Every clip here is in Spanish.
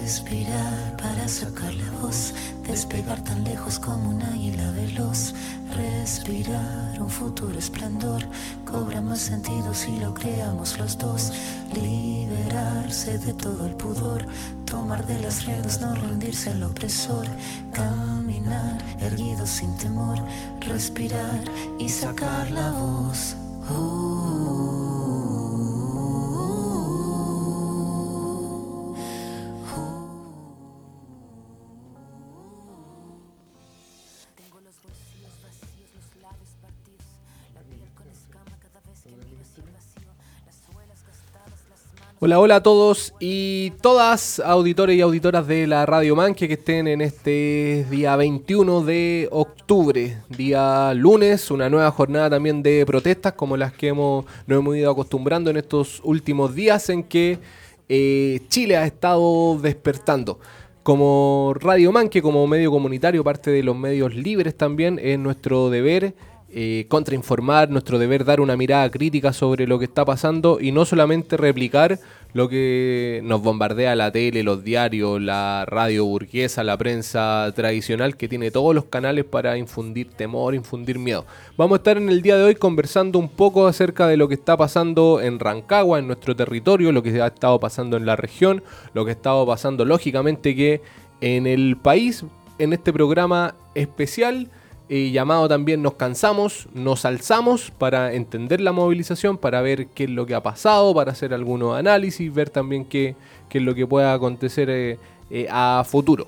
Respirar para sacar la voz, despegar tan lejos como un águila veloz. Respirar, un futuro esplendor, cobra más sentido si lo creamos los dos. Liberarse de todo el pudor, tomar de las riendas, no rendirse al opresor. Caminar, erguido sin temor, respirar y sacar la voz. Hola, hola a todos y todas, auditores y auditoras de la Radio Manque que estén en este día 21 de octubre, día lunes, una nueva jornada también de protestas como las que nos hemos ido acostumbrando en estos últimos días en que Chile ha estado despertando. Como Radio Manque, como medio comunitario, parte de los medios libres también, es nuestro deber contrainformar, nuestro deber dar una mirada crítica sobre lo que está pasando y no solamente replicar lo que nos bombardea la tele, los diarios, la radio burguesa, la prensa tradicional que tiene todos los canales para infundir temor, infundir miedo. Vamos a estar en el día de hoy conversando un poco acerca de lo que está pasando en Rancagua, en nuestro territorio, lo que ha estado pasando en la región, lo que ha estado pasando lógicamente que en el país, en este programa especial llamado también Nos Cansamos, Nos Alzamos, para entender la movilización, para ver qué es lo que ha pasado, para hacer algunos análisis, ver también qué es lo que pueda acontecer a futuro.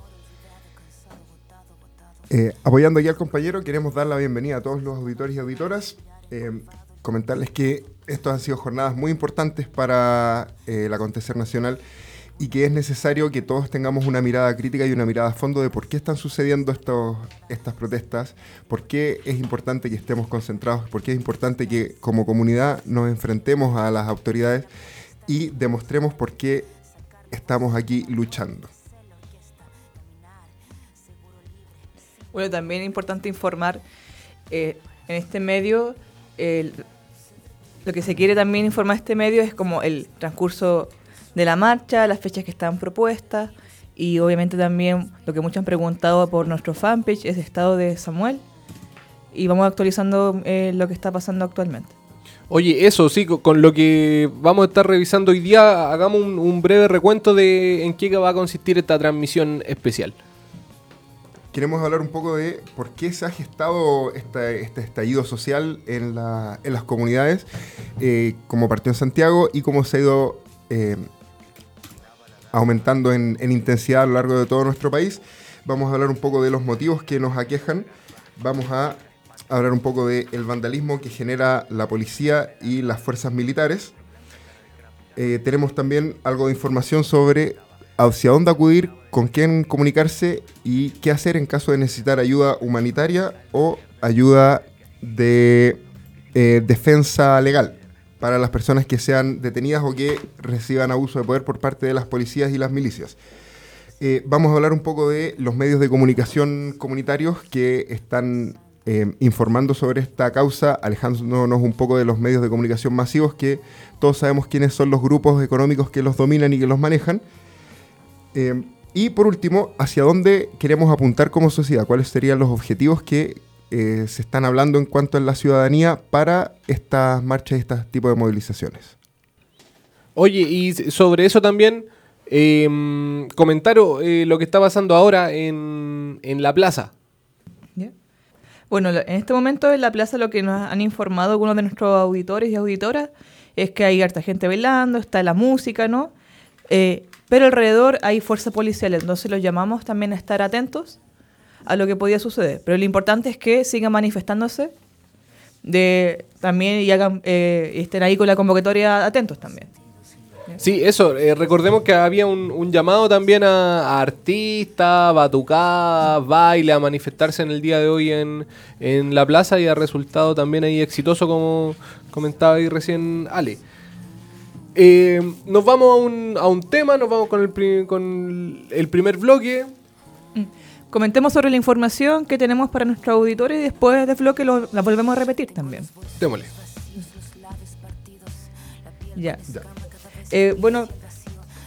Apoyando aquí al compañero, queremos dar la bienvenida a todos los auditores y auditoras, comentarles que estas han sido jornadas muy importantes para el acontecer nacional y que es necesario que todos tengamos una mirada crítica y una mirada a fondo de por qué están sucediendo estas protestas, por qué es importante que estemos concentrados, por qué es importante que como comunidad nos enfrentemos a las autoridades y demostremos por qué estamos aquí luchando. Bueno, también es importante informar en este medio, lo que se quiere también informar este medio es como el transcurso de la marcha, las fechas que están propuestas y obviamente también lo que muchos han preguntado por nuestro fanpage es el estado de Samuel y vamos actualizando lo que está pasando actualmente. Oye, eso sí, con lo que vamos a estar revisando hoy día, hagamos un breve recuento de en qué va a consistir esta transmisión especial. Queremos hablar un poco de por qué se ha gestado este estallido social en las comunidades, como partió en Santiago y cómo se ha ido aumentando en intensidad a lo largo de todo nuestro país. Vamos a hablar un poco de los motivos que nos aquejan. Vamos a hablar un poco del vandalismo que genera la policía y las fuerzas militares. Tenemos también algo de información sobre hacia dónde acudir, con quién comunicarse y qué hacer en caso de necesitar ayuda humanitaria o ayuda de defensa legal para las personas que sean detenidas o que reciban abuso de poder por parte de las policías y las milicias. Vamos a hablar un poco de los medios de comunicación comunitarios que están informando sobre esta causa, alejándonos un poco de los medios de comunicación masivos que todos sabemos quiénes son los grupos económicos que los dominan y que los manejan. Y por último, hacia dónde queremos apuntar como sociedad, cuáles serían los objetivos que se están hablando en cuanto a la ciudadanía para estas marchas y este tipo de movilizaciones. Oye, y sobre eso también comentar lo que está pasando ahora en la plaza. ¿Ya? Bueno, en este momento en la plaza lo que nos han informado algunos de nuestros auditores y auditoras es que hay harta gente bailando, está la música, ¿no? Pero alrededor hay fuerzas policiales, entonces los llamamos también a estar atentos a lo que podía suceder. Pero lo importante es que sigan manifestándose también y estén ahí con la convocatoria atentos también. Sí, eso. Recordemos que había un llamado también a artistas, batucadas, baile, a manifestarse en el día de hoy en la plaza y ha resultado también ahí exitoso, como comentaba ahí recién Ale. Nos vamos a un tema, nos vamos con el primer bloque. Comentemos sobre la información que tenemos para nuestros auditores y después del bloque la volvemos a repetir también. Démosle. Ya. Bueno,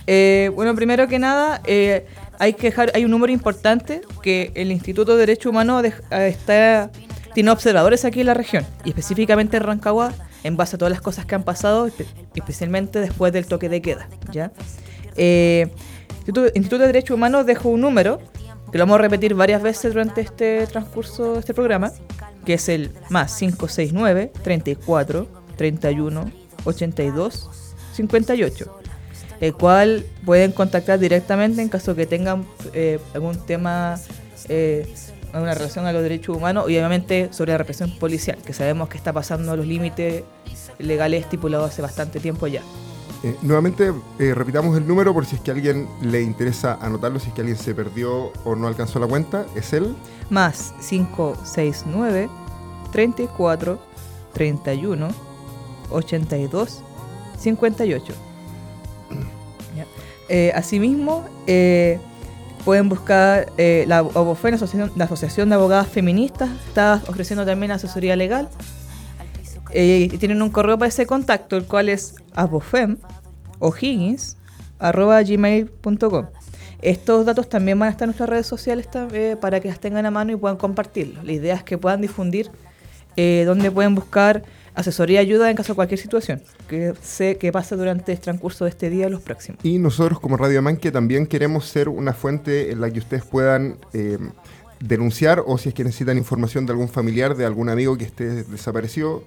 Bueno, primero que nada, hay un número importante que el Instituto de Derechos Humanos tiene observadores aquí en la región, y específicamente en Rancagua, en base a todas las cosas que han pasado, especialmente después del toque de queda, ¿ya? Instituto de Derechos Humanos dejó un número, que lo vamos a repetir varias veces durante este transcurso de este programa, que es el más 569 34 31 82 58, el cual pueden contactar directamente en caso que tengan algún tema, alguna relación a los derechos humanos, y obviamente sobre la represión policial, que sabemos que está pasando los límites legales estipulados hace bastante tiempo ya. Nuevamente, repitamos el número por si es que a alguien le interesa anotarlo, si es que alguien se perdió o no alcanzó la cuenta. Es el más 569 34 31 82 58. Asimismo, pueden buscar la ABOFEM, la Asociación de Abogadas Feministas, está ofreciendo también asesoría legal. Y tienen un correo para ese contacto, el cual es abofemohiggins@gmail.com. Estos datos también van a estar en nuestras redes sociales para que las tengan a mano y puedan compartirlos. La idea es que puedan difundir donde pueden buscar asesoría y ayuda en caso de cualquier situación que pase durante el transcurso de este día y los próximos. Y nosotros como Radio Manque también queremos ser una fuente en la que ustedes puedan denunciar, o si es que necesitan información de algún familiar, de algún amigo que esté desaparecido,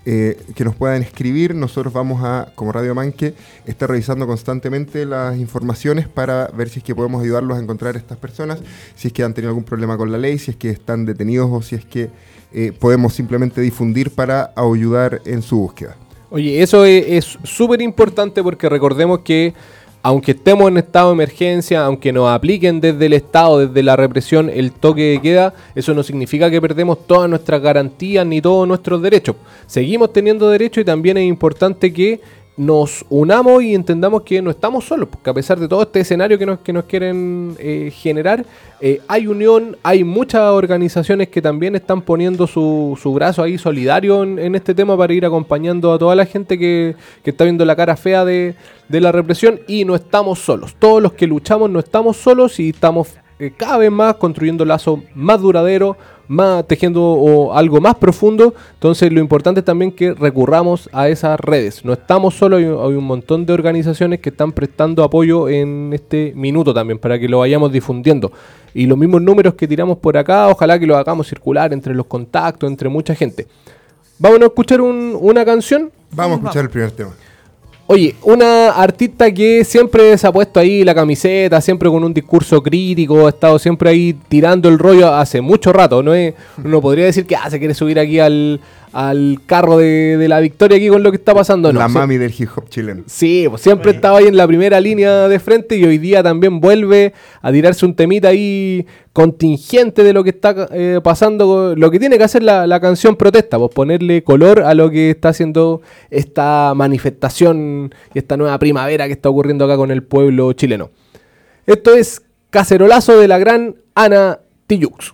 que nos puedan escribir. Nosotros vamos a, como Radio Manque, estar revisando constantemente las informaciones para ver si es que podemos ayudarlos a encontrar a estas personas, si es que han tenido algún problema con la ley, si es que están detenidos o si es que podemos simplemente difundir para ayudar en su búsqueda. Oye, eso es súper importante, porque recordemos que aunque estemos en estado de emergencia, aunque nos apliquen desde el Estado, desde la represión, el toque de queda, eso no significa que perdemos todas nuestras garantías ni todos nuestros derechos. Seguimos teniendo derechos, y también es importante que nos unamos y entendamos que no estamos solos, porque a pesar de todo este escenario que nos quieren generar, hay unión, hay muchas organizaciones que también están poniendo su brazo ahí solidario en este tema para ir acompañando a toda la gente que está viendo la cara fea de la represión, y no estamos solos. Todos los que luchamos no estamos solos, y estamos cada vez más construyendo lazos más duraderos, más tejiendo algo más profundo. Entonces lo importante es también que recurramos a esas redes. No estamos solos, hay un montón de organizaciones que están prestando apoyo en este minuto también, para que lo vayamos difundiendo. Y los mismos números que tiramos por acá, ojalá que los hagamos circular entre los contactos, entre mucha gente. Vámonos a escuchar una canción. Vamos a escuchar el primer tema. Oye, una artista que siempre se ha puesto ahí la camiseta, siempre con un discurso crítico, ha estado siempre ahí tirando el rollo hace mucho rato, ¿no? Uno podría decir que se quiere subir aquí al carro de la victoria aquí con lo que está pasando, ¿no? La mami del hip hop chileno. Sí, pues siempre estaba ahí en la primera línea de frente, y hoy día también vuelve a tirarse un temita ahí contingente de lo que está pasando, lo que tiene que hacer la canción protesta, pues ponerle color a lo que está haciendo esta manifestación y esta nueva primavera que está ocurriendo acá con el pueblo chileno. Esto es Cacerolazo de la gran Ana Tijoux.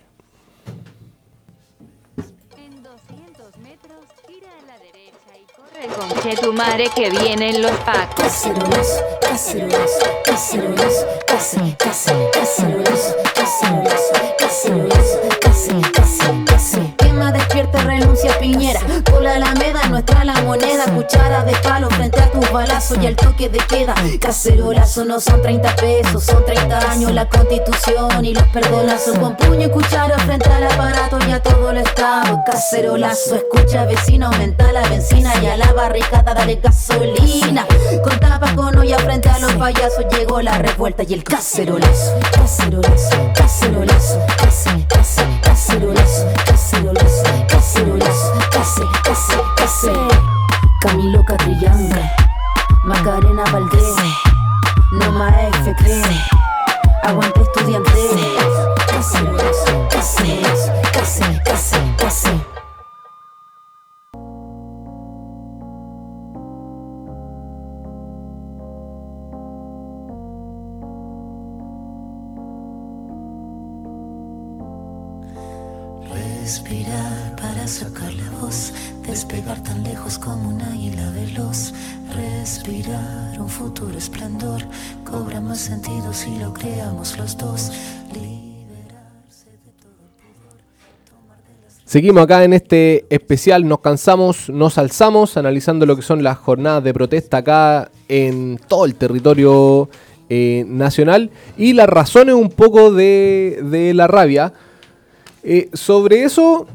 Conchetumare que vienen los pacos. Cacerolazo, cacerolazo, cacerolazo, cacerolazo, cacerolazo, cacerolazo, cacerolazo. Quema, despierta, renuncia, Piñera. Por la Alameda, nuestra la moneda. Cuchara de palo frente a tus balazos y el toque de queda. Cacerolazo no son 30 pesos, son 30 años la Constitución y los perdonazos. Con puño y cuchara frente al aparato y a todo el Estado. Cacerolazo, escucha vecino, aumenta la benzina y a la barricada dale gasolina. Con tapa con olla frente a los payasos llegó la revuelta y el cacerolazo. Cacerolazo, cacerolazo, cacerolazo, cacerolazo, cacerolazo, cacerolazo, Camilo Catrillanca, Macarena Valdés, Noma FP, aguante estudiante. Cacerolazo, cacerolazo, cacerolazo. Respirar para sacar la voz, despegar tan lejos como un águila veloz, respirar un futuro esplendor, cobra más sentido si lo creamos los dos. Seguimos acá en este especial, nos cansamos, nos alzamos, analizando lo que son las jornadas de protesta acá en todo el territorio nacional y las razones un poco de la rabia. Sobre eso,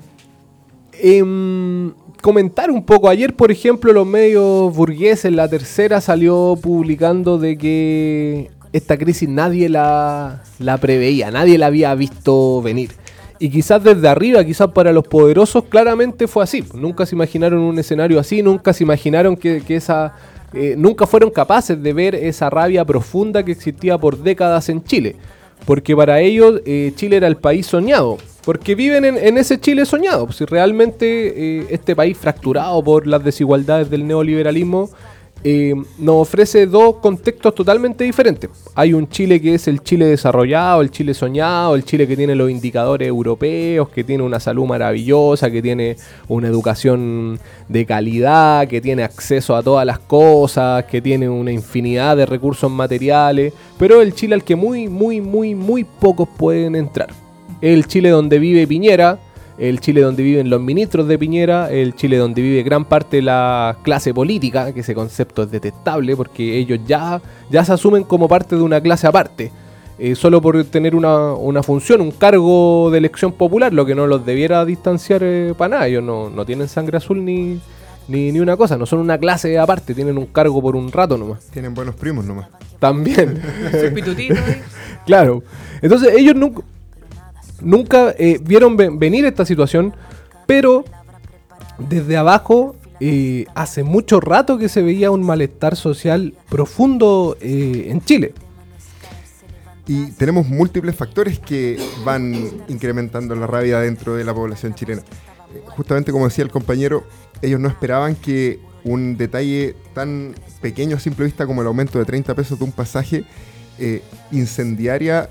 comentar un poco. Ayer, por ejemplo, los medios burgueses, La Tercera salió publicando de que esta crisis nadie la preveía, nadie la había visto venir. Y quizás desde arriba, quizás para los poderosos, claramente fue así. Nunca se imaginaron un escenario así, nunca se imaginaron que esa... nunca fueron capaces de ver esa rabia profunda que existía por décadas en Chile. Porque para ellos Chile era el país soñado. Porque viven en ese Chile soñado. Si realmente este país fracturado por las desigualdades del neoliberalismo nos ofrece dos contextos totalmente diferentes. Hay un Chile que es el Chile desarrollado, el Chile soñado, el Chile que tiene los indicadores europeos, que tiene una salud maravillosa, que tiene una educación de calidad, que tiene acceso a todas las cosas, que tiene una infinidad de recursos materiales, pero el Chile al que muy pocos pueden entrar. El Chile donde vive Piñera, el Chile donde viven los ministros de Piñera, el Chile donde vive gran parte de la clase política, que ese concepto es detestable porque ellos ya se asumen como parte de una clase aparte, solo por tener una función, un cargo de elección popular, lo que no los debiera distanciar para nada. Ellos no tienen sangre azul ni una cosa, no son una clase aparte, tienen un cargo por un rato nomás. Tienen buenos primos nomás. También. Soy pitutito. Claro. Entonces ellos nunca vieron venir esta situación, pero desde abajo hace mucho rato que se veía un malestar social profundo en Chile. Y tenemos múltiples factores que van incrementando la rabia dentro de la población chilena. Justamente como decía el compañero, ellos no esperaban que un detalle tan pequeño a simple vista como el aumento de 30 pesos de un pasaje incendiara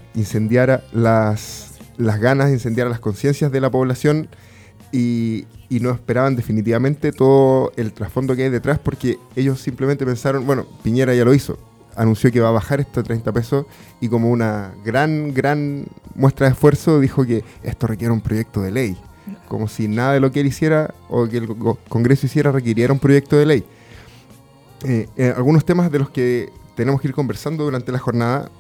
las ganas, incendiara las conciencias de la población y no esperaban definitivamente todo el trasfondo que hay detrás, porque ellos simplemente pensaron, bueno, Piñera ya lo hizo, anunció que va a bajar estos 30 pesos y como una gran muestra de esfuerzo dijo que esto requiere un proyecto de ley, como si nada de lo que él hiciera o que el Congreso hiciera requiriera un proyecto de ley. Algunos temas de los que tenemos que ir conversando durante la jornada,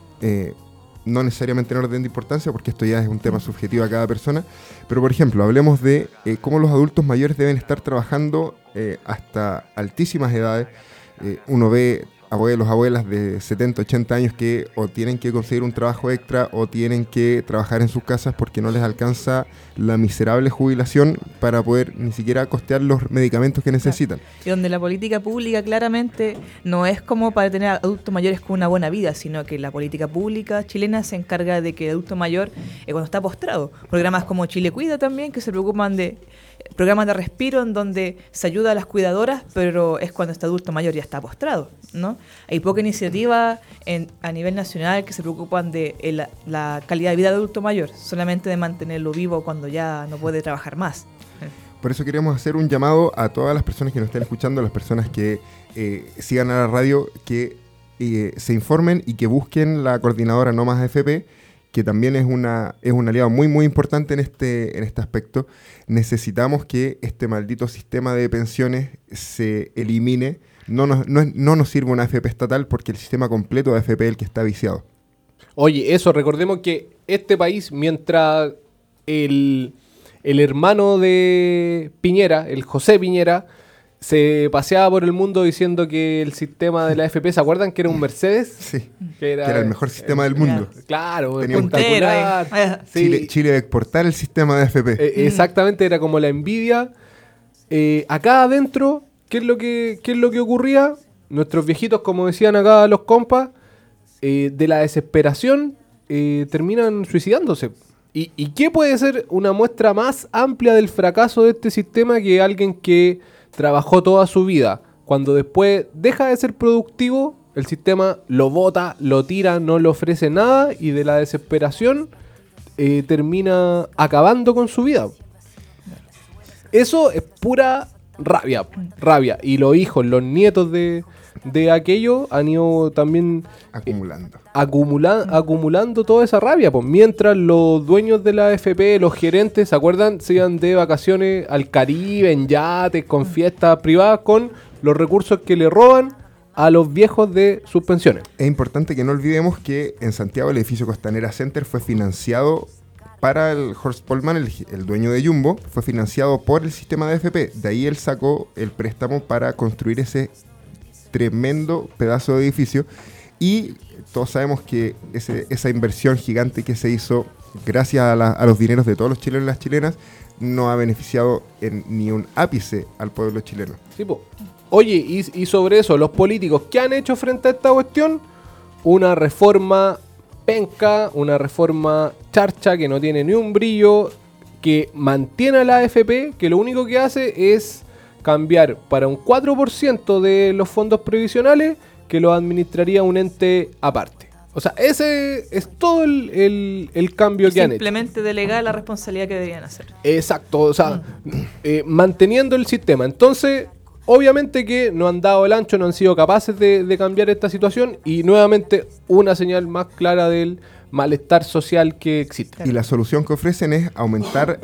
no necesariamente en orden de importancia, porque esto ya es un tema subjetivo a cada persona, pero por ejemplo, hablemos de cómo los adultos mayores deben estar trabajando hasta altísimas edades. Uno ve abuelos, abuelas de 70, 80 años que o tienen que conseguir un trabajo extra o tienen que trabajar en sus casas porque no les alcanza la miserable jubilación para poder ni siquiera costear los medicamentos que necesitan. Y donde la política pública claramente no es como para tener adultos mayores con una buena vida, sino que la política pública chilena se encarga de que el adulto mayor, cuando está postrado, programas como Chile Cuida también, que se preocupan de programas de respiro en donde se ayuda a las cuidadoras, pero es cuando este adulto mayor ya está postrado, ¿no? Hay poca iniciativa a nivel nacional que se preocupan de la calidad de vida del adulto mayor, solamente de mantenerlo vivo cuando ya no puede trabajar más. Por eso queremos hacer un llamado a todas las personas que nos estén escuchando, a las personas que sigan a la radio, que se informen y que busquen la coordinadora No Más AFP, que también es un aliado muy importante en este aspecto. Necesitamos que este maldito sistema de pensiones se elimine. No nos sirve una AFP estatal porque el sistema completo de AFP es el que está viciado. Oye, eso, recordemos que este país, mientras el hermano de Piñera, el José Piñera, se paseaba por el mundo diciendo que el sistema de la AFP, ¿se acuerdan que era un Mercedes? Sí, que era el mejor sistema del mundo. Claro, tenía espectacular. Sí. Chile de exportar el sistema de AFP. Exactamente, era como la envidia. Acá adentro, ¿qué es lo que ocurría? Nuestros viejitos, como decían acá los compas, de la desesperación terminan suicidándose. ¿Y qué puede ser una muestra más amplia del fracaso de este sistema que alguien que trabajó toda su vida, cuando después deja de ser productivo, el sistema lo bota, lo tira, no le ofrece nada y de la desesperación termina acabando con su vida? Eso es pura rabia. Y los hijos, los nietos de aquello han ido también acumulando toda esa rabia, pues, mientras los dueños de la AFP, los gerentes, ¿se acuerdan? Se iban de vacaciones al Caribe, en yates, con fiestas privadas, con los recursos que le roban a los viejos de sus pensiones. Es importante que no olvidemos que en Santiago el edificio Costanera Center fue financiado para el Horst Polman, el dueño de Jumbo, fue financiado por el sistema de AFP. De ahí él sacó el préstamo para construir ese tremendo pedazo de edificio, y todos sabemos que esa inversión gigante que se hizo gracias a los dineros de todos los chilenos y las chilenas no ha beneficiado en ni un ápice al pueblo chileno. Sí, po. Oye, y sobre eso, los políticos, ¿qué han hecho frente a esta cuestión? Una reforma penca, una reforma charcha que no tiene ni un brillo, que mantiene a la AFP, que lo único que hace es cambiar para un 4% de los fondos previsionales, que lo administraría un ente aparte. O sea, ese es todo el cambio que han hecho. Simplemente delegar la responsabilidad que deberían hacer. Exacto, o sea, manteniendo el sistema. Entonces, obviamente que no han dado el ancho, no han sido capaces de cambiar esta situación, y nuevamente una señal más clara del malestar social que existe. Y la solución que ofrecen es aumentar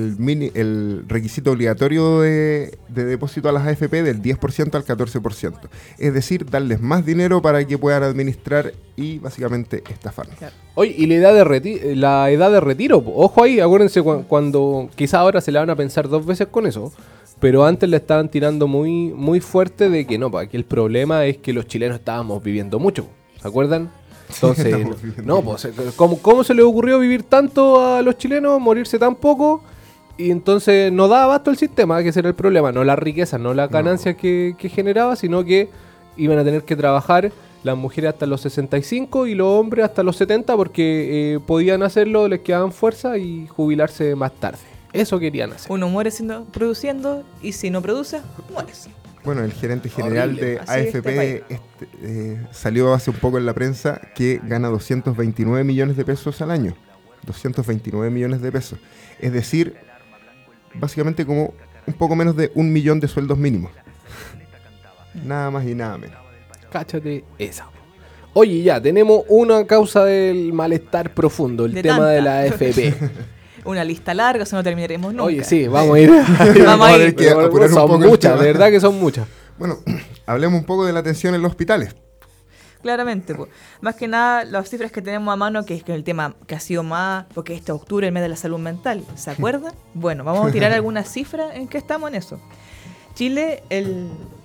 el requisito obligatorio de depósito a las AFP del 10% al 14%. Es decir, darles más dinero para que puedan administrar y básicamente estafarnos. Claro. Oye, y la edad de retiro, ojo ahí, acuérdense cuando quizá ahora se la van a pensar 2 veces con eso, pero antes le estaban tirando muy, muy fuerte de que no, aquí el problema es que los chilenos estábamos viviendo mucho, ¿se acuerdan? Entonces, no, pues, ¿cómo se le ocurrió vivir tanto a los chilenos, morirse tan poco? Y entonces no daba abasto el sistema, que ese era el problema, no la riqueza, no las ganancias que generaba, sino que iban a tener que trabajar las mujeres hasta los 65 y los hombres hasta los 70, porque podían hacerlo, les quedaban fuerza, y jubilarse más tarde. Eso querían hacer. Uno muere produciendo, y si no produce, mueres. Bueno, el gerente general Horrible. de Así AFP salió hace un poco en la prensa que gana 229 millones de pesos al año. 229 millones de pesos. Es decir, básicamente como un poco menos de 1 millón de sueldos mínimos. Nada más y nada menos. Cáchate esa. Oye, ya, tenemos una causa del malestar profundo, el tema de la AFP. Una lista larga, eso no terminaremos nunca. Oye, sí, vamos a ir. Vamos a ir. Que apurar un son poco el muchas, tema. de verdad que son muchas. Bueno, hablemos un poco de la atención en los hospitales. Claramente, pues. Más que nada, las cifras que tenemos a mano, que es el tema que ha sido más, porque este octubre, el mes de la salud mental, ¿se acuerdan? Bueno, vamos a tirar algunas cifras en que estamos en eso. Chile, el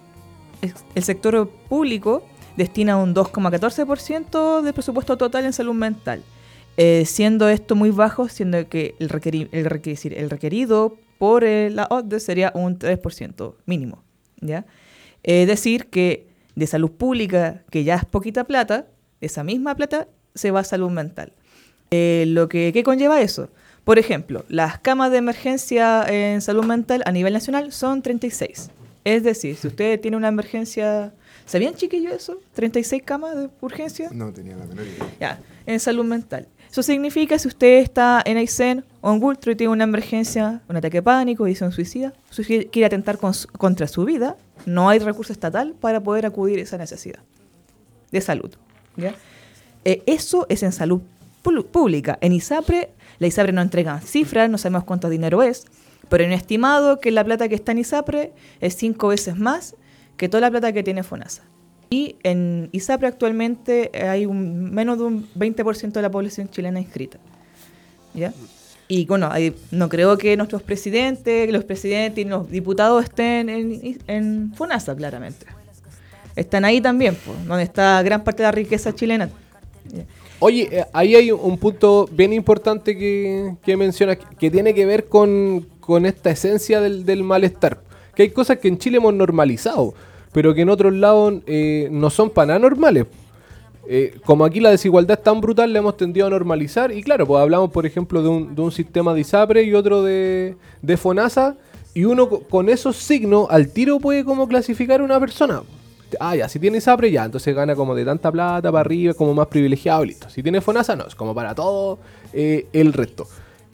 sector público destina un 2,14% del presupuesto total en salud mental. Siendo esto muy bajo, siendo que el requerido por la OCDE sería un 3% mínimo, ¿ya? Es decir, que de salud pública, que ya es poquita plata, esa misma plata se va a salud mental. ¿Qué conlleva eso? Por ejemplo, las camas de emergencia en salud mental a nivel nacional son 36. Es decir, si usted tiene una emergencia... ¿Sabían, chiquillos, eso? ¿36 camas de urgencia? No tenía la menor idea. Ya, en salud mental. Eso significa, si usted está en Aysén o en Gultro y tiene una emergencia, un ataque de pánico, dice un suicida, quiere atentar contra su vida, no hay recurso estatal para poder acudir a esa necesidad de salud, ¿ya? Eso es en salud pública. En ISAPRE, la ISAPRE no entrega cifras, no sabemos cuánto dinero es, pero hay un estimado que la plata que está en ISAPRE es 5 veces más que toda la plata que tiene FONASA. Y en ISAPRE actualmente hay menos de un 20% de la población chilena inscrita, ¿ya? Y bueno, no creo que los presidentes y los diputados estén en FONASA, claramente. Están ahí también, pues, donde está gran parte de la riqueza chilena. ¿Ya? Oye, ahí hay un punto bien importante que mencionas, que tiene que ver con esta esencia del malestar. Que hay cosas que en Chile hemos normalizado, pero que en otros lados no son para nada normales. Como aquí la desigualdad es tan brutal, la hemos tendido a normalizar. Y claro, pues hablamos, por ejemplo, de un sistema de ISAPRE y otro de FONASA. Y uno con esos signos al tiro puede como clasificar a una persona. Ah, ya, si tiene ISAPRE, ya, entonces gana como de tanta plata para arriba, como más privilegiado y listo. Si tiene FONASA, no, es como para todo el resto.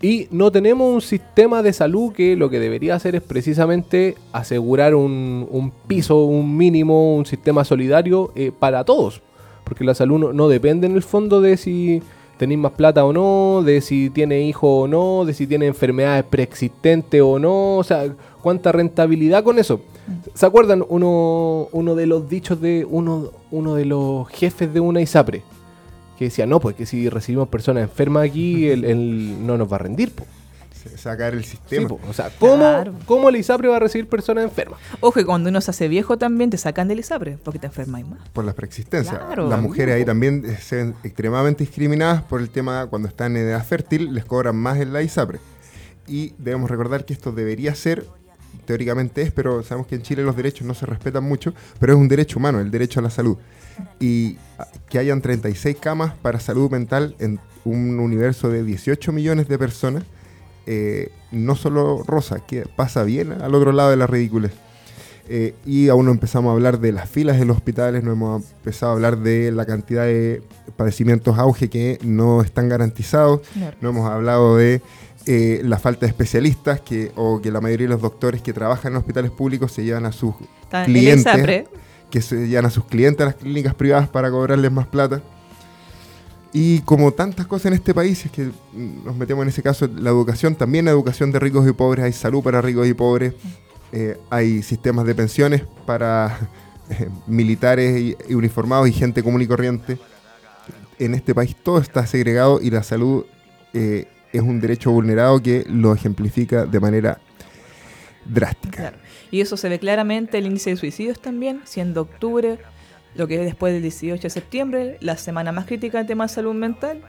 Y no tenemos un sistema de salud que lo que debería hacer es precisamente asegurar un piso, un mínimo, un sistema solidario para todos. Porque la salud no depende en el fondo de si tenéis más plata o no, de si tiene hijos o no, de si tiene enfermedades preexistentes o no, o sea, cuánta rentabilidad con eso. ¿Se acuerdan uno de los dichos de uno de los jefes de una ISAPRE? Que decía, no, pues que si recibimos personas enfermas aquí, él no nos va a rendir, po. Se va a caer el sistema. Sí, po. O sea, Claro. ¿cómo el ISAPRE va a recibir personas enfermas? Ojo, que cuando uno se hace viejo también te sacan del ISAPRE porque te enfermas más. Por la preexistencia. Claro, Las mujeres ahí amigo. también se ven extremadamente discriminadas por el tema cuando están en edad fértil, les cobran más en la ISAPRE. Y debemos recordar que esto debería ser, teóricamente es, pero sabemos que en Chile los derechos no se respetan mucho, pero es un derecho humano, el derecho a la salud. Y que hayan 36 camas para salud mental en un universo de 18 millones de personas, no solo rosa, que pasa bien al otro lado de la ridiculez. Y aún no empezamos a hablar de las filas en los hospitales, no hemos empezado a hablar de la cantidad de padecimientos auge que no están garantizados, Claro. no hemos hablado de la falta de especialistas, o que la mayoría de los doctores que trabajan en hospitales públicos se llevan a sus Está en el clientes, ISAPRE. que se llevan a sus clientes a las clínicas privadas para cobrarles más plata. Y como tantas cosas en este país, es que nos metemos en ese caso, la educación, también hay educación de ricos y pobres, hay salud para ricos y pobres, hay sistemas de pensiones para militares y uniformados y gente común y corriente. En este país todo está segregado y la salud es un derecho vulnerado que lo ejemplifica de manera drástica. Claro. Y eso se ve claramente el índice de suicidios también, siendo octubre, lo que es después del 18 de septiembre, la semana más crítica en tema de salud mental.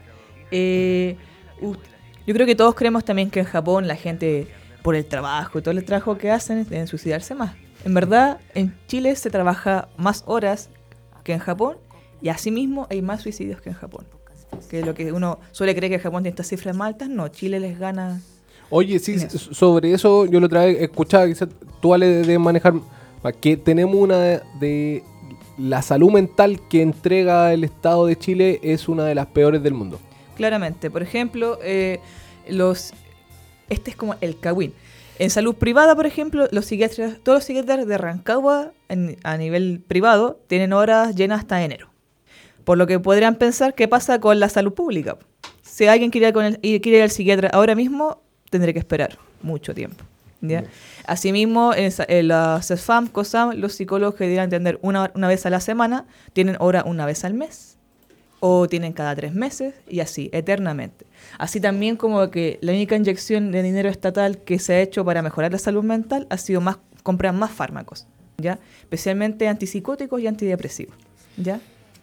Yo creo que todos creemos también que en Japón la gente, por el trabajo y todo el trabajo que hacen, deben suicidarse más. En verdad, en Chile se trabaja más horas que en Japón y asimismo hay más suicidios que en Japón. Que lo que uno suele creer que Japón tiene estas cifras más altas, no, Chile les gana. Oye, sí, en eso. sobre eso yo la otra vez escuchaba, quizás tú Ale de manejar, que tenemos una de la salud mental que entrega el Estado de Chile es una de las peores del mundo. Claramente, por ejemplo, este es como el cagüín. En salud privada, por ejemplo, todos los psiquiatras de Rancagua a nivel privado tienen horas llenas hasta enero. Por lo que podrían pensar qué pasa con la salud pública. Si alguien quiere ir al psiquiatra ahora mismo, tendré que esperar mucho tiempo. ¿Ya? Asimismo, en la CESFAM, COSAM, los psicólogos que deberían atender una vez a la semana, tienen hora una vez al mes, o tienen cada 3 meses, y así, eternamente. Así también como que la única inyección de dinero estatal que se ha hecho para mejorar la salud mental ha sido comprar más fármacos, ¿ya? Especialmente antipsicóticos y antidepresivos, ¿ya?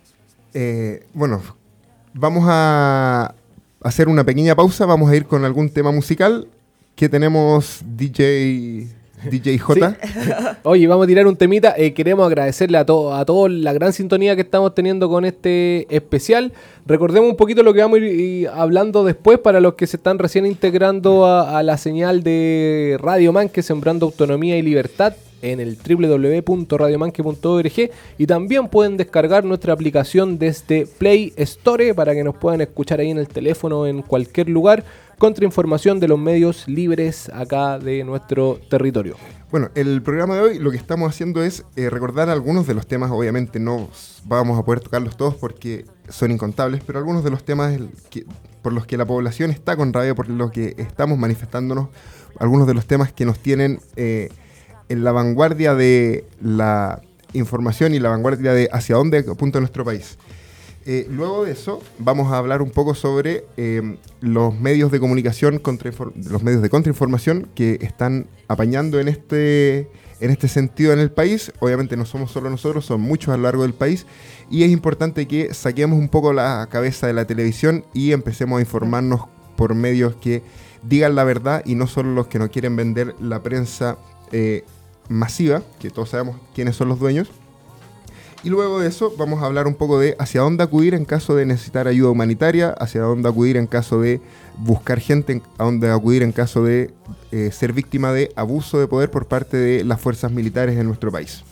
Bueno, vamos a hacer una pequeña pausa, vamos a ir con algún tema musical que tenemos DJ J. Oye, vamos a tirar un temita. Queremos agradecerle a todos la gran sintonía que estamos teniendo con este especial. Recordemos un poquito lo que vamos a ir hablando después para los que se están recién integrando a la señal de Radio Manque, Sembrando Autonomía y Libertad, en el www.radiomanque.org, y también pueden descargar nuestra aplicación desde Play Store para que nos puedan escuchar ahí en el teléfono en cualquier lugar. Contrainformación de los medios libres acá de nuestro territorio. Bueno, el programa de hoy lo que estamos haciendo es recordar algunos de los temas. Obviamente no vamos a poder tocarlos todos porque son incontables, pero algunos de los temas por los que la población está con rabia, por los que estamos manifestándonos, algunos de los temas que nos tienen en la vanguardia de la información y la vanguardia de hacia dónde apunta nuestro país. Luego de eso vamos a hablar un poco sobre los medios de comunicación, los medios de contrainformación que están apañando en este sentido en el país. Obviamente no somos solo nosotros, son muchos a lo largo del país, y es importante que saquemos un poco la cabeza de la televisión y empecemos a informarnos por medios que digan la verdad y no solo los que no quieren vender la prensa masiva, que todos sabemos quiénes son los dueños. Y luego de eso vamos a hablar un poco de hacia dónde acudir en caso de necesitar ayuda humanitaria, hacia dónde acudir en caso de buscar gente, a dónde acudir en caso de ser víctima de abuso de poder por parte de las fuerzas militares en nuestro país.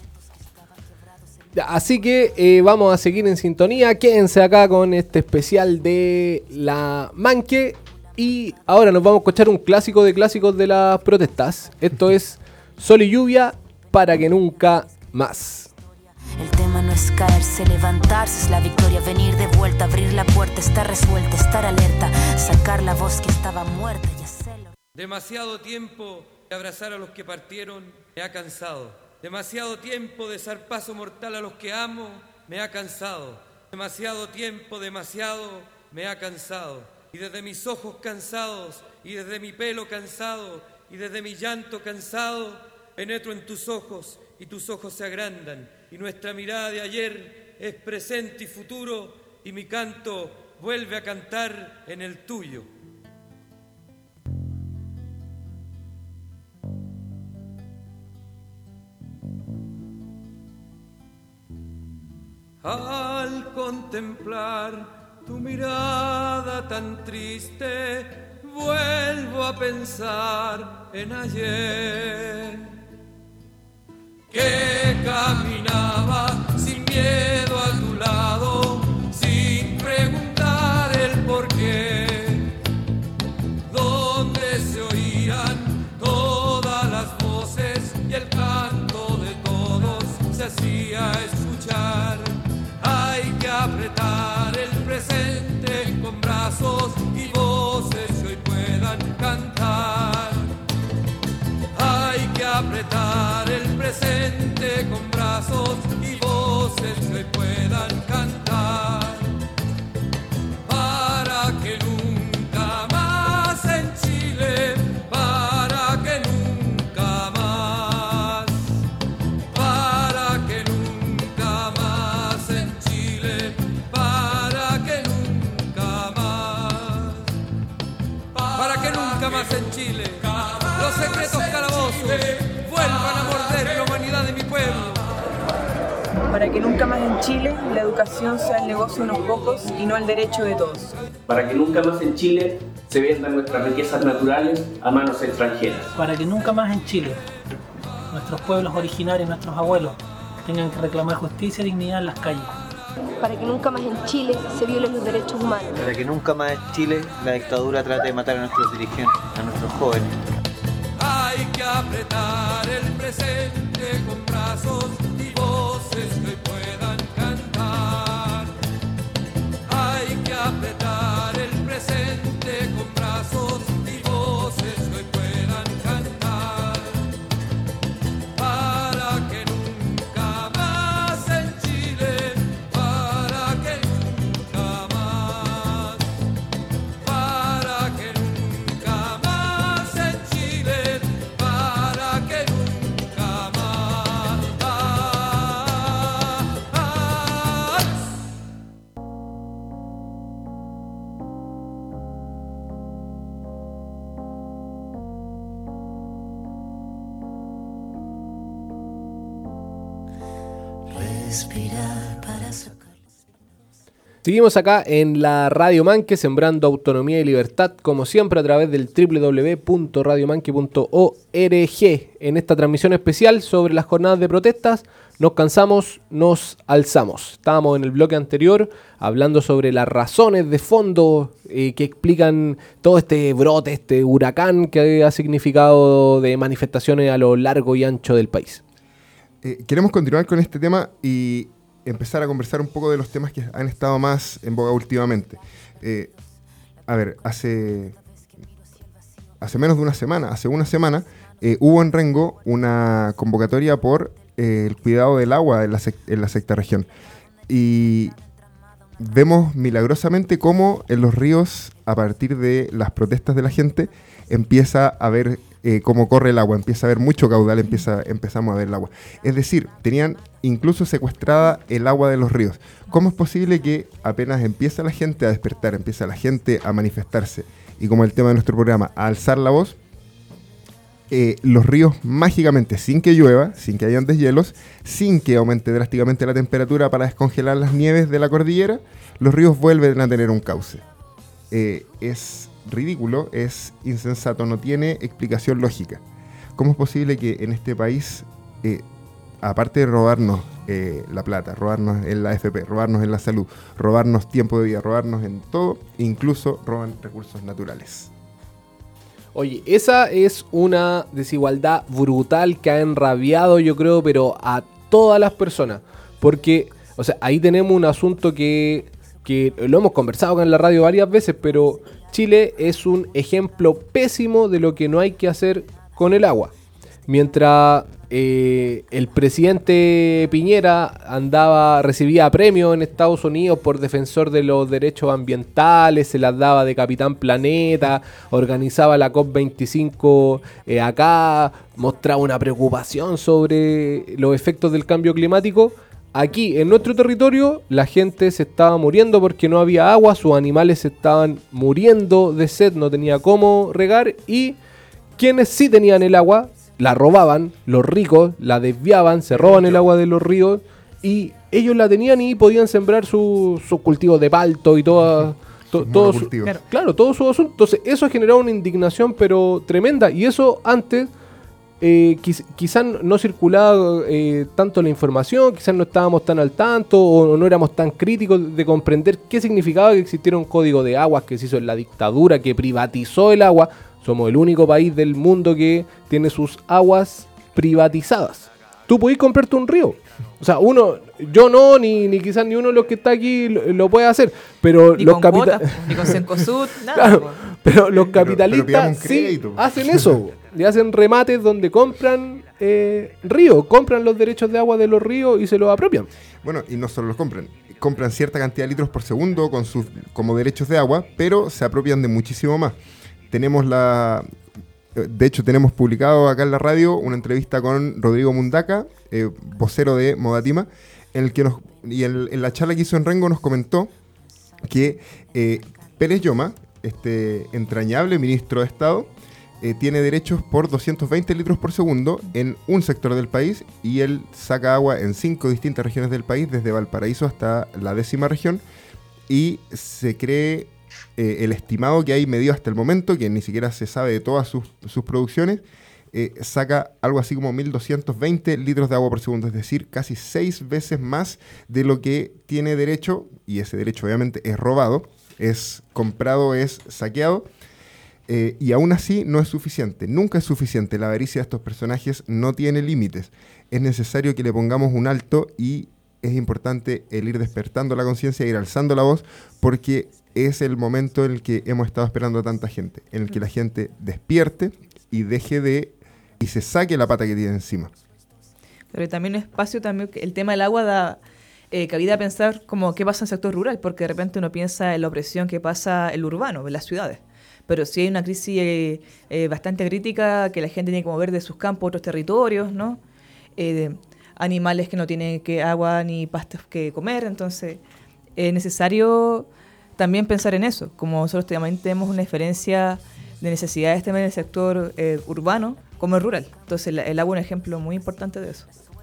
Así que vamos a seguir en sintonía. Quédense acá con este especial de la Manque Y ahora nos vamos a escuchar un clásico de clásicos de las protestas. Esto es Sol y Lluvia para que nunca más. El tema no es caerse, levantarse, es la victoria, venir de vuelta, abrir la puerta, estar resuelta, estar alerta, sacar la voz que estaba muerta y hacerlo. Demasiado tiempo de abrazar a los que partieron me ha cansado. Demasiado tiempo de zarpazo mortal a los que amo me ha cansado. Demasiado tiempo, demasiado me ha cansado. Y desde mis ojos cansados, y desde mi pelo cansado, y desde mi llanto cansado, penetro en tus ojos y tus ojos se agrandan. Y nuestra mirada de ayer es presente y futuro, y mi canto vuelve a cantar en el tuyo. Al contemplar tu mirada tan triste, vuelvo a pensar en ayer, que caminaba sin miedo a tu lado, sin preguntar el porqué, donde se oían todas las voces y el canto de todos se hacía escuchar. Hay que apretar el presente con brazos y voces que hoy puedan cantar. Hay que apretar el presente con brazos y voces que hoy puedan cantar. Para que nunca más en Chile, para que nunca más, para que nunca más en Chile, para que nunca más, para que nunca más en Chile, los secretos calabozos vuelvan a morder la humanidad de mi pueblo. Para que nunca más en Chile la educación sea el negocio de unos pocos y no el derecho de todos. Para que nunca más en Chile se vendan nuestras riquezas naturales a manos extranjeras. Para que nunca más en Chile nuestros pueblos originarios, nuestros abuelos, tengan que reclamar justicia y dignidad en las calles. Para que nunca más en Chile se violen los derechos humanos. Para que nunca más en Chile la dictadura trate de matar a nuestros dirigentes, a nuestros jóvenes. Hay que apretar el presente con brazos y voces que hoy puedan cantar. Hay que apretar el presente con brazos y voces que hoy puedan cantar. Para que nunca más en Chile, para que nunca más, para que nunca más en Chile, para que nunca más. Respirar para sacar. Seguimos acá en la Radio Manque, sembrando autonomía y libertad, como siempre a través del www.radiomanque.org. En esta transmisión especial sobre las jornadas de protestas, nos cansamos, nos alzamos. Estábamos en el bloque anterior hablando sobre las razones de fondo que explican todo este brote, este huracán que ha significado de manifestaciones a lo largo y ancho del país. Queremos continuar con este tema y empezar a conversar un poco de los temas que han estado más en boga últimamente. Hace menos de una semana, hubo en Rengo una convocatoria por el cuidado del agua en la sexta región. Y vemos milagrosamente cómo en los ríos, a partir de las protestas de la gente, empieza a ver cómo corre el agua, empieza a haber mucho caudal, empezamos a ver el agua. Es decir, tenían incluso secuestrada el agua de los ríos. ¿Cómo es posible que apenas empieza la gente a despertar, empieza la gente a manifestarse, y como el tema de nuestro programa, a alzar la voz, los ríos mágicamente, sin que llueva, sin que hayan deshielos, sin que aumente drásticamente la temperatura para descongelar las nieves de la cordillera, los ríos vuelven a tener un cauce? Es ridículo, es insensato, no tiene explicación lógica. ¿Cómo es posible que en este país aparte de robarnos la plata, robarnos en la AFP, robarnos en la salud, robarnos tiempo de vida, robarnos en todo, incluso roban recursos naturales. Oye, esa es una desigualdad brutal que ha enrabiado, yo creo, pero a todas las personas. Porque, o sea, ahí tenemos un asunto que lo hemos conversado acá en la radio varias veces, pero Chile es un ejemplo pésimo de lo que no hay que hacer con el agua. Mientras el presidente Piñera recibía premios en Estados Unidos por defensor de los derechos ambientales, se las daba de Capitán Planeta, organizaba la COP25 acá, mostraba una preocupación sobre los efectos del cambio climático. Aquí, en nuestro territorio, la gente se estaba muriendo porque no había agua, sus animales se estaban muriendo de sed, no tenía cómo regar, y quienes sí tenían el agua la robaban, los ricos la desviaban, se roban el agua de los ríos y ellos la tenían y podían sembrar sus cultivos de palto y todo su asunto. Entonces eso generaba una indignación pero tremenda, y eso antes quizás no circulaba tanto la información, quizás no estábamos tan al tanto o no éramos tan críticos de comprender qué significaba que existiera un código de aguas que se hizo en la dictadura, que privatizó el agua. Somos el único país del mundo que tiene sus aguas privatizadas. Tú podés comprarte un río. O sea, yo no, ni quizás ni uno de los que está aquí lo puede hacer. Pero ni los con ni con Cencosud, nada. Claro, pero los capitalistas sí hacen eso. Le hacen remates donde compran ríos, compran los derechos de agua de los ríos y se los apropian. Bueno, y no solo los compran cierta cantidad de litros por segundo como derechos de agua, pero se apropian de muchísimo más. De hecho, tenemos publicado acá en la radio una entrevista con Rodrigo Mundaca, vocero de Modatima, en el que en la charla que hizo en Rengo nos comentó que Pérez Lloma, este entrañable ministro de Estado, tiene derechos por 220 litros por segundo en un sector del país, y él saca agua en 5 distintas regiones del país, desde Valparaíso hasta la 10ª región, y se cree el estimado que hay medido hasta el momento, que ni siquiera se sabe de todas sus producciones, saca algo así como 1.220 litros de agua por segundo, es decir, casi 6 veces más de lo que tiene derecho, y ese derecho obviamente es robado, es comprado, es saqueado, y aún así no es suficiente, nunca es suficiente. La avaricia de estos personajes no tiene límites. Es necesario que le pongamos un alto, y es importante el ir despertando la conciencia, ir alzando la voz, porque es el momento en el que hemos estado esperando a tanta gente, en el que la gente despierte y y se saque la pata que tiene encima. Pero también un espacio, también el tema del agua da cabida a pensar como qué pasa en el sector rural, porque de repente uno piensa en la opresión que pasa en lo urbano, en las ciudades. Pero sí hay una crisis bastante crítica, que la gente tiene que mover de sus campos a otros territorios, ¿no? Animales que no tienen agua ni pastos que comer, entonces es necesario también pensar en eso, como nosotros también tenemos una diferencia de necesidades también en el sector urbano como el rural. Entonces el agua es un ejemplo muy importante de eso.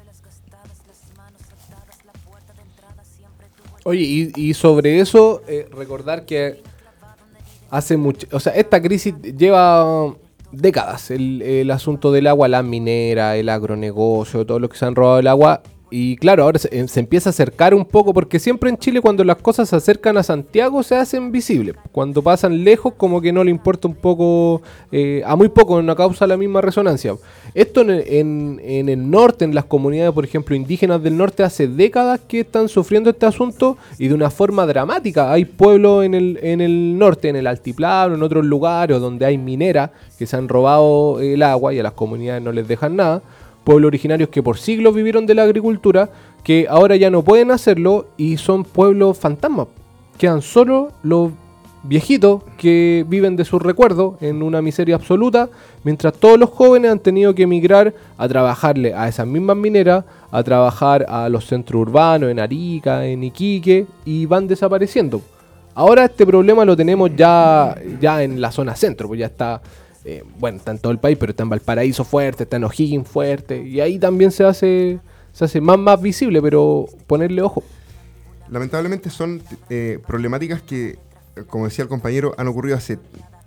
Oye, y sobre eso, recordar que hace mucho, o sea, esta crisis lleva décadas, el asunto del agua, las mineras, el agronegocio, todo lo que se han robado el agua. Y claro, ahora se empieza a acercar un poco, porque siempre en Chile cuando las cosas se acercan a Santiago se hacen visibles. Cuando pasan lejos como que no le importa un poco, a muy poco, no causa la misma resonancia. Esto en el norte, en las comunidades, por ejemplo, indígenas del norte, hace décadas que están sufriendo este asunto, y de una forma dramática. Hay pueblos en el norte, en el altiplano, en otros lugares donde hay mineras que se han robado el agua y a las comunidades no les dejan nada. Pueblos originarios que por siglos vivieron de la agricultura, que ahora ya no pueden hacerlo y son pueblos fantasmas. Quedan solo los viejitos que viven de sus recuerdos en una miseria absoluta, mientras todos los jóvenes han tenido que emigrar a trabajarle a esas mismas mineras, a trabajar a los centros urbanos, en Arica, en Iquique, y van desapareciendo. Ahora este problema lo tenemos ya en la zona centro, pues ya está... está en todo el país, pero está en Valparaíso fuerte, está en O'Higgins fuerte, y ahí también se hace más visible, pero ponerle ojo. Lamentablemente son problemáticas que, como decía el compañero, han ocurrido hace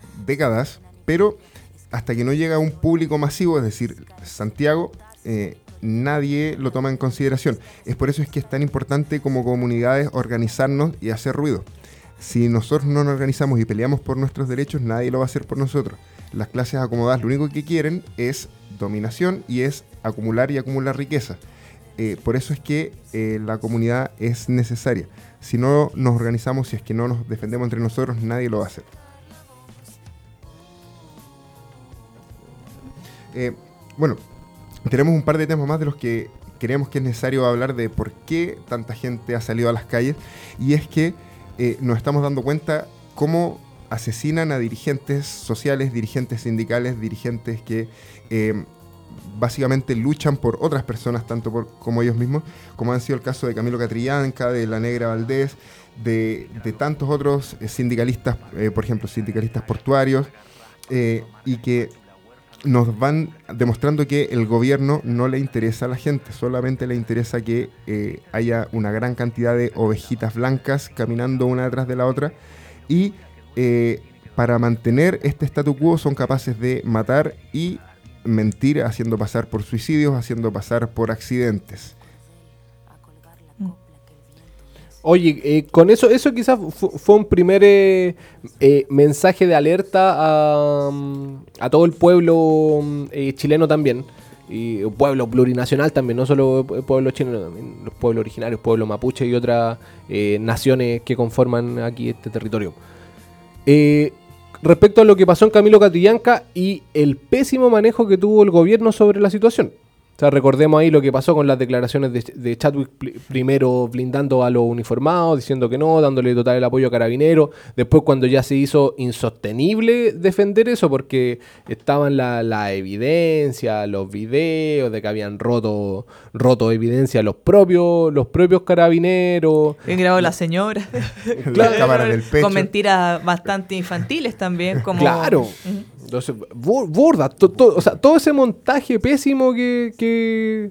décadas, pero hasta que no llega un público masivo, es decir, Santiago, nadie lo toma en consideración. Es por eso es que es tan importante como comunidades organizarnos y hacer ruido. Si nosotros no nos organizamos y peleamos por nuestros derechos, nadie lo va a hacer por nosotros. Las clases acomodadas lo único que quieren es dominación y es acumular y acumular riqueza. Por eso es que la comunidad es necesaria. Si no nos organizamos, si es que no nos defendemos entre nosotros, nadie lo va a hacer. Bueno, tenemos un par de temas más de los que creemos que es necesario hablar de por qué tanta gente ha salido a las calles, y es que nos estamos dando cuenta cómo asesinan a dirigentes sociales, dirigentes sindicales, dirigentes que básicamente luchan por otras personas, tanto como ellos mismos, como han sido el caso de Camilo Catrillanca, de La Negra Valdés, de tantos otros sindicalistas, por ejemplo, sindicalistas portuarios, y que nos van demostrando que el gobierno no le interesa a la gente, solamente le interesa que haya una gran cantidad de ovejitas blancas caminando una detrás de la otra, y para mantener este statu quo son capaces de matar y mentir, haciendo pasar por suicidios, haciendo pasar por accidentes. Oye, con eso quizás fue un primer mensaje de alerta a todo el pueblo chileno también, y pueblo plurinacional también, no solo pueblo chileno, también los pueblos originarios, pueblo mapuche y otras naciones que conforman aquí este territorio. Respecto a lo que pasó en Camilo Catrillanca y el pésimo manejo que tuvo el gobierno sobre la situación. O sea, recordemos ahí lo que pasó con las declaraciones de Chadwick, primero blindando a los uniformados, diciendo que no, dándole total el apoyo a Carabineros. Después, cuando ya se hizo insostenible defender eso, porque estaban la evidencia, los videos de que habían roto evidencia los propios Carabineros. Bien grabado la señora. Las cámaras del pecho. Con mentiras bastante infantiles también. Como... Claro. Entonces, burda, o sea, todo ese montaje pésimo que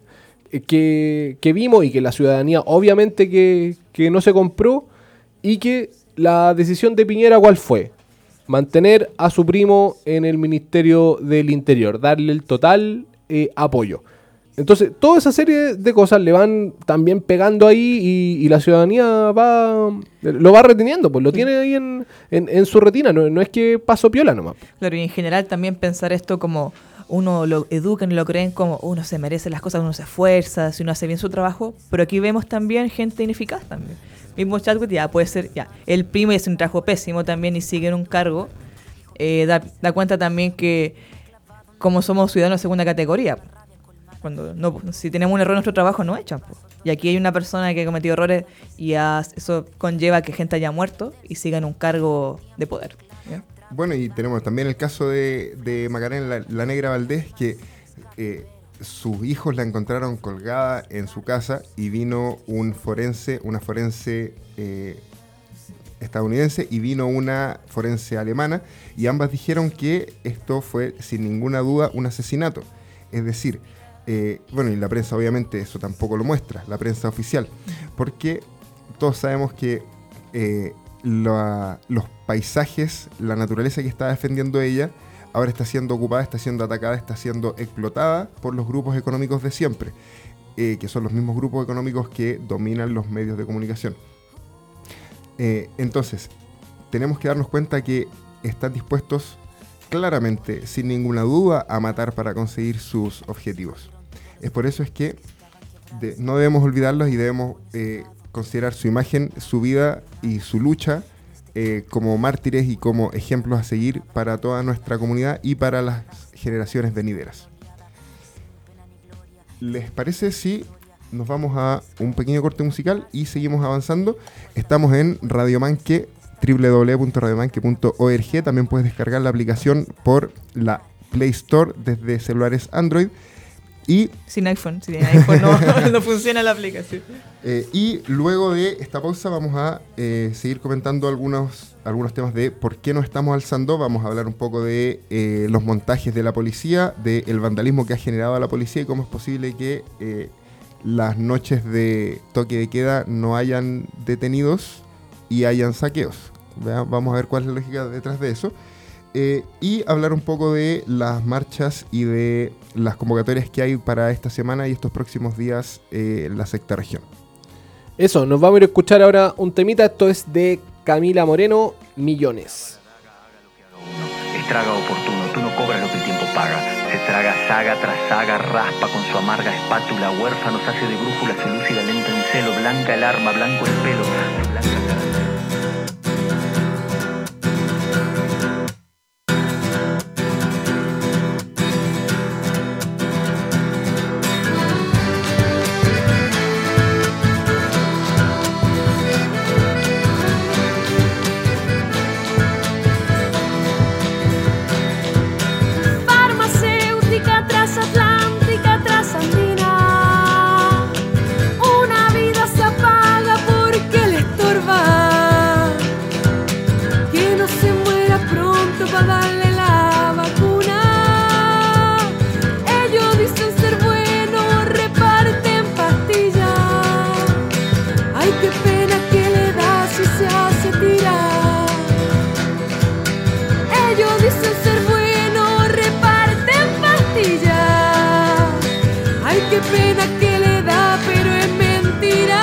vimos y que la ciudadanía obviamente que no se compró, y que la decisión de Piñera, ¿cuál fue? Mantener a su primo en el Ministerio del Interior, darle el total apoyo. Entonces, toda esa serie de cosas le van también pegando ahí, y la ciudadanía lo va reteniendo, pues lo tiene ahí en su retina, no es que paso piola nomás. Claro, y en general también pensar esto como uno lo educan y lo creen como uno se merece las cosas, uno se esfuerza, si uno hace bien su trabajo, pero aquí vemos también gente ineficaz también. Mismo Chadwick ya puede ser, el primo y hace un trabajo pésimo también y sigue en un cargo, da cuenta también que como somos ciudadanos de segunda categoría, cuando si tenemos un error en nuestro trabajo nos echan, pues. Y aquí hay una persona que ha cometido errores y eso conlleva que gente haya muerto y siga en un cargo de poder, ¿ya? Bueno, y tenemos también el caso de Macarena la Negra Valdés, que sus hijos la encontraron colgada en su casa y vino una forense estadounidense y vino una forense alemana, y ambas dijeron que esto fue sin ninguna duda un asesinato. Es decir, bueno, y la prensa obviamente eso tampoco lo muestra, la prensa oficial, porque todos sabemos que los paisajes, la naturaleza que está defendiendo ella, ahora está siendo ocupada, está siendo atacada, está siendo explotada por los grupos económicos de siempre, que son los mismos grupos económicos que dominan los medios de comunicación. Entonces, tenemos que darnos cuenta que están dispuestos claramente, sin ninguna duda, a matar para conseguir sus objetivos. Es por eso es que no debemos olvidarlos y debemos considerar su imagen, su vida y su lucha como mártires y como ejemplos a seguir para toda nuestra comunidad y para las generaciones venideras. ¿Les parece si nos vamos a un pequeño corte musical y seguimos avanzando? Estamos en Radio Manque, www.radiomanque.org. También puedes descargar la aplicación por la Play Store desde celulares Android. Y sin iPhone, si tienen iPhone no funciona la aplicación. Y luego de esta pausa vamos a seguir comentando algunos temas de por qué nos estamos alzando. Vamos a hablar un poco de los montajes de la policía, del vandalismo que ha generado a la policía y cómo es posible que las noches de toque de queda no hayan detenidos y hayan saqueos. Vamos a ver cuál es la lógica detrás de eso. y hablar un poco de las marchas y de las convocatorias que hay para esta semana y estos próximos días en la sexta región. Eso, nos vamos a ir a escuchar ahora un temita. Esto es de Camila Moreno, Millones. Estraga oportuno, tú no cobras lo que el tiempo paga. Se traga saga tras saga, raspa con su amarga espátula, huérfanos hace de brújula, se lúcida lenta en celo, blanca el arma, blanco el pelo, blanca Transatlántica, trasandina, una vida se apaga porque le estorba, que no se muera pronto para darle la vacuna. Ellos dicen ser buenos, reparten pastillas, ay qué pena que le da si se hace tirar. Ellos dicen ser buenos, reparten pastillas, ay qué pena que le da, pero es mentira.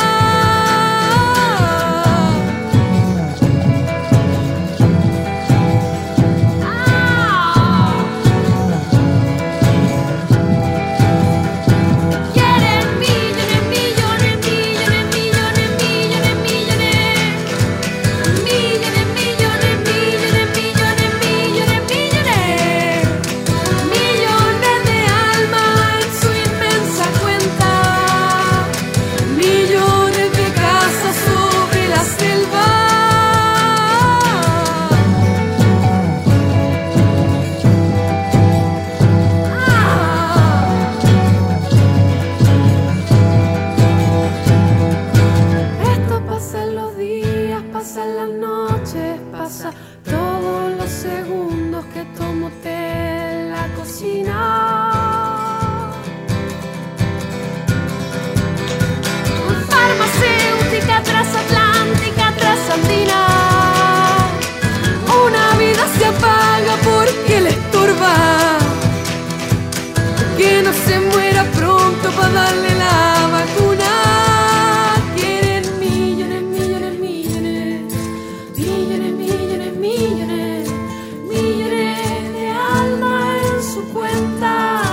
Quieren millones, millones, millones, millones, millones, millones. Millones, millones, millones, millones, millones, millones. Millones de almas en su inmensa cuenta. Millones de casas sobre la selva. Esto pasa en los días, pasa en las noches, pasa todos los segundos que tomo té en la cocina. Farmacéutica, transatlántica, trasandina, una vida se apaga porque le estorba, que no se muera pronto para darle la vacuna. Quieren millones, millones, millones, millones, millones, millones, millones de almas en su cuenta,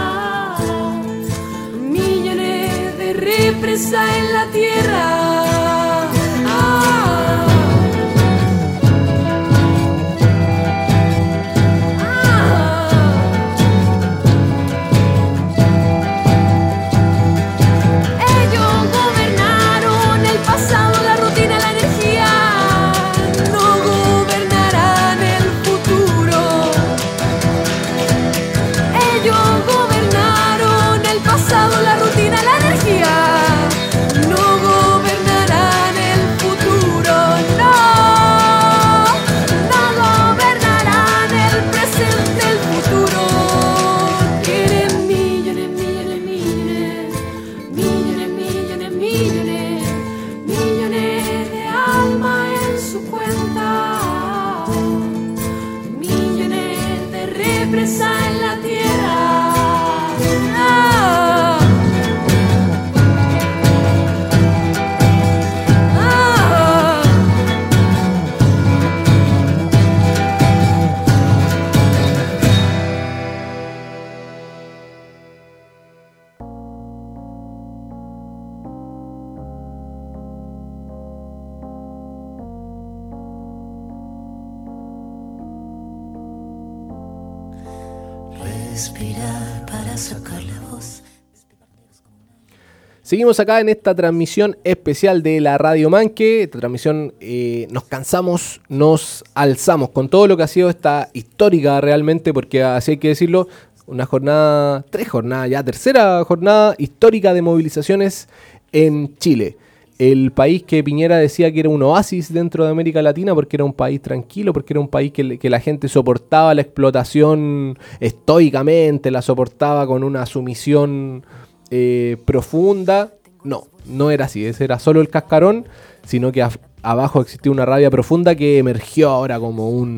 millones de represas en la tierra. Ellos gobernaron el pasado, la rutina, la energía, no gobernarán el futuro. Ellos gobernaron el pasado, la rutina, la energía, no gobernarán el futuro, no, no gobernarán el presente, el futuro. Quieren millones, millones, millones, millones, millones, millones, millones de almas en su cuenta, millones de represas en la tierra. Respirar para sacar la voz. Seguimos acá en esta transmisión especial de la Radio Manque. Esta transmisión nos cansamos, nos alzamos con todo lo que ha sido esta histórica realmente, porque así hay que decirlo, una jornada, tercera jornada histórica de movilizaciones en Chile. El país que Piñera decía que era un oasis dentro de América Latina porque era un país tranquilo, porque era un país que la gente soportaba la explotación estoicamente, la soportaba con una sumisión profunda. No era así, ese era solo el cascarón, sino que abajo existía una rabia profunda que emergió ahora como un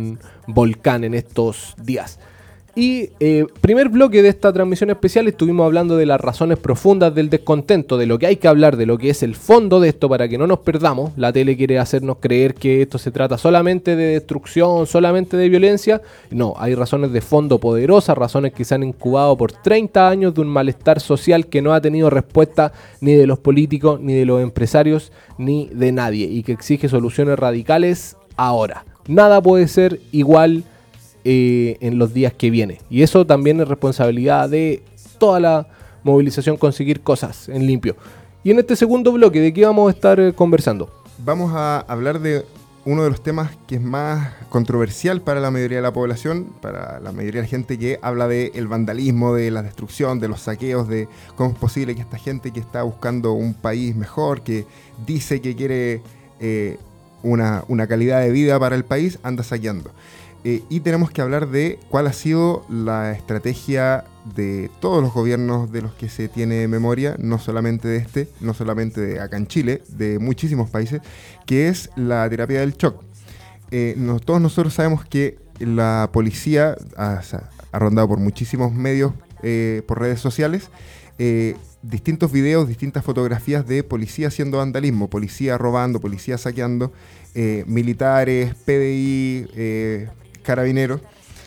volcán en estos días. Y primer bloque de esta transmisión especial estuvimos hablando de las razones profundas del descontento, de lo que hay que hablar, de lo que es el fondo de esto para que no nos perdamos. La tele quiere hacernos creer que esto se trata solamente de destrucción, solamente de violencia. No, hay razones de fondo poderosas, razones que se han incubado por 30 años de un malestar social que no ha tenido respuesta ni de los políticos, ni de los empresarios, ni de nadie, y que exige soluciones radicales ahora. Nada puede ser igual en los días que vienen, y eso también es responsabilidad de toda la movilización, conseguir cosas en limpio. Y en este segundo bloque, ¿de qué vamos a estar conversando? Vamos a hablar de uno de los temas que es más controversial para la mayoría de la población, para la mayoría de la gente que habla del vandalismo, de la destrucción, de los saqueos, de cómo es posible que esta gente que está buscando un país mejor, que dice que quiere una calidad de vida para el país, anda saqueando. Y tenemos que hablar de cuál ha sido la estrategia de todos los gobiernos de los que se tiene memoria, no solamente de este, no solamente de acá en Chile, de muchísimos países, que es la terapia del shock. Todos nosotros sabemos que la policía ha rondado por muchísimos medios, por redes sociales, distintos videos, distintas fotografías de policía haciendo vandalismo, policía robando, policía saqueando, militares, PDI, carabineros,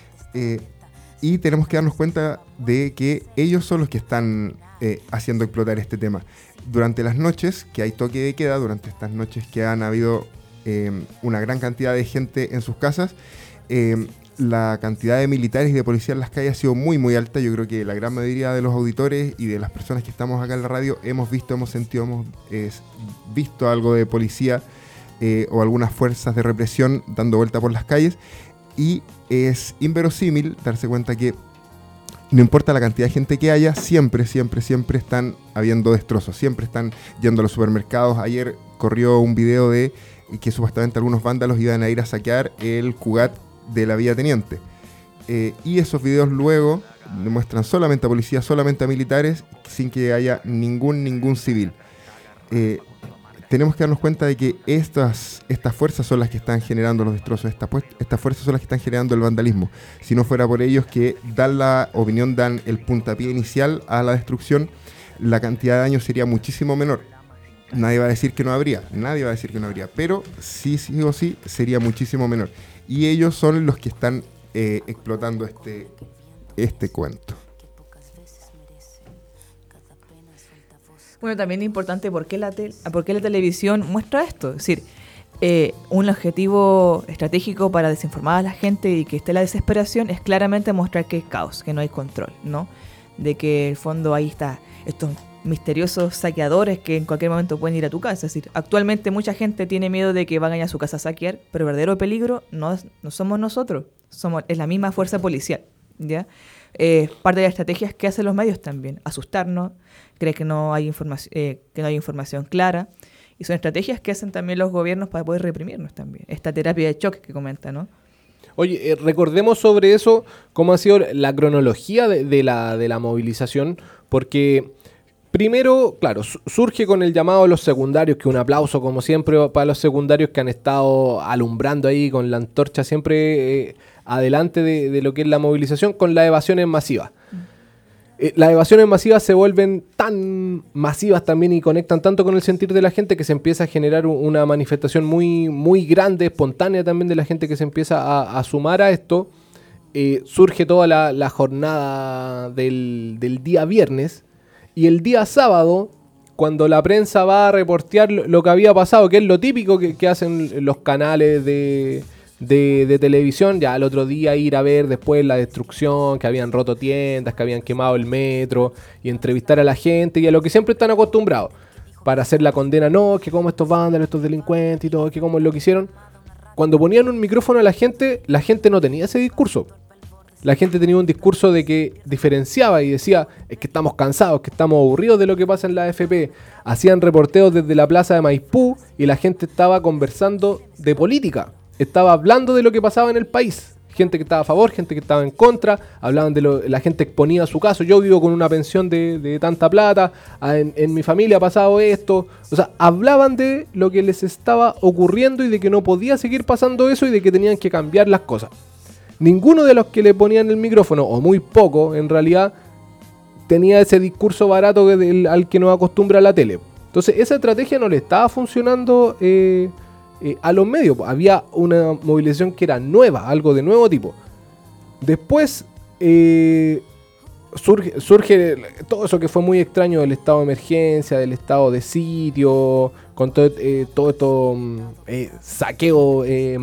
y tenemos que darnos cuenta de que ellos son los que están haciendo explotar este tema. Durante las noches que hay toque de queda, durante estas noches que han habido una gran cantidad de gente en sus casas, la cantidad de militares y de policías en las calles ha sido muy muy alta. Yo creo que la gran mayoría de los auditores y de las personas que estamos acá en la radio hemos visto algo de policía o algunas fuerzas de represión dando vuelta por las calles. Y es inverosímil darse cuenta que no importa la cantidad de gente que haya, siempre están habiendo destrozos, siempre están yendo a los supermercados. Ayer corrió un video de que supuestamente algunos vándalos iban a ir a saquear el Cugat de la Villa Teniente. Y esos videos luego demuestran solamente a policías, solamente a militares, sin que haya ningún civil. Tenemos que darnos cuenta de que estas fuerzas son las que están generando los destrozos, estas fuerzas son las que están generando el vandalismo. Si no fuera por ellos que dan el puntapié inicial a la destrucción, la cantidad de daños sería muchísimo menor. Nadie va a decir que no habría, pero sí o sí sería muchísimo menor. Y ellos son los que están explotando este cuento. Bueno, también es importante por qué la televisión muestra esto. Es decir, un objetivo estratégico para desinformar a la gente y que esté la desesperación es claramente mostrar que hay caos, que no hay control, ¿no? De que en el fondo ahí está estos misteriosos saqueadores que en cualquier momento pueden ir a tu casa. Es decir, actualmente mucha gente tiene miedo de que vayan a su casa a saquear, pero el verdadero peligro no somos nosotros, es la misma fuerza policial, ¿ya? Parte de las estrategias que hacen los medios también, asustarnos, creer que no hay información clara, y son estrategias que hacen también los gobiernos para poder reprimirnos también. Esta terapia de shock que comenta, ¿no? Oye, recordemos sobre eso cómo ha sido la cronología de la movilización, porque primero, claro, surge con el llamado de los secundarios, que un aplauso como siempre para los secundarios que han estado alumbrando ahí con la antorcha siempre adelante de lo que es la movilización, con las evasiones masivas. Las evasiones masivas se vuelven tan masivas también y conectan tanto con el sentir de la gente que se empieza a generar una manifestación muy, muy grande, espontánea también de la gente que se empieza a sumar a esto. Surge toda la jornada del día viernes, y el día sábado, cuando la prensa va a reportear lo que había pasado, que es lo típico que hacen los canales de televisión, ya al otro día ir a ver después la destrucción, que habían roto tiendas, que habían quemado el metro, y entrevistar a la gente y a lo que siempre están acostumbrados para hacer la condena, no, que como estos vándalos, estos delincuentes y todo, que como es lo que hicieron. Cuando ponían un micrófono a la gente no tenía ese discurso. La gente tenía un discurso de que diferenciaba y decía, es que estamos cansados, que estamos aburridos de lo que pasa en la AFP. Hacían reporteos desde la plaza de Maipú y la gente estaba conversando de política. Estaba hablando de lo que pasaba en el país. Gente que estaba a favor, gente que estaba en contra. Hablaban la gente exponía su caso. Yo vivo con una pensión de tanta plata. En mi familia ha pasado esto. O sea, hablaban de lo que les estaba ocurriendo y de que no podía seguir pasando eso y de que tenían que cambiar las cosas. ninguno de los que le ponían el micrófono, o muy poco en realidad, tenía ese discurso barato al que nos acostumbra la tele. Entonces esa estrategia no le estaba funcionando a los medios. Había una movilización que era nueva, algo de nuevo tipo. Después surge todo eso que fue muy extraño del estado de emergencia, del estado de sitio, con todo esto saqueo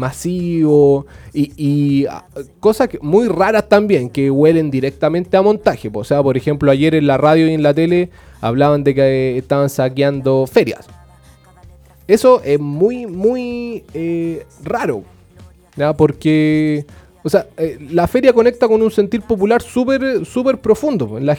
masivo y cosas muy raras también que huelen directamente a montaje. O sea, por ejemplo, ayer en la radio y en la tele hablaban de que estaban saqueando ferias. Eso es muy, muy raro, ¿ya? Porque... O sea, la feria conecta con un sentir popular súper profundo. En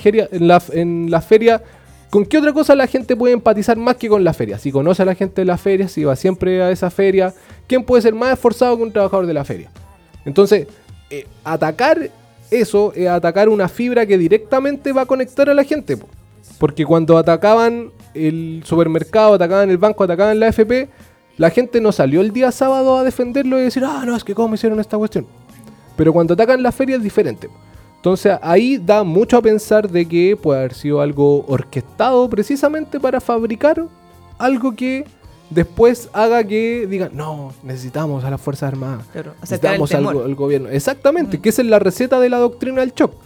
la feria, ¿con qué otra cosa la gente puede empatizar más que con la feria? Si conoce a la gente de la feria, si va siempre a esa feria, ¿quién puede ser más esforzado que un trabajador de la feria? Entonces, atacar eso es atacar una fibra que directamente va a conectar a la gente. Porque cuando atacaban el supermercado, atacaban el banco, atacaban la AFP, la gente no salió el día sábado a defenderlo y decir, no, es que cómo hicieron esta cuestión. Pero cuando atacan la feria es diferente. Entonces ahí da mucho a pensar de que puede haber sido algo orquestado precisamente para fabricar algo que después haga que digan, no, necesitamos a las Fuerzas Armadas, claro, necesitamos al gobierno. Exactamente, que esa es la receta de la doctrina del shock.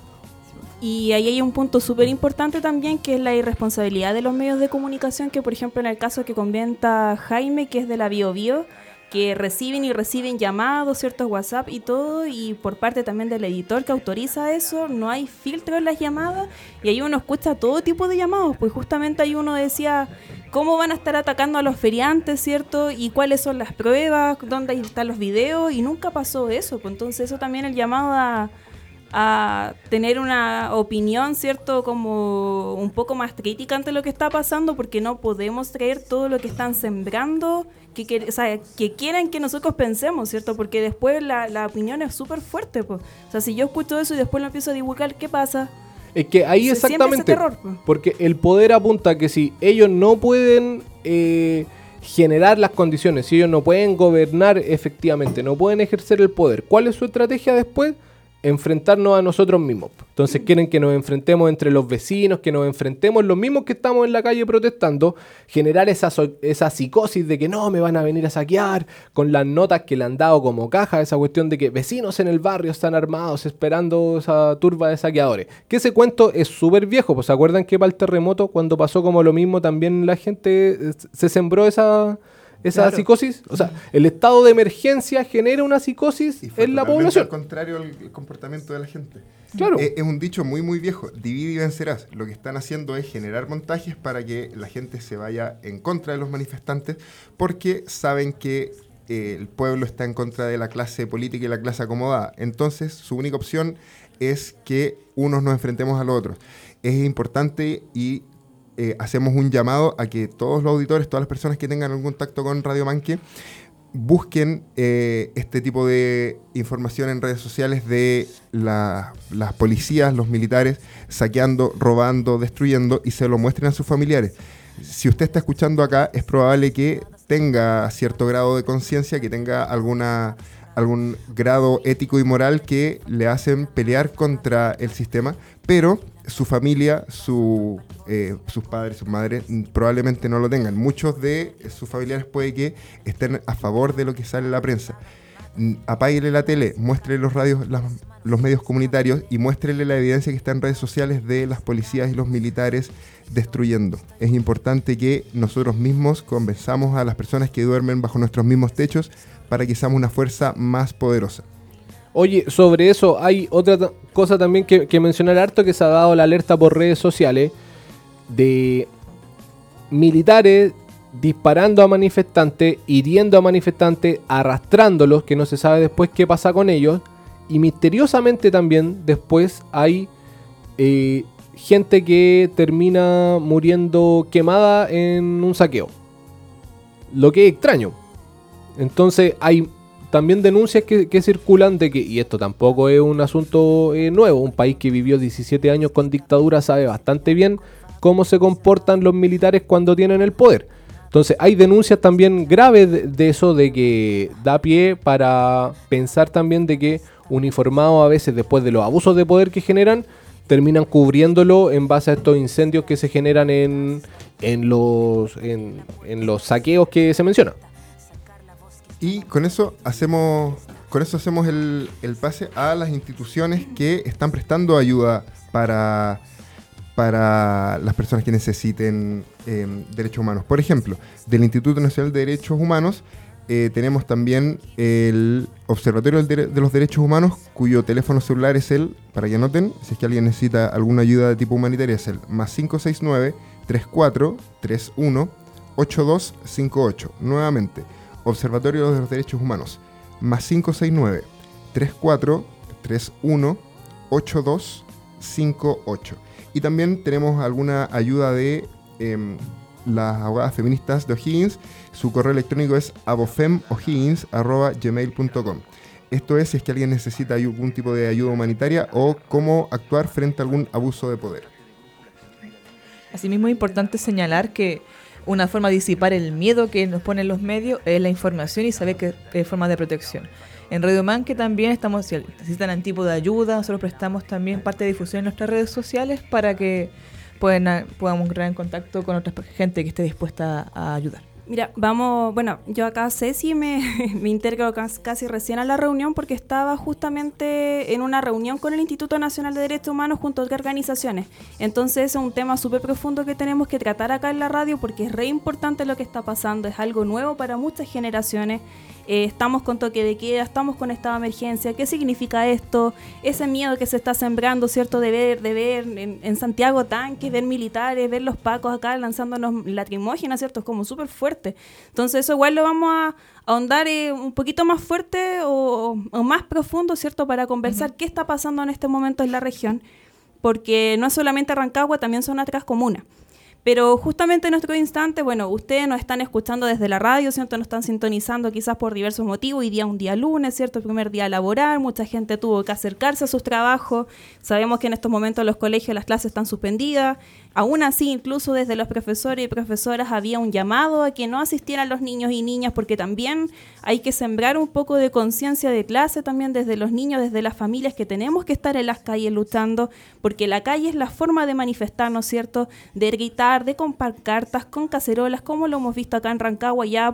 Y ahí hay un punto súper importante también, que es la irresponsabilidad de los medios de comunicación, que por ejemplo en el caso que comenta Jaime, que es de la BioBio, que reciben llamados, ciertos WhatsApp y todo, y por parte también del editor que autoriza eso, no hay filtro en las llamadas, y ahí uno escucha todo tipo de llamados, pues justamente ahí uno decía, ¿cómo van a estar atacando a los feriantes, cierto? ¿Y cuáles son las pruebas? ¿Dónde están los videos? Y nunca pasó eso, pues entonces eso también el llamado a tener una opinión, ¿cierto? Como un poco más crítica ante lo que está pasando, porque no podemos traer todo lo que están sembrando, que quieren que nosotros pensemos, ¿cierto? Porque después la opinión es súper fuerte, pues. O sea, si yo escucho eso y después lo empiezo a divulgar, ¿qué pasa? Es que ahí exactamente, terror, pues. Porque el poder apunta que si ellos no pueden generar las condiciones, si ellos no pueden gobernar efectivamente, no pueden ejercer el poder, ¿cuál es su estrategia después? Enfrentarnos a nosotros mismos. Entonces quieren que nos enfrentemos entre los vecinos, que nos enfrentemos los mismos que estamos en la calle protestando, generar esa psicosis de que no, me van a venir a saquear, con las notas que le han dado como caja, esa cuestión de que vecinos en el barrio están armados esperando esa turba de saqueadores. Que ese cuento es súper viejo, pues ¿se acuerdan que para el terremoto, cuando pasó como lo mismo, también la gente se sembró esa claro, psicosis? O sea, el estado de emergencia genera una psicosis en la población. Al contrario al comportamiento de la gente. Claro. Es un dicho muy muy viejo, divide y vencerás. Lo que están haciendo es generar montajes para que la gente se vaya en contra de los manifestantes, porque saben que el pueblo está en contra de la clase política y la clase acomodada. Entonces su única opción es que unos nos enfrentemos a los otros. Es importante y hacemos un llamado a que todos los auditores, todas las personas que tengan algún contacto con Radio Manque, busquen este tipo de información en redes sociales de las policías, los militares, saqueando, robando, destruyendo, y se lo muestren a sus familiares. Si usted está escuchando acá, es probable que tenga cierto grado de conciencia, que tenga algún grado ético y moral que le hacen pelear contra el sistema, pero su familia, sus padres, sus madres probablemente no lo tengan. Muchos de sus familiares puede que estén a favor de lo que sale en la prensa. Apáguele la tele, muéstrele los medios comunitarios y muéstrele la evidencia que está en redes sociales de las policías y los militares destruyendo. Es importante que nosotros mismos convenzamos a las personas que duermen bajo nuestros mismos techos para que seamos una fuerza más poderosa. Oye, sobre eso hay otra cosa también que mencionar harto, que se ha dado la alerta por redes sociales de militares disparando a manifestantes, hiriendo a manifestantes, arrastrándolos, que no se sabe después qué pasa con ellos, y misteriosamente también después hay gente que termina muriendo quemada en un saqueo, lo que es extraño. Entonces hay también denuncias que circulan de que, y esto tampoco es un asunto nuevo, un país que vivió 17 años con dictadura sabe bastante bien cómo se comportan los militares cuando tienen el poder. Entonces hay denuncias también graves de eso, de que da pie para pensar también de que uniformados a veces después de los abusos de poder que generan, terminan cubriéndolo en base a estos incendios que se generan en los saqueos que se mencionan. Y con eso hacemos el pase a las instituciones que están prestando ayuda para las personas que necesiten derechos humanos. Por ejemplo, del Instituto Nacional de Derechos Humanos tenemos también el Observatorio de los Derechos Humanos, cuyo teléfono celular es para que anoten, si es que alguien necesita alguna ayuda de tipo humanitaria, es el +569 3431 8258. Nuevamente, Observatorio de los Derechos Humanos, +569 3431 8258. Y también tenemos alguna ayuda de las abogadas feministas de O'Higgins. Su correo electrónico es abofemohiggins@gmail.com. Esto es si es que alguien necesita algún tipo de ayuda humanitaria o cómo actuar frente a algún abuso de poder. Asimismo, es importante señalar que una forma de disipar el miedo que nos ponen los medios es la información y saber que hay formas de protección. En Radio Manque también estamos, si necesitan algún tipo de ayuda, nosotros prestamos también parte de difusión en nuestras redes sociales para que podamos entrar en contacto con otra gente que esté dispuesta a ayudar. Mira, yo acá Ceci me integro casi recién a la reunión porque estaba justamente en una reunión con el Instituto Nacional de Derechos Humanos junto a otras organizaciones. Entonces es un tema súper profundo que tenemos que tratar acá en la radio porque es re importante lo que está pasando, es algo nuevo para muchas generaciones. Estamos con toque de queda, estamos con estado de emergencia. ¿Qué significa esto? Ese miedo que se está sembrando, ¿cierto? De ver en Santiago tanques, ver militares, ver los pacos acá lanzándonos lacrimógenas, ¿cierto? Es como súper fuerte. Entonces eso igual lo vamos a ahondar un poquito más fuerte o más profundo, ¿cierto? Para conversar qué está pasando en este momento en la región. Porque no es solamente Rancagua, también son otras comunas. Pero justamente en nuestro instante, ustedes nos están escuchando desde la radio, ¿cierto? Nos están sintonizando quizás por diversos motivos. Hoy día un día lunes, ¿cierto? El primer día laboral, mucha gente tuvo que acercarse a sus trabajos. Sabemos que en estos momentos los colegios, las clases están suspendidas. Aún así, incluso desde los profesores y profesoras había un llamado a que no asistieran los niños y niñas porque también hay que sembrar un poco de conciencia de clase también desde los niños, desde las familias, que tenemos que estar en las calles luchando porque la calle es la forma de manifestarnos, ¿cierto? De gritar, de con pancartas, con cacerolas, como lo hemos visto acá en Rancagua ya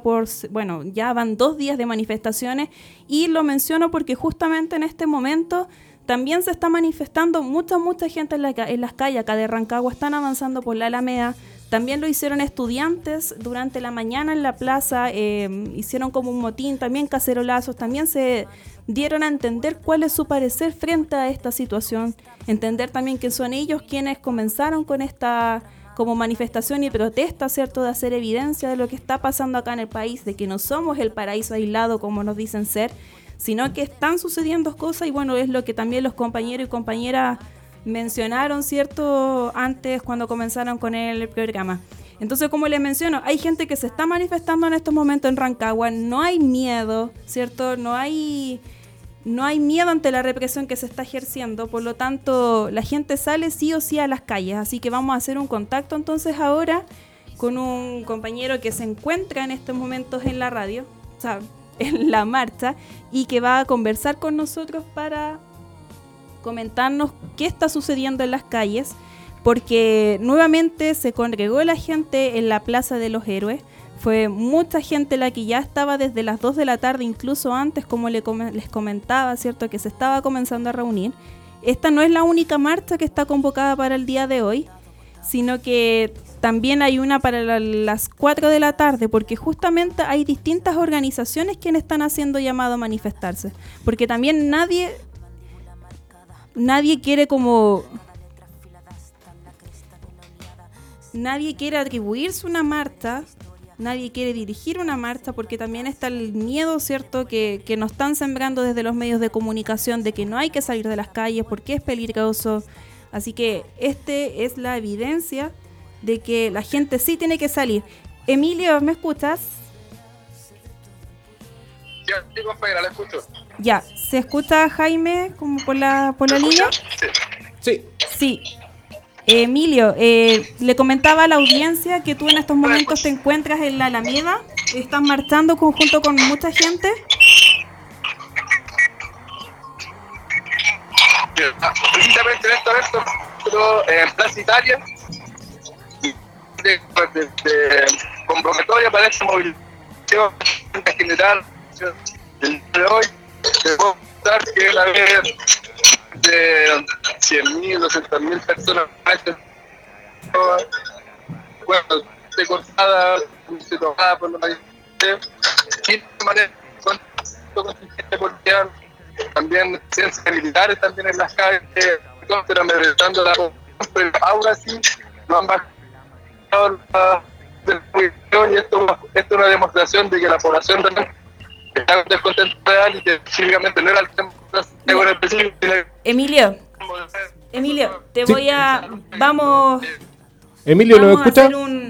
ya van 2 días de manifestaciones y lo menciono porque justamente en este momento también se está manifestando mucha gente en las calles acá de Rancagua, están avanzando por la Alameda. También lo hicieron estudiantes durante la mañana en la plaza, hicieron como un motín, también cacerolazos, también se dieron a entender cuál es su parecer frente a esta situación, entender también que son ellos quienes comenzaron con esta como manifestación y protesta, ¿cierto?, de hacer evidencia de lo que está pasando acá en el país, de que no somos el paraíso aislado como nos dicen ser, sino que están sucediendo cosas y es lo que también los compañeros y compañeras mencionaron, ¿cierto?, antes cuando comenzaron con el programa. Entonces, como les menciono, hay gente que se está manifestando en estos momentos en Rancagua, no hay miedo, ¿cierto?, no hay miedo ante la represión que se está ejerciendo, por lo tanto, la gente sale sí o sí a las calles, así que vamos a hacer un contacto entonces ahora con un compañero que se encuentra en estos momentos en la radio, o sea, en la marcha, y que va a conversar con nosotros para comentarnos qué está sucediendo en las calles, porque nuevamente se congregó la gente en la Plaza de los Héroes. Fue mucha gente la que ya estaba desde las 2 de la tarde, incluso antes, como les comentaba, ¿cierto?, que se estaba comenzando a reunir. Esta no es la única marcha que está convocada para el día de hoy, sino que también hay una para las 4 de la tarde, porque justamente hay distintas organizaciones quienes están haciendo llamado a manifestarse, porque también nadie quiere atribuirse una marcha, nadie quiere dirigir una marcha, porque también está el miedo, ¿cierto?, que nos están sembrando desde los medios de comunicación de que no hay que salir de las calles porque es peligroso. Así que es la evidencia de que la gente sí tiene que salir. Emilio, ¿me escuchas? Ya, sí, compañera, la escucho. Ya, ¿se escucha, Jaime, como por la línea? Sí. Sí. Emilio, le comentaba a la audiencia que tú en estos momentos te encuentras en la Alameda, estás marchando junto con mucha gente. Precisamente en este evento, en Plaza Italia, de convocatoria para esta movilización en general del día de hoy, te puedo contar que la vez de 100.000, 200.000 personas, bueno, se cortada, se tocada por los agentes, y de manera contingente policial, también presencia militares también en las calles, pero amedrentando la población, pero ahora sí no han bajado la movilización, y esto es una demostración de que la población también está con descontento real y que específicamente no era el tema en específico. Emilio, te voy a... Vamos... Emilio, ¿nos escucha?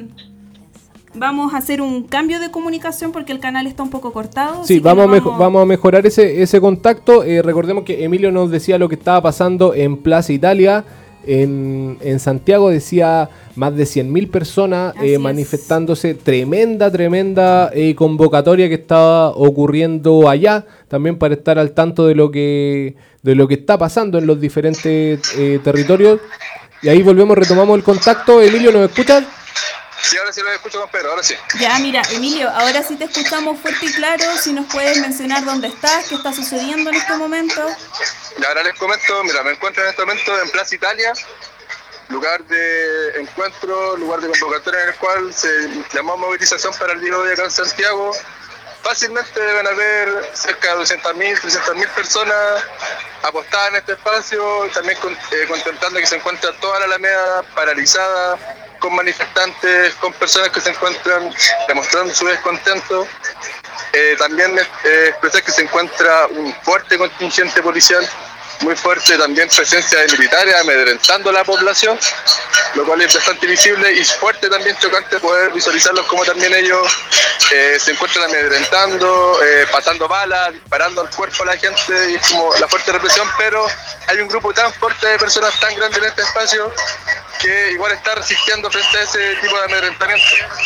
Vamos a hacer un cambio de comunicación porque el canal está un poco cortado. Sí, vamos a mejorar ese contacto. Recordemos que Emilio nos decía lo que estaba pasando en Plaza Italia. En Santiago decía más de 100.000 personas manifestándose. Tremenda convocatoria que estaba ocurriendo allá. También para estar al tanto de lo que está pasando en los diferentes territorios. Y ahí retomamos el contacto. Emilio, ¿nos escuchas? Sí, ahora sí lo escucho con Pedro, ahora sí. Ya, mira, Emilio, ahora sí te escuchamos fuerte y claro. Si nos puedes mencionar dónde estás, qué está sucediendo en este momento. Y ahora les comento, mira, me encuentro en este momento en Plaza Italia, lugar de encuentro, lugar de convocatoria en el cual se llamó movilización para el día de hoy acá en Santiago. Fácilmente deben haber cerca de 200.000, 300.000 personas apostadas en este espacio, también contemplando que se encuentra toda la Alameda paralizada, con manifestantes, con personas que se encuentran demostrando su descontento. También expresar que se encuentra un fuerte contingente policial, muy fuerte, también presencia de militares amedrentando a la población, lo cual es bastante visible y fuerte, también chocante poder visualizarlos como también ellos se encuentran amedrentando, pasando balas, disparando al cuerpo a la gente, y es como la fuerte represión, pero hay un grupo tan fuerte de personas tan grande en este espacio que igual está resistiendo frente a ese tipo de amedrentamiento.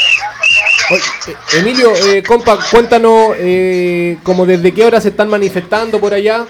Emilio, compa, cuéntanos como desde qué hora se están manifestando por allá.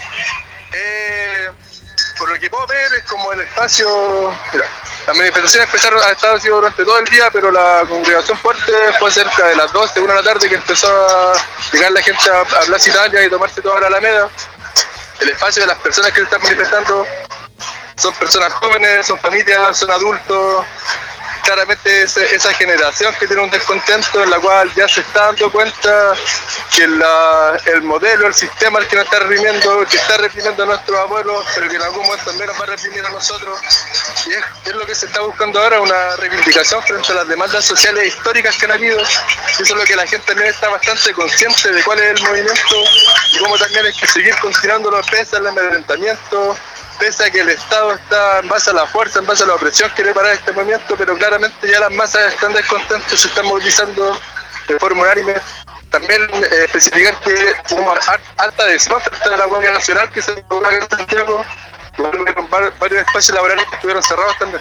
Por lo que puedo ver es como el espacio, mira, las manifestaciones empezaron a estar así durante todo el día, pero la congregación fuerte fue cerca de las 12, 1 de la tarde que empezó a llegar la gente a Plaza Italia y tomarse toda la Alameda. El espacio de las personas que se están manifestando son personas jóvenes, son familias, son adultos. Claramente esa generación que tiene un descontento en la cual ya se está dando cuenta que el modelo, el sistema el que nos está reprimiendo, que está reprimiendo a nuestros abuelos, pero que en algún momento también nos va a reprimir a nosotros. Y es lo que se está buscando ahora, una reivindicación frente a las demandas sociales históricas que han habido. Y eso es lo que la gente también está bastante consciente de cuál es el movimiento y cómo también hay que seguir continuándolo pese al amedrentamiento, pese a que el Estado está en base a la fuerza, en base a la opresión, quiere parar este movimiento, pero claramente ya las masas están descontentas, se están movilizando de forma unánime. También especificar que tenemos alta adhesión frente a la Guardia Nacional que se logró acá en Santiago, con varios espacios laborales que estuvieron cerrados también.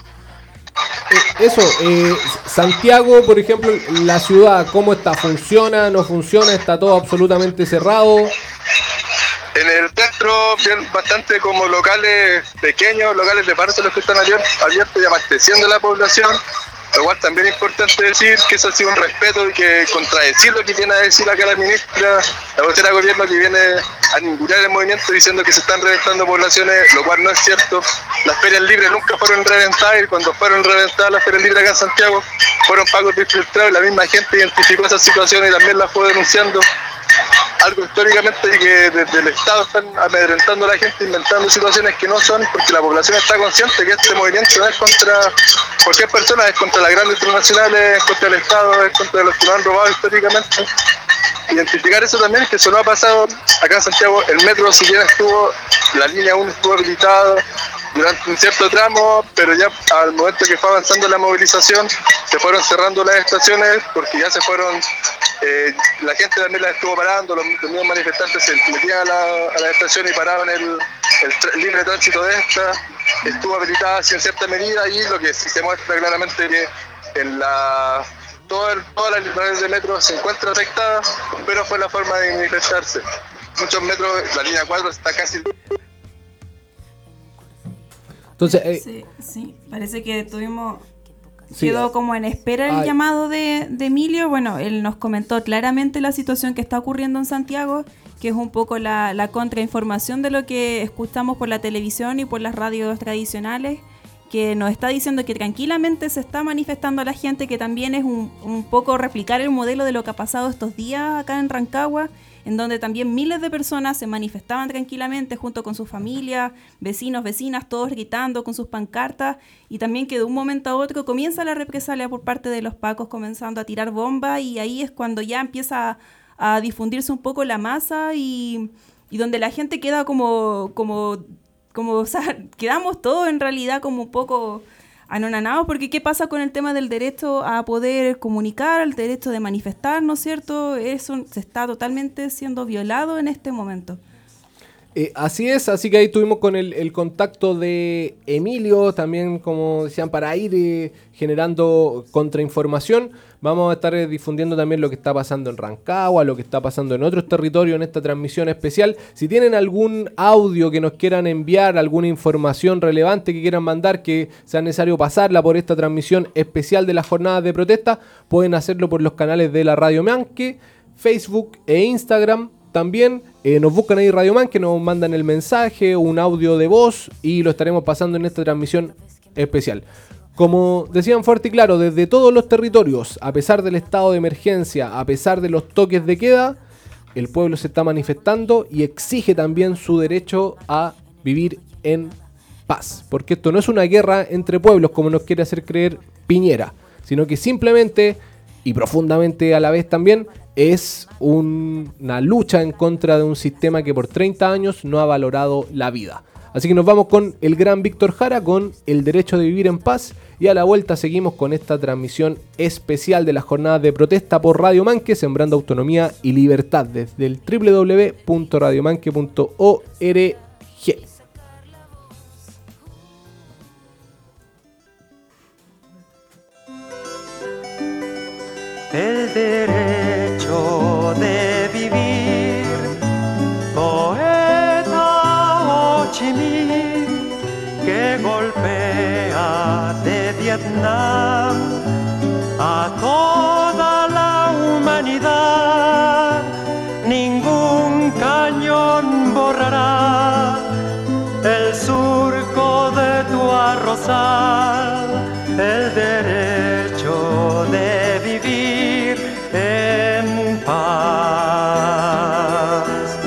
Santiago, por ejemplo, la ciudad, ¿cómo está? ¿Funciona? ¿No funciona? ¿Está todo absolutamente cerrado? En el centro, bien, bastante como locales pequeños, locales de paro son los que están abiertos y abasteciendo a la población. Lo cual también es importante decir que eso ha sido un respeto y que contradecir lo que viene a decir acá la ministra, la vocera de gobierno, que viene a ningunear el movimiento diciendo que se están reventando poblaciones, lo cual no es cierto. Las ferias libres nunca fueron reventadas y cuando fueron reventadas las ferias libres acá en Santiago fueron pagos infiltrados y la misma gente identificó esas situaciones y también las fue denunciando. Algo históricamente que desde el Estado están amedrentando a la gente, inventando situaciones que no son, porque la población está consciente que este movimiento no es contra cualquier persona, es contra las grandes transnacionales, es contra el Estado, es contra los que nos han robado históricamente. Identificar eso también, es que eso no ha pasado acá en Santiago. El metro, si bien la línea 1 estuvo habilitada durante un cierto tramo, pero ya al momento que fue avanzando la movilización se fueron cerrando las estaciones porque ya se fueron, la gente también las estuvo parando, los mismos manifestantes se metían a la estación y paraban el libre tránsito de esta, estuvo habilitada en cierta medida y lo que sí se muestra claramente que en toda la línea de metro se encuentra afectada, pero fue la forma de manifestarse. Muchos metros, la línea 4 está casi... Entonces, sí, parece que sí, quedó como en espera el llamado de Emilio. Bueno, él nos comentó claramente la situación que está ocurriendo en Santiago, que es un poco la contrainformación de lo que escuchamos por la televisión y por las radios tradicionales, que nos está diciendo que tranquilamente se está manifestando a la gente, que también es un poco replicar el modelo de lo que ha pasado estos días acá en Rancagua, en donde también miles de personas se manifestaban tranquilamente junto con sus familias, vecinos, vecinas, todos gritando con sus pancartas, y también que de un momento a otro comienza la represalia por parte de los pacos, comenzando a tirar bombas, y ahí es cuando ya empieza a difundirse un poco la masa y donde la gente queda como, o sea, quedamos todos en realidad como un poco anonadados, porque ¿qué pasa con el tema del derecho a poder comunicar, el derecho de manifestar, ¿no es cierto? Eso se está totalmente siendo violado en este momento. Así es, así que ahí tuvimos con el contacto de Emilio, también como decían, para ir generando contrainformación. Vamos a estar difundiendo también lo que está pasando en Rancagua, lo que está pasando en otros territorios en esta transmisión especial. Si tienen algún audio que nos quieran enviar, alguna información relevante que quieran mandar, que sea necesario pasarla por esta transmisión especial de las jornadas de protesta, pueden hacerlo por los canales de la Radio Manque, Facebook e Instagram. También nos buscan ahí Radio Man, que nos mandan el mensaje, un audio de voz, y lo estaremos pasando en esta transmisión especial. Como decían fuerte y claro, desde todos los territorios, a pesar del estado de emergencia, a pesar de los toques de queda, el pueblo se está manifestando y exige también su derecho a vivir en paz. Porque esto no es una guerra entre pueblos, como nos quiere hacer creer Piñera, sino que simplemente, y profundamente a la vez también, es una lucha en contra de un sistema que por 30 años no ha valorado la vida. Así que nos vamos con el gran Víctor Jara, con el derecho de vivir en paz, y a la vuelta seguimos con esta transmisión especial de las jornadas de protesta por Radio Manque, sembrando autonomía y libertad desde el www.radiomanque.org. El derecho de vivir, poeta Ho Chi Minh, que golpea de Vietnam a toda la humanidad. Ningún cañón borrará el surco de tu arrozal. El derecho de vivir en paz.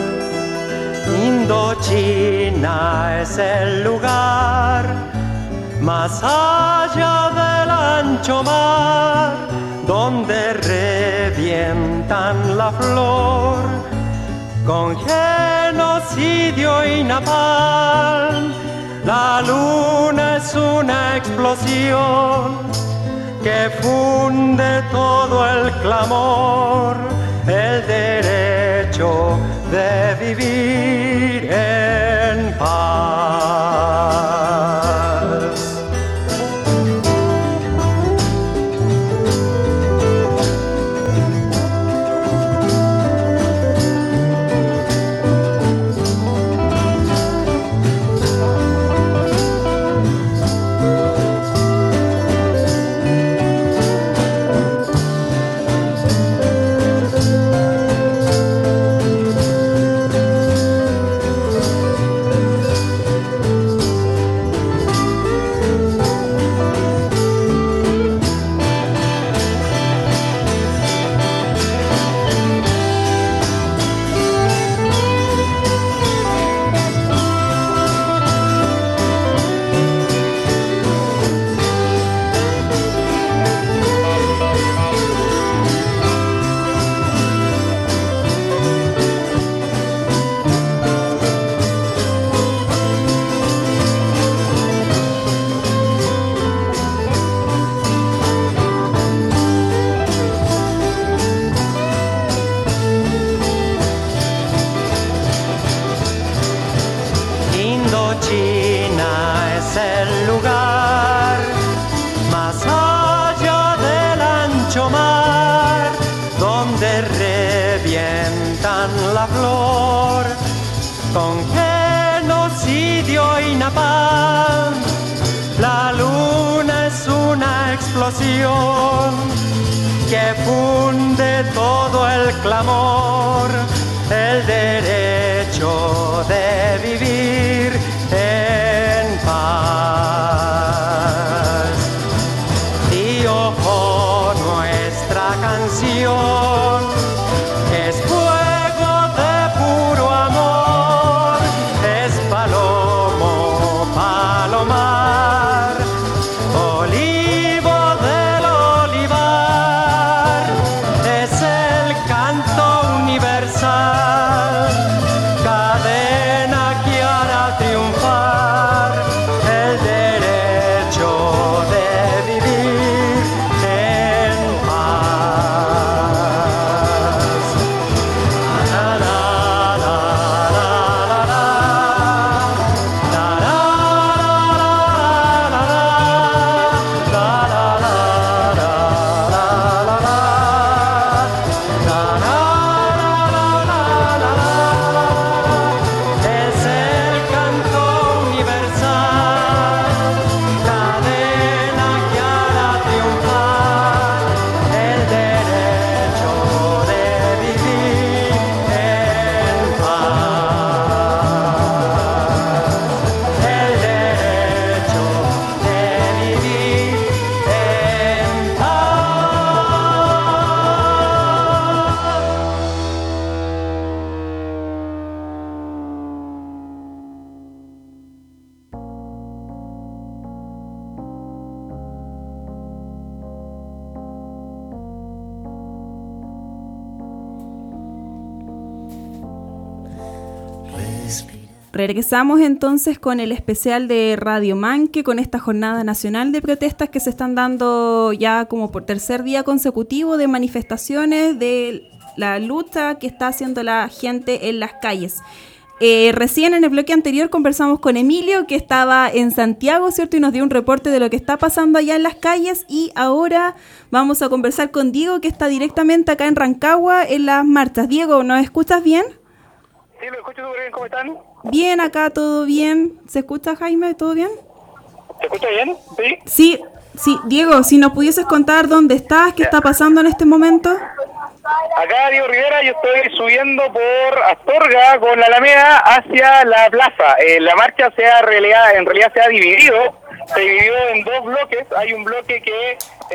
Indochina es el lugar más allá del ancho mar, donde revientan la flor con genocidio y napalm. La luna es una explosión que funde todo el clamor, el derecho de vivir en paz. La flor con genocidio y napalm. explosión que funde todo el clamor, el derecho de vivir en paz. Y ojo, nuestra canción es fuego de puro amor, es palomo, palomar, olivo del olivar, es el canto universal, cadena que hará triunfar el derecho de vivir en paz. La, la, la, la, la, la, la, la, es el canto universal, cadena que hará triunfar el derecho de vivir en paz. El derecho de vivir en Regresamos entonces con el especial de Radio Manque, con esta jornada nacional de protestas que se están dando ya como por tercer día consecutivo de manifestaciones de la lucha que está haciendo la gente en las calles. Recién en el bloque anterior conversamos con Emilio, que estaba en Santiago, ¿cierto? Y nos dio un reporte de lo que está pasando allá en las calles. Y ahora vamos a conversar con Diego, que está directamente acá en Rancagua en las marchas. Diego, ¿nos escuchas bien? Sí, lo escucho súper bien. ¿Cómo están? Bien, acá todo bien. ¿Se escucha, Jaime? ¿Todo bien? ¿Se escucha bien? Sí. Sí, sí. Diego, si nos pudieses contar dónde estás, qué está pasando en este momento. Acá, Diego Rivera, yo estoy subiendo por Astorga con la Alameda hacia la plaza. La marcha en realidad se ha dividido. Se dividió en dos bloques. Hay un bloque que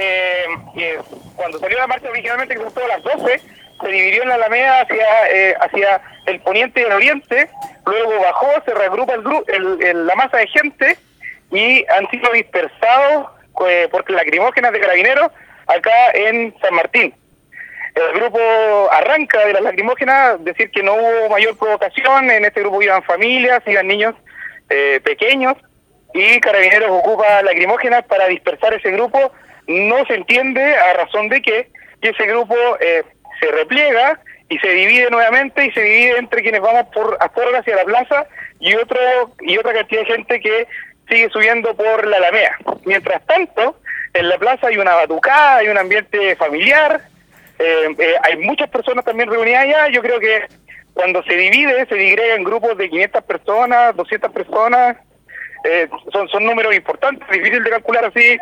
cuando salió la marcha originalmente, que fue a las 12, se dividió en la Alameda hacia el poniente y el oriente. Luego bajó, se reagrupa la masa de gente y han sido dispersados por lacrimógenas de carabineros acá en San Martín. El grupo arranca de las lacrimógenas, decir que no hubo mayor provocación. En este grupo iban familias, iban niños pequeños, y Carabineros ocupa lacrimógenas para dispersar ese grupo. No se entiende a razón de que ese grupo se repliega y se divide nuevamente, y se divide entre quienes vamos por Astorga hacia la plaza y otra cantidad de gente que sigue subiendo por la Alameda. Mientras tanto, en la plaza hay una batucada, hay un ambiente familiar. Hay muchas personas también reunidas allá. Yo creo que cuando se divide, se digrega en grupos de 500 personas, 200 personas. Son números importantes, difícil de calcular así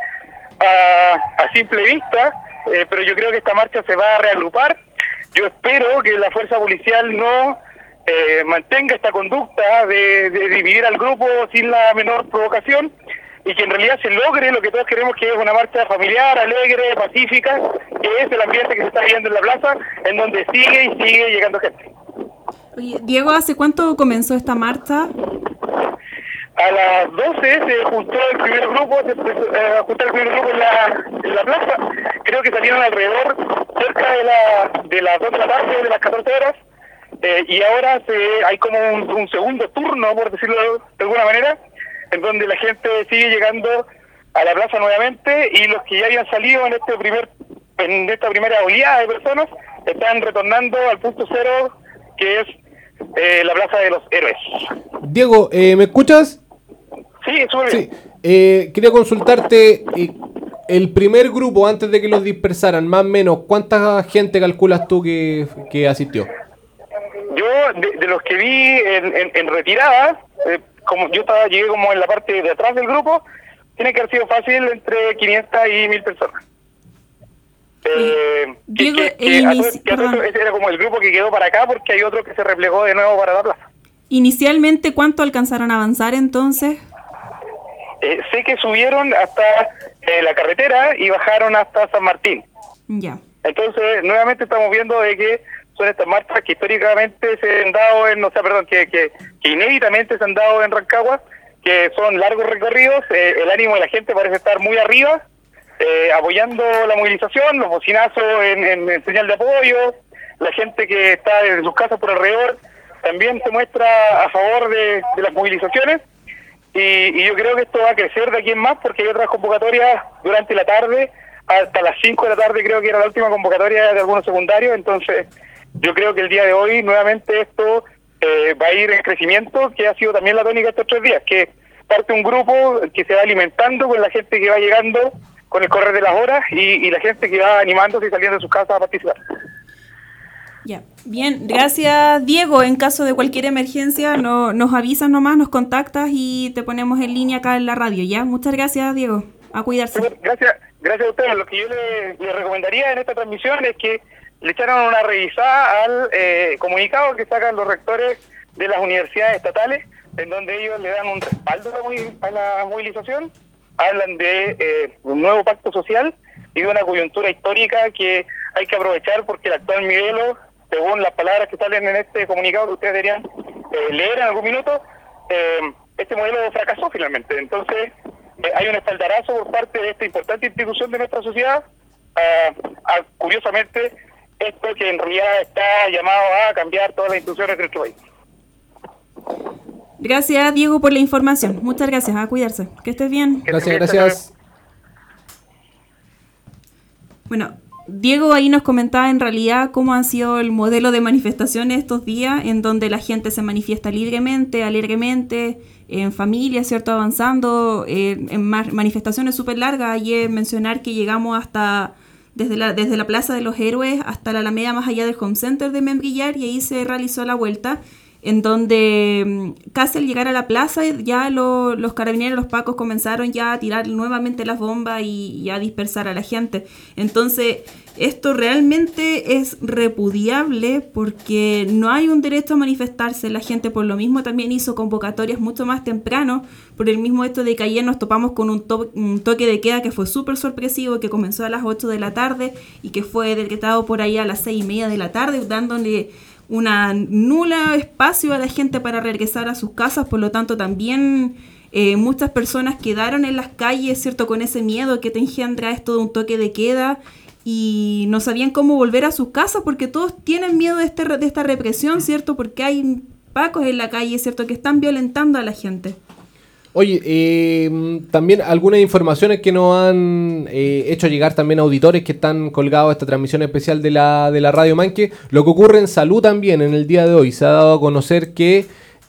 a simple vista, pero yo creo que esta marcha se va a reagrupar. Yo espero que la fuerza policial no mantenga esta conducta de dividir al grupo sin la menor provocación, y que en realidad se logre lo que todos queremos, que es una marcha familiar, alegre, pacífica, que es el ambiente que se está viviendo en la plaza, en donde sigue llegando gente. Oye, Diego, ¿hace cuánto comenzó esta marcha? A las 12 se juntó el primer grupo, en la plaza. Creo que salieron alrededor, cerca de las 2 de la tarde, de las 14 horas, y ahora hay como un segundo turno, por decirlo de alguna manera, en donde la gente sigue llegando a la plaza nuevamente, y los que ya habían salido en esta primera oleada de personas están retornando al punto cero, que es la Plaza de los Héroes. Diego, ¿me escuchas? Sí, súper bien. Sí. Quería consultarte, el primer grupo, antes de que los dispersaran, más o menos, ¿cuánta gente calculas tú que asistió? Yo, de los que vi en retirada, como yo llegué como en la parte de atrás del grupo, tiene que haber sido fácil entre 500 y 1000 personas. Diego, Ese era como el grupo que quedó para acá, porque hay otro que se replegó de nuevo para la plaza. Inicialmente, ¿cuánto alcanzaron a avanzar entonces? Sé que subieron hasta la carretera y bajaron hasta San Martín. Ya. Entonces, nuevamente estamos viendo de que son estas marchas que históricamente se han dado que inéditamente se han dado en Rancagua, que son largos recorridos. El ánimo de la gente parece estar muy arriba, apoyando la movilización, los bocinazos en señal de apoyo, la gente que está en sus casas por alrededor también se muestra a favor de las movilizaciones, y yo creo que esto va a crecer de aquí en más, porque hay otras convocatorias durante la tarde, hasta las 5 de la tarde creo que era la última convocatoria de algunos secundarios. Entonces yo creo que el día de hoy nuevamente esto va a ir en crecimiento, que ha sido también la tónica estos 3 días, que parte un grupo que se va alimentando con la gente que va llegando con el correr de las horas, y la gente que va animándose y saliendo de sus casas a participar. Ya, bien, gracias Diego. En caso de cualquier emergencia nos avisas nomás, nos contactas y te ponemos en línea acá en la radio, ¿ya? Muchas gracias, Diego, a cuidarse. Gracias a ustedes. Lo que yo le recomendaría en esta transmisión es que le echaran una revisada al comunicado que sacan los rectores de las universidades estatales, en donde ellos le dan un respaldo a la movilización, hablan de un nuevo pacto social y de una coyuntura histórica que hay que aprovechar, porque el actual modelo, según las palabras que salen en este comunicado que ustedes deberían leer en algún minuto, este modelo fracasó finalmente. Entonces hay un espaldarazo por parte de esta importante institución de nuestra sociedad, curiosamente, esto que en realidad está llamado a cambiar todas las instituciones de nuestro país. Gracias, Diego, por la información. Muchas gracias, a cuidarse. Que estés bien. Gracias. Bueno, Diego ahí nos comentaba en realidad cómo han sido el modelo de manifestaciones estos días, en donde la gente se manifiesta libremente, alegremente, en familia, ¿cierto? Avanzando, en manifestaciones súper largas. Ayer mencionar que llegamos hasta desde la Plaza de los Héroes hasta la Alameda, más allá del Home Center de Membrillar, y ahí se realizó la vuelta, en donde casi al llegar a la plaza ya los carabineros, los pacos comenzaron ya a tirar nuevamente las bombas y a dispersar a la gente. Entonces esto realmente es repudiable, porque no hay un derecho a manifestarse. La gente por lo mismo también hizo convocatorias mucho más temprano, por el mismo hecho de que ayer nos topamos con un toque de queda que fue súper sorpresivo, que comenzó a las 8 de la tarde y que fue decretado por ahí a las 6:30 de la tarde, dándole una nula espacio a la gente para regresar a sus casas. Por lo tanto también muchas personas quedaron en las calles, ¿cierto?, con ese miedo que te engendra esto de un toque de queda, y no sabían cómo volver a sus casas, porque todos tienen miedo de esta represión, ¿cierto?, porque hay pacos en la calle, ¿cierto?, que están violentando a la gente. Oye, también algunas informaciones que nos han hecho llegar también auditores que están colgados a esta transmisión especial de la Radio Manque. Lo que ocurre en salud también en el día de hoy. Se ha dado a conocer que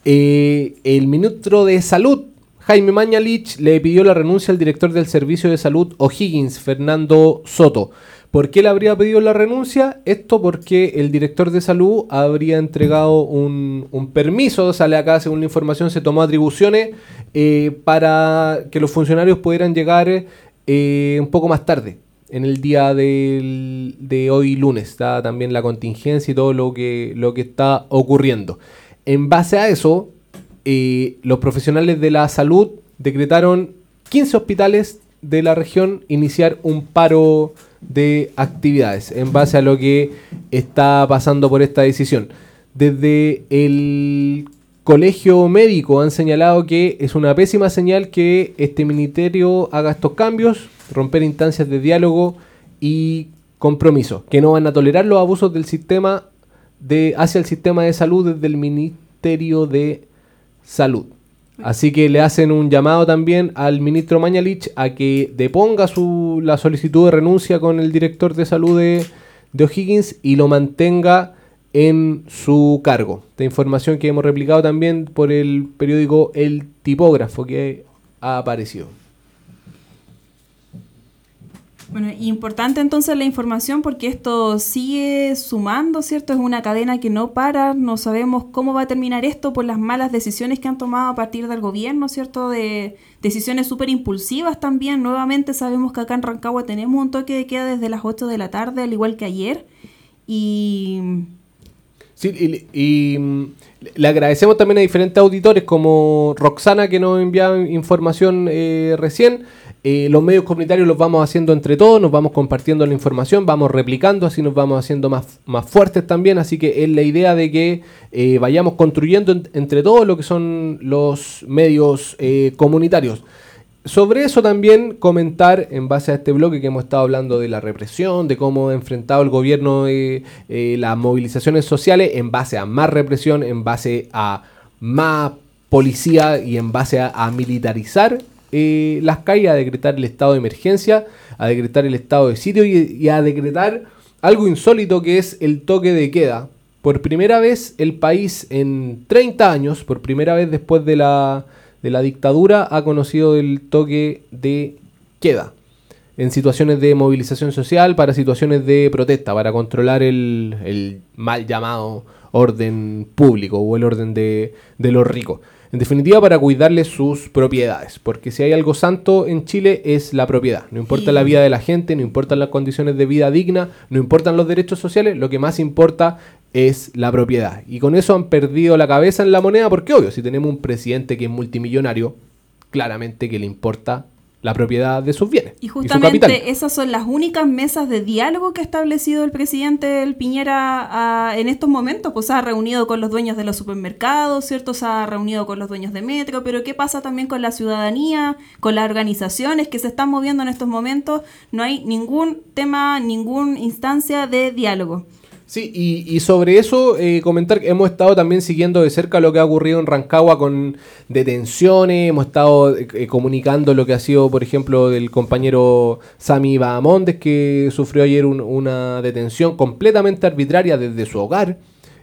el ministro de Salud, Jaime Mañalich, le pidió la renuncia al director del Servicio de Salud O'Higgins, Fernando Soto. ¿Por qué le habría pedido la renuncia? Esto porque el director de salud habría entregado un permiso, sale acá según la información, se tomó atribuciones para que los funcionarios pudieran llegar un poco más tarde, en el día de hoy lunes. Está también la contingencia y todo lo que está ocurriendo. En base a eso, los profesionales de la salud decretaron 15 hospitales de la región iniciar un paro de actividades en base a lo que está pasando por esta decisión. Desde el colegio médico han señalado que es una pésima señal que este ministerio haga estos cambios, romper instancias de diálogo y compromiso, que no van a tolerar los abusos del sistema hacia el sistema de salud desde el Ministerio de Salud. Así que le hacen un llamado también al ministro Mañalich a que deponga la solicitud de renuncia con el director de salud de O'Higgins y lo mantenga en su cargo. Esta información que hemos replicado también por el periódico El Tipógrafo, que ha aparecido. Bueno, importante entonces la información porque esto sigue sumando, ¿cierto? Es una cadena que no para, no sabemos cómo va a terminar esto por las malas decisiones que han tomado a partir del gobierno, ¿cierto? De decisiones súper impulsivas también. Nuevamente sabemos que acá en Rancagua tenemos un toque de queda desde las 8 de la tarde, al igual que ayer. Y le agradecemos también a diferentes auditores como Roxana, que nos enviaba información recién. Los medios comunitarios los vamos haciendo entre todos, nos vamos compartiendo la información, vamos replicando, así nos vamos haciendo más fuertes también. Así que es la idea de que vayamos construyendo entre todos lo que son los medios comunitarios. Sobre eso también comentar, en base a este bloque que hemos estado hablando de la represión, de cómo ha enfrentado el gobierno las movilizaciones sociales, en base a más represión, en base a más policía y en base a militarizar las calles, a decretar el estado de emergencia, a decretar el estado de sitio y a decretar algo insólito que es el toque de queda. Por primera vez el país en 30 años, por primera vez después de la dictadura, ha conocido el toque de queda en situaciones de movilización social, para situaciones de protesta, para controlar el mal llamado orden público o el orden de los ricos. En definitiva, para cuidarles sus propiedades, porque si hay algo santo en Chile es la propiedad. No importa la vida de la gente, no importan las condiciones de vida digna, no importan los derechos sociales, lo que más importa es la propiedad. Y con eso han perdido la cabeza en la moneda, porque obvio, si tenemos un presidente que es multimillonario, claramente que le importa la propiedad de sus bienes y su capital. justamente esas son las únicas mesas de diálogo que ha establecido el presidente el Piñera en estos momentos. Pues se ha reunido con los dueños de los supermercados, ¿cierto? Se ha reunido con los dueños de metro, pero ¿qué pasa también con la ciudadanía, con las organizaciones que se están moviendo en estos momentos? No hay ningún tema, ninguna instancia de diálogo. Sí, y sobre eso comentar que hemos estado también siguiendo de cerca lo que ha ocurrido en Rancagua con detenciones, hemos estado comunicando lo que ha sido, por ejemplo, del compañero Sami Bahamondes, que sufrió ayer una detención completamente arbitraria desde su hogar.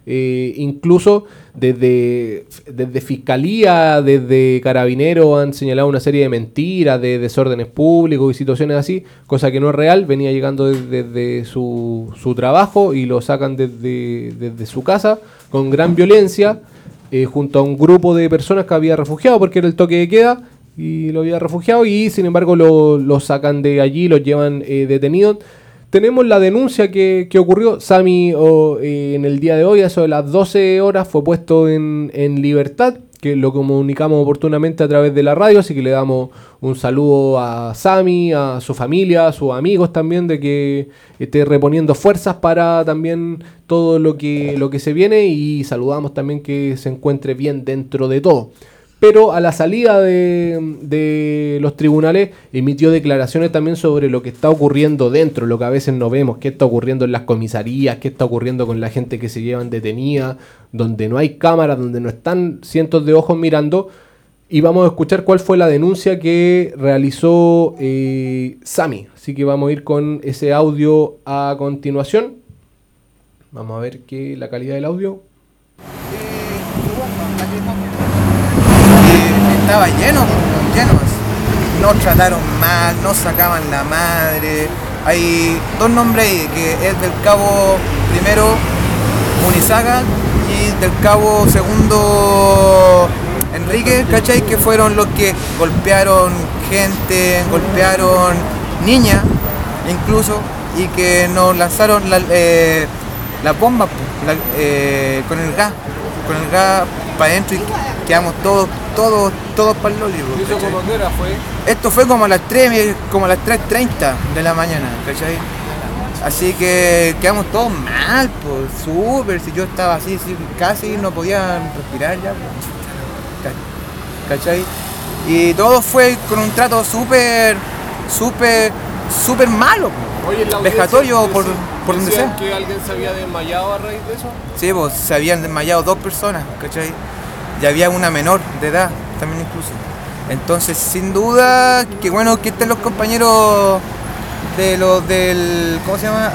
Incluso desde Fiscalía, desde Carabineros han señalado una serie de mentiras, de desórdenes públicos y situaciones así, cosa que no es real. Venía llegando desde su trabajo y lo sacan desde su casa con gran violencia, junto a un grupo de personas que había refugiado porque era el toque de queda y lo había refugiado, y sin embargo lo sacan de allí, los llevan detenidos. Tenemos la denuncia que ocurrió. Sami en el día de hoy, a eso de las 12 horas, fue puesto en libertad, que lo comunicamos oportunamente a través de la radio, así que le damos un saludo a Sami, a su familia, a sus amigos también, de que esté reponiendo fuerzas para también todo lo que se viene, y saludamos también que se encuentre bien dentro de todo. Pero a la salida de los tribunales emitió declaraciones también sobre lo que está ocurriendo dentro, lo que a veces no vemos, qué está ocurriendo en las comisarías, qué está ocurriendo con la gente que se llevan detenida, donde no hay cámaras, donde no están cientos de ojos mirando. Y vamos a escuchar cuál fue la denuncia que realizó Sami. Así que vamos a ir con ese audio a continuación. Vamos a ver la calidad del audio. Estaba lleno. Nos trataron mal, nos sacaban la madre. Hay dos nombres ahí, que es del cabo primero Munizaga y del cabo segundo Enrique, ¿cachai? Que fueron los que golpearon gente, golpearon niñas incluso, y que nos lanzaron la bomba con el gas para adentro, y quedamos todos para el loli. ¿Y eso como qué hora fue? Esto fue como a las 3:30 de la mañana, ¿cachai? Así que quedamos todos mal, pues, súper. Si yo estaba así, casi no podía respirar ya, pues, ¿cachai? Y todo fue con un trato súper malo, pues. Oye, vejatorio por donde sea. ¿Que alguien se había desmayado a raíz de eso? Sí, pues se habían desmayado 2 personas, ¿cachai? Y había una menor de edad también incluso. Entonces, sin duda, qué bueno que estén los compañeros de los del... ¿Cómo se llama?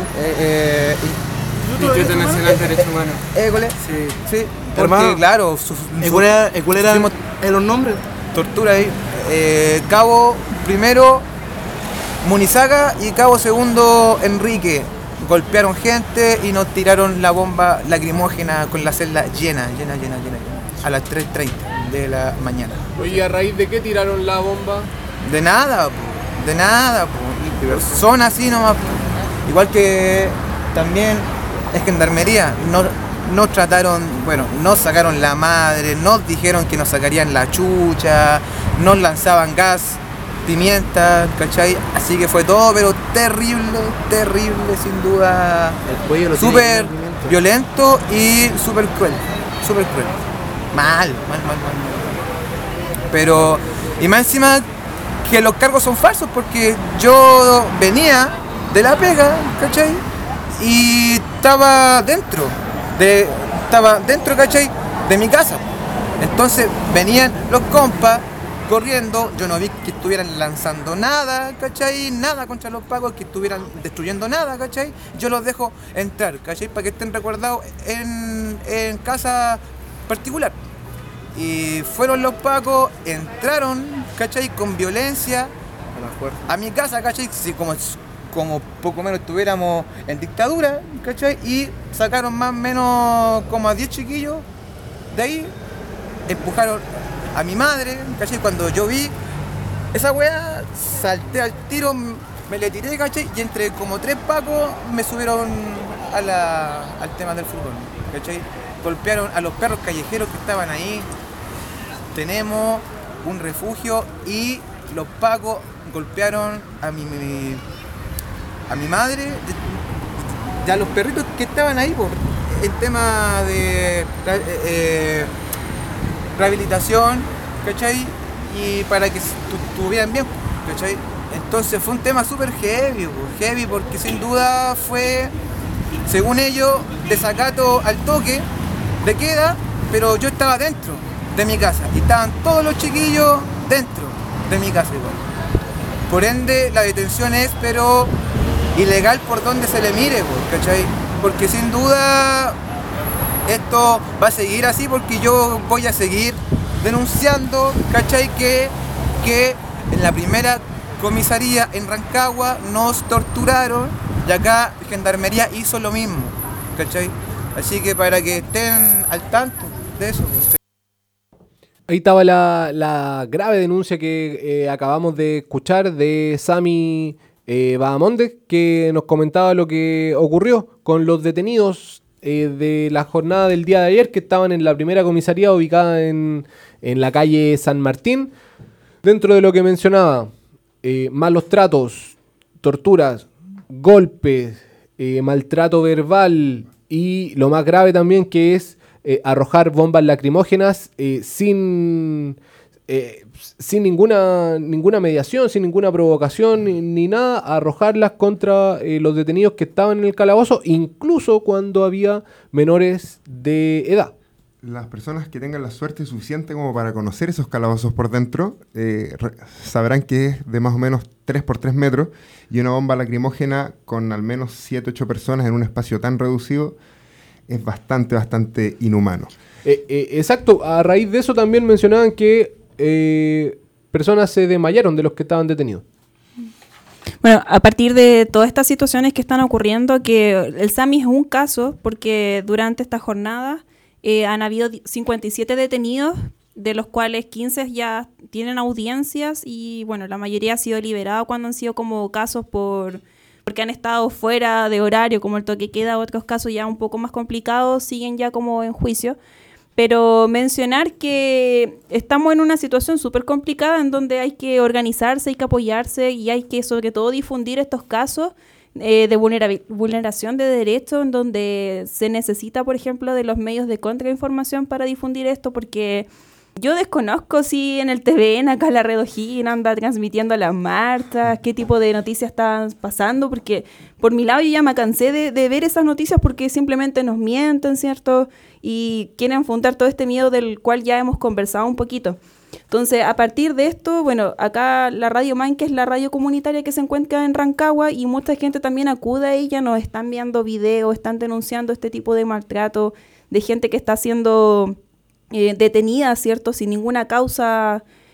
Instituto Nacional de Derechos Humanos. ¿École? Sí. Porque, hermano, claro... ¿Cuál eran los nombres? Tortura ahí. Cabo primero Munizaga y Cabo Segundo Enrique golpearon gente y nos tiraron la bomba lacrimógena con la celda llena, a las 3:30 de la mañana. Oye, ¿a raíz de qué tiraron la bomba? De nada, son así nomás. Igual que también es Gendarmería, nos trataron, nos sacaron la madre, nos dijeron que nos sacarían la chucha, nos lanzaban gas, pimienta, ¿cachai? Así que fue todo, pero terrible, sin duda. Súper violento y súper cruel. Mal. Pero, y más encima que los cargos son falsos, porque yo venía de la pega, ¿cachai? Y estaba dentro, ¿cachai? De mi casa. Entonces venían los compas corriendo, yo no vi que estuvieran lanzando nada, ¿cachai? Nada contra los pacos, que estuvieran destruyendo nada, ¿cachai? Yo los dejo entrar, ¿cachai? Para que estén resguardados en casa particular. Y fueron los pacos, entraron, ¿cachai? Con violencia a mi casa, ¿cachai? Sí, como poco menos estuviéramos en dictadura, ¿cachai? Y sacaron más o menos como a 10 chiquillos de ahí, empujaron a mi madre, ¿cachai? Cuando yo vi esa weá, salté al tiro, me le tiré, ¿cachai? Y entre como 3 pacos me subieron al tema del fútbol, ¿cachai? Golpearon a los perros callejeros que estaban ahí. Tenemos un refugio y los pacos golpearon a mi madre y a los perritos que estaban ahí por el tema de rehabilitación, ¿cachai? Y para que estuvieran bien, ¿cachai? Entonces fue un tema súper heavy, porque sin duda fue, según ellos, desacato al toque de queda, pero yo estaba dentro de mi casa y estaban todos los chiquillos dentro de mi casa igual. Por ende, la detención es, pero ilegal por donde se le mire, ¿cachai? Porque sin duda esto va a seguir así, porque yo voy a seguir denunciando, ¿cachai? Que en la primera comisaría en Rancagua nos torturaron y acá Gendarmería hizo lo mismo, ¿cachai? Así que para que estén al tanto de eso. Ahí estaba la grave denuncia que acabamos de escuchar de Sami Bahamondes, que nos comentaba lo que ocurrió con los detenidos de la jornada del día de ayer, que estaban en la primera comisaría ubicada en la calle San Martín. Dentro de lo que mencionaba, malos tratos, torturas, golpes, maltrato verbal y lo más grave también, que es arrojar bombas lacrimógenas sin ninguna mediación, sin ninguna provocación ni nada, arrojarlas contra los detenidos que estaban en el calabozo, incluso cuando había menores de edad. Las personas que tengan la suerte suficiente como para conocer esos calabozos por dentro sabrán que es de más o menos 3 por 3 metros y una bomba lacrimógena con al menos 7-8 personas en un espacio tan reducido es bastante inhumano. Exacto, a raíz de eso también mencionaban que personas se desmayaron de los que estaban detenidos. Bueno, a partir de todas estas situaciones que están ocurriendo, que el SAMI es un caso, porque durante esta jornada han habido 57 detenidos, de los cuales 15 ya tienen audiencias y bueno, la mayoría ha sido liberada cuando han sido como casos porque han estado fuera de horario, como el toque queda. Otros casos ya un poco más complicados siguen ya como en juicio. Pero mencionar que estamos en una situación súper complicada en donde hay que organizarse, hay que apoyarse y hay que sobre todo difundir estos casos de vulneración de derechos, en donde se necesita, por ejemplo, de los medios de contrainformación para difundir esto, porque yo desconozco si en el TVN acá la Red O'Higgins anda transmitiendo las marchas, qué tipo de noticias están pasando, porque por mi lado yo ya me cansé de ver esas noticias porque simplemente nos mienten, ¿cierto? Y quieren fundar todo este miedo del cual ya hemos conversado un poquito. Entonces, a partir de esto, bueno, acá la Radio MAN, que es la radio comunitaria que se encuentra en Rancagua, y mucha gente también acude a ella, nos están viendo videos, están denunciando este tipo de maltrato, de gente que está siendo detenida, ¿cierto? Sin ninguna causa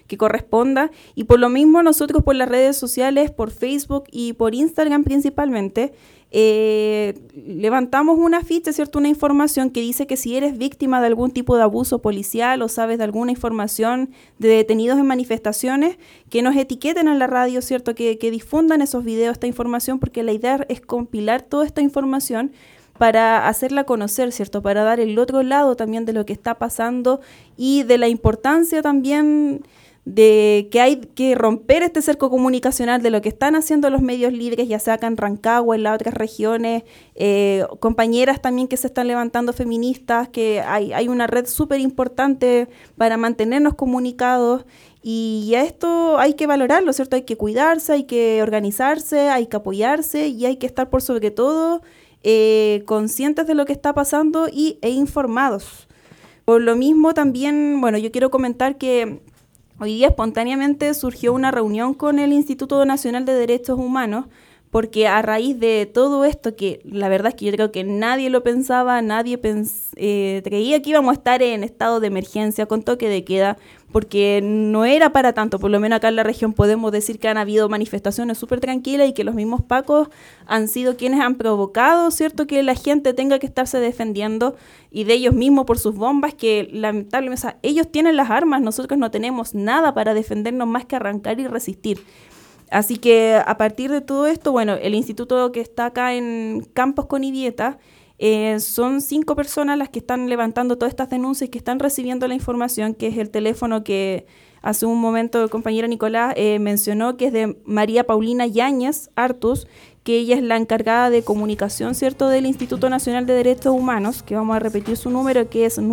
que corresponda. Y por lo mismo nosotros por las redes sociales, por Facebook y por Instagram principalmente, levantamos una ficha, ¿cierto? Una información que dice que si eres víctima de algún tipo de abuso policial o sabes de alguna información de detenidos en manifestaciones, que nos etiqueten en la radio, ¿cierto? Que difundan esos videos, esta información, porque la idea es compilar toda esta información para hacerla conocer, ¿cierto? Para dar el otro lado también de lo que está pasando y de la importancia también de que hay que romper este cerco comunicacional de lo que están haciendo los medios libres, ya sea acá en Rancagua, en las otras regiones, compañeras también que se están levantando feministas, que hay una red súper importante para mantenernos comunicados, y a esto hay que valorarlo, ¿cierto? Hay que cuidarse, hay que organizarse, hay que apoyarse y hay que estar por sobre todo conscientes de lo que está pasando e informados. Por lo mismo también, bueno, yo quiero comentar que hoy día espontáneamente surgió una reunión con el Instituto Nacional de Derechos Humanos, porque a raíz de todo esto, que la verdad es que yo creo que nadie lo pensaba, nadie creía que íbamos a estar en estado de emergencia con toque de queda, porque no era para tanto. Por lo menos acá en la región podemos decir que han habido manifestaciones súper tranquilas y que los mismos pacos han sido quienes han provocado, ¿cierto?, que la gente tenga que estarse defendiendo, y de ellos mismos por sus bombas, que lamentablemente, o sea, ellos tienen las armas, nosotros no tenemos nada para defendernos más que arrancar y resistir. Así que a partir de todo esto, bueno, el instituto que está acá en Campos Conidieta, son 5 personas las que están levantando todas estas denuncias, que están recibiendo la información, que es el teléfono que hace un momento el compañero Nicolás mencionó, que es de María Paulina Yáñez Artus, que ella es la encargada de comunicación, ¿cierto?, del Instituto Nacional de Derechos Humanos, que vamos a repetir su número, que es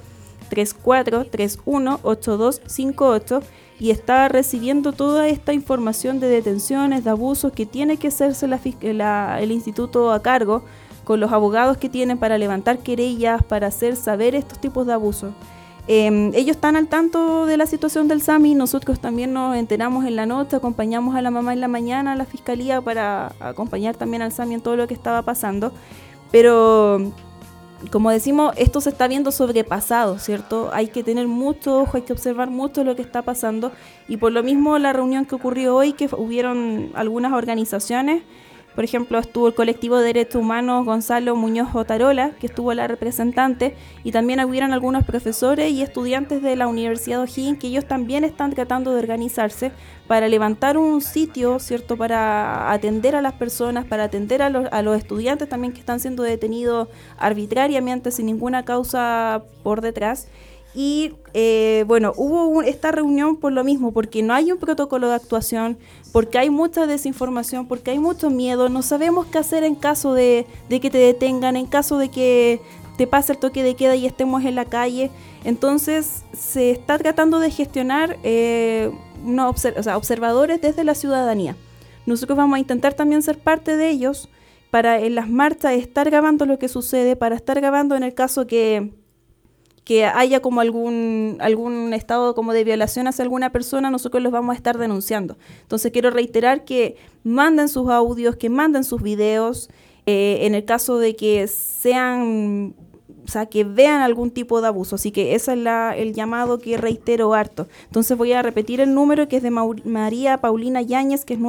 934318258, y está recibiendo toda esta información de detenciones, de abusos, que tiene que hacerse el instituto a cargo, con los abogados que tienen para levantar querellas, para hacer saber estos tipos de abusos. Ellos están al tanto de la situación del SAMI, nosotros también nos enteramos en la noche, acompañamos a la mamá en la mañana a la fiscalía para acompañar también al SAMI en todo lo que estaba pasando, pero como decimos, esto se está viendo sobrepasado, ¿cierto? Hay que tener mucho ojo, hay que observar mucho lo que está pasando, y por lo mismo la reunión que ocurrió hoy, que hubieron algunas organizaciones, por ejemplo, estuvo el colectivo de derechos humanos Gonzalo Muñoz Otarola, que estuvo la representante, y también hubieron algunos profesores y estudiantes de la Universidad O'Higgins, que ellos también están tratando de organizarse para levantar un sitio, ¿cierto?, para atender a las personas, para atender a los estudiantes también que están siendo detenidos arbitrariamente, sin ninguna causa por detrás. Y bueno, hubo esta reunión por lo mismo, porque no hay un protocolo de actuación, porque hay mucha desinformación, porque hay mucho miedo, no sabemos qué hacer en caso de que te detengan, en caso de que te pase el toque de queda y estemos en la calle. Entonces se está tratando de gestionar observadores desde la ciudadanía. Nosotros vamos a intentar también ser parte de ellos para en las marchas estar grabando lo que sucede, para estar grabando en el caso que haya como algún estado como de violación hacia alguna persona, nosotros los vamos a estar denunciando. Entonces quiero reiterar que manden sus audios, que manden sus videos, en el caso de que sean, o sea, que vean algún tipo de abuso. Así que ese es el llamado que reitero harto. Entonces voy a repetir el número, que es de María Paulina Yáñez, que es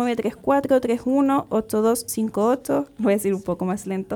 934318258. Lo voy a decir un poco más lento.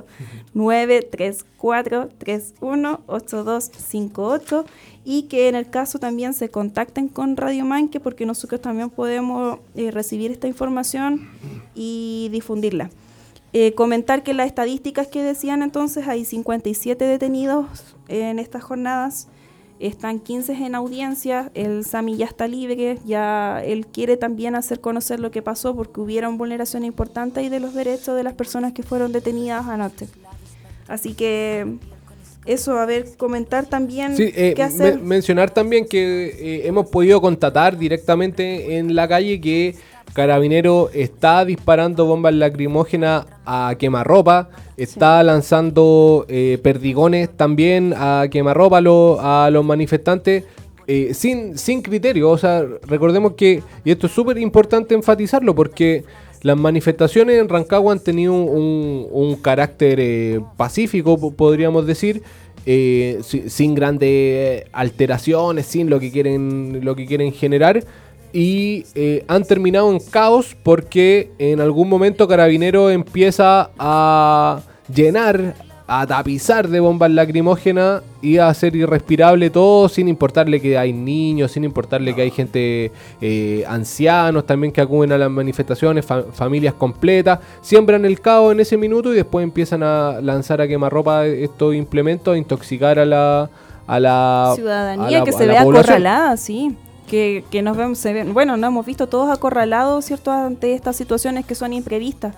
934318258. Y que en el caso también se contacten con Radio Manque, porque nosotros también podemos recibir esta información y difundirla. Comentar que las estadísticas que decían entonces, hay 57 detenidos en estas jornadas, están 15 en audiencia, el SAMI ya está libre, ya él quiere también hacer conocer lo que pasó, porque hubieron vulneración importante ahí de los derechos de las personas que fueron detenidas anoche. Así que eso, a ver, comentar también qué hacer. Mencionar también que hemos podido constatar directamente en la calle que Carabinero está disparando bombas lacrimógenas a quemarropa, está lanzando perdigones también a quemarropa a los manifestantes, sin criterio. O sea, recordemos que, y esto es súper importante enfatizarlo, porque las manifestaciones en Rancagua han tenido un carácter pacífico, podríamos decir, sin grandes alteraciones, sin lo que quieren generar. Y han terminado en caos porque en algún momento Carabineros empieza a llenar, a tapizar de bombas lacrimógenas y a hacer irrespirable todo, sin importarle que hay niños, sin importarle que hay gente, ancianos también que acuden a las manifestaciones, familias completas. Siembran el caos en ese minuto y después empiezan a lanzar a quemarropa estos implementos, a intoxicar a la ciudadanía que a se la ve población. acorralada, sí. Que nos vemos, bueno, nos hemos visto todos acorralados, ¿cierto?, ante estas situaciones que son imprevistas.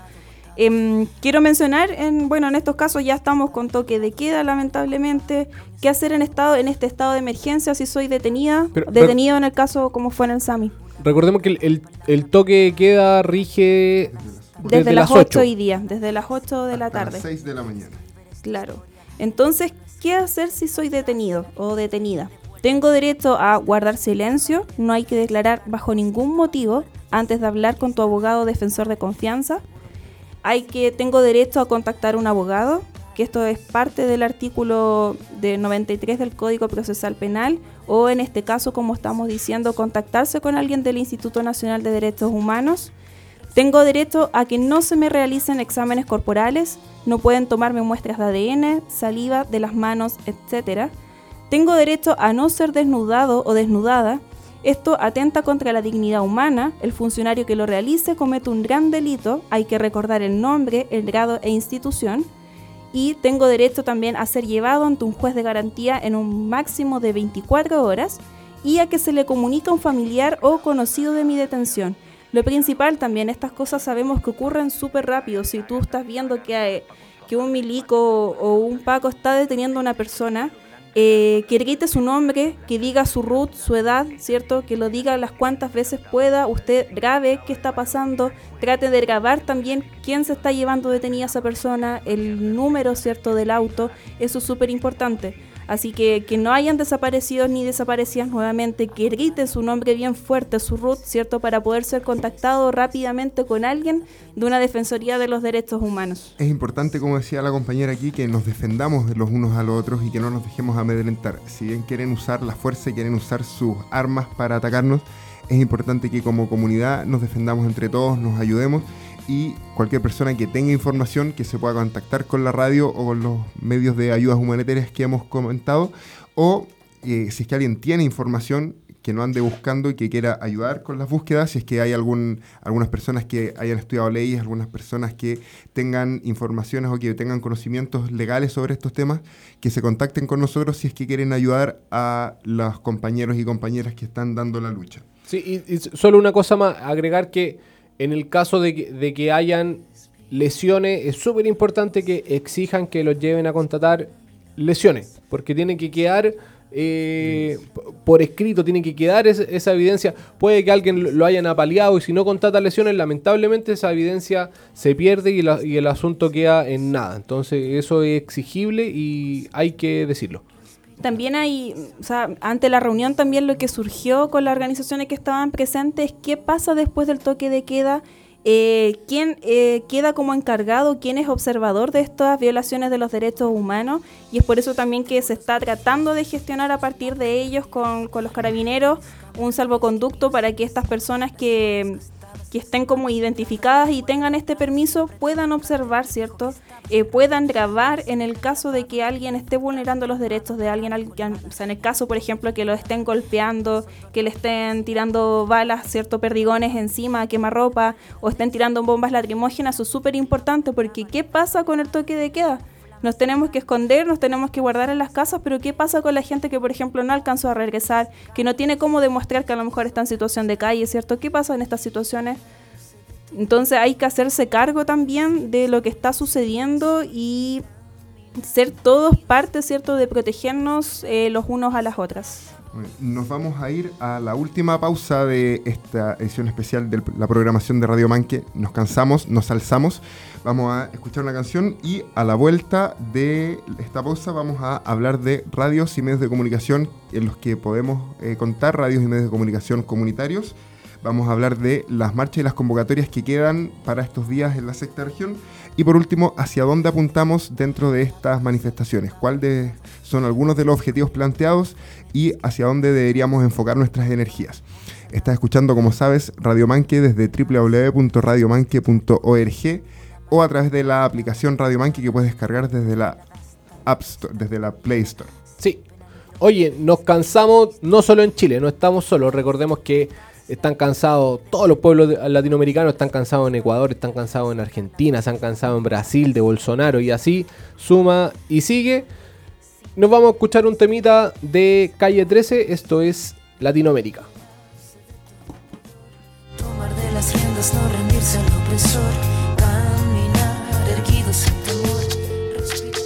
Quiero mencionar, en estos casos ya estamos con toque de queda, lamentablemente. ¿Qué hacer en este estado de emergencia si soy detenido en el caso como fue en el SAMI? Recordemos que el toque de queda rige desde las 8 y día, desde las 8 de la tarde. A las 6 de la mañana. Claro. Entonces, ¿qué hacer si soy detenido o detenida? Tengo derecho a guardar silencio, no hay que declarar bajo ningún motivo antes de hablar con tu abogado o defensor de confianza. Tengo derecho a contactar a un abogado, que esto es parte del artículo de 93 del Código Procesal Penal, o en este caso, como estamos diciendo, contactarse con alguien del Instituto Nacional de Derechos Humanos. Tengo derecho a que no se me realicen exámenes corporales, no pueden tomarme muestras de ADN, saliva de las manos, etc. Tengo derecho a no ser desnudado o desnudada. Esto atenta contra la dignidad humana. El funcionario que lo realice comete un gran delito. Hay que recordar el nombre, el grado e institución. Y tengo derecho también a ser llevado ante un juez de garantía en un máximo de 24 horas y a que se le comunique a un familiar o conocido de mi detención. Lo principal también, estas cosas sabemos que ocurren súper rápido. Si tú estás viendo que un milico o un paco está deteniendo a una persona, que grite su nombre, que diga su RUT, su edad, ¿cierto? Que lo diga las cuantas veces pueda, usted grabe qué está pasando, trate de grabar también quién se está llevando detenida a esa persona, el número, ¿cierto?, del auto, eso es súper importante. Así que no hayan desaparecidos ni desaparecidas nuevamente, que grite su nombre bien fuerte, su RUT, ¿cierto?, para poder ser contactado rápidamente con alguien de una Defensoría de los Derechos Humanos. Es importante, como decía la compañera aquí, que nos defendamos los unos a los otros y que no nos dejemos amedrentar. Si bien quieren usar la fuerza y quieren usar sus armas para atacarnos, es importante que como comunidad nos defendamos entre todos, nos ayudemos. Y cualquier persona que tenga información que se pueda contactar con la radio o con los medios de ayudas humanitarias que hemos comentado, o si es que alguien tiene información que no ande buscando y que quiera ayudar con las búsquedas, si es que hay algunas personas que hayan estudiado leyes, algunas personas que tengan informaciones o que tengan conocimientos legales sobre estos temas, que se contacten con nosotros si es que quieren ayudar a los compañeros y compañeras que están dando la lucha. Sí, y solo una cosa más, agregar que en el caso de que hayan lesiones, es súper importante que exijan que los lleven a constatar lesiones, porque tienen que quedar por escrito, tiene que quedar esa evidencia. Puede que alguien lo hayan apaleado y si no constata lesiones, lamentablemente esa evidencia se pierde y el asunto queda en nada. Entonces eso es exigible y hay que decirlo. También ante la reunión también lo que surgió con las organizaciones que estaban presentes, ¿qué pasa después del toque de queda? ¿Quién queda como encargado? ¿Quién es observador de estas violaciones de los derechos humanos? Y es por eso también que se está tratando de gestionar a partir de ellos con los carabineros un salvoconducto para que estas personas que estén como identificadas y tengan este permiso puedan observar, ¿cierto? Puedan grabar en el caso de que alguien esté vulnerando los derechos de alguien, o sea, en el caso, por ejemplo, que lo estén golpeando, que le estén tirando balas, ¿cierto?, perdigones encima, quemarropa, o estén tirando bombas lacrimógenas. Eso es súper importante porque ¿qué pasa con el toque de queda? Nos tenemos que esconder, nos tenemos que guardar en las casas, pero ¿qué pasa con la gente que, por ejemplo, no alcanzó a regresar, que no tiene cómo demostrar que a lo mejor está en situación de calle, ¿cierto? ¿Qué pasa en estas situaciones? Entonces hay que hacerse cargo también de lo que está sucediendo y ser todos parte, ¿cierto?, de protegernos los unos a las otras. Nos vamos a ir a la última pausa de esta edición especial de la programación de Radio Manque. Nos cansamos, nos alzamos. Vamos a escuchar una canción y a la vuelta de esta pausa vamos a hablar de radios y medios de comunicación en los que podemos contar, radios y medios de comunicación comunitarios. Vamos a hablar de las marchas y las convocatorias que quedan para estos días en la sexta región. Y por último, hacia dónde apuntamos dentro de estas manifestaciones, cuáles son algunos de los objetivos planteados y hacia dónde deberíamos enfocar nuestras energías. Estás escuchando, como sabes, Radio Manque desde www.radiomanque.org o a través de la aplicación Radio Manque que puedes descargar desde la App Store, desde la Play Store. Sí. Oye, nos cansamos no solo en Chile, no estamos solos. Recordemos que están cansados, todos los pueblos latinoamericanos están cansados en Ecuador, están cansados en Argentina, se han cansado en Brasil de Bolsonaro y así suma y sigue. Nos vamos a escuchar un temita de Calle 13, esto es Latinoamérica. Tomar de las riendas, no rendirse al opresor, caminar erguido sin temor, respirar.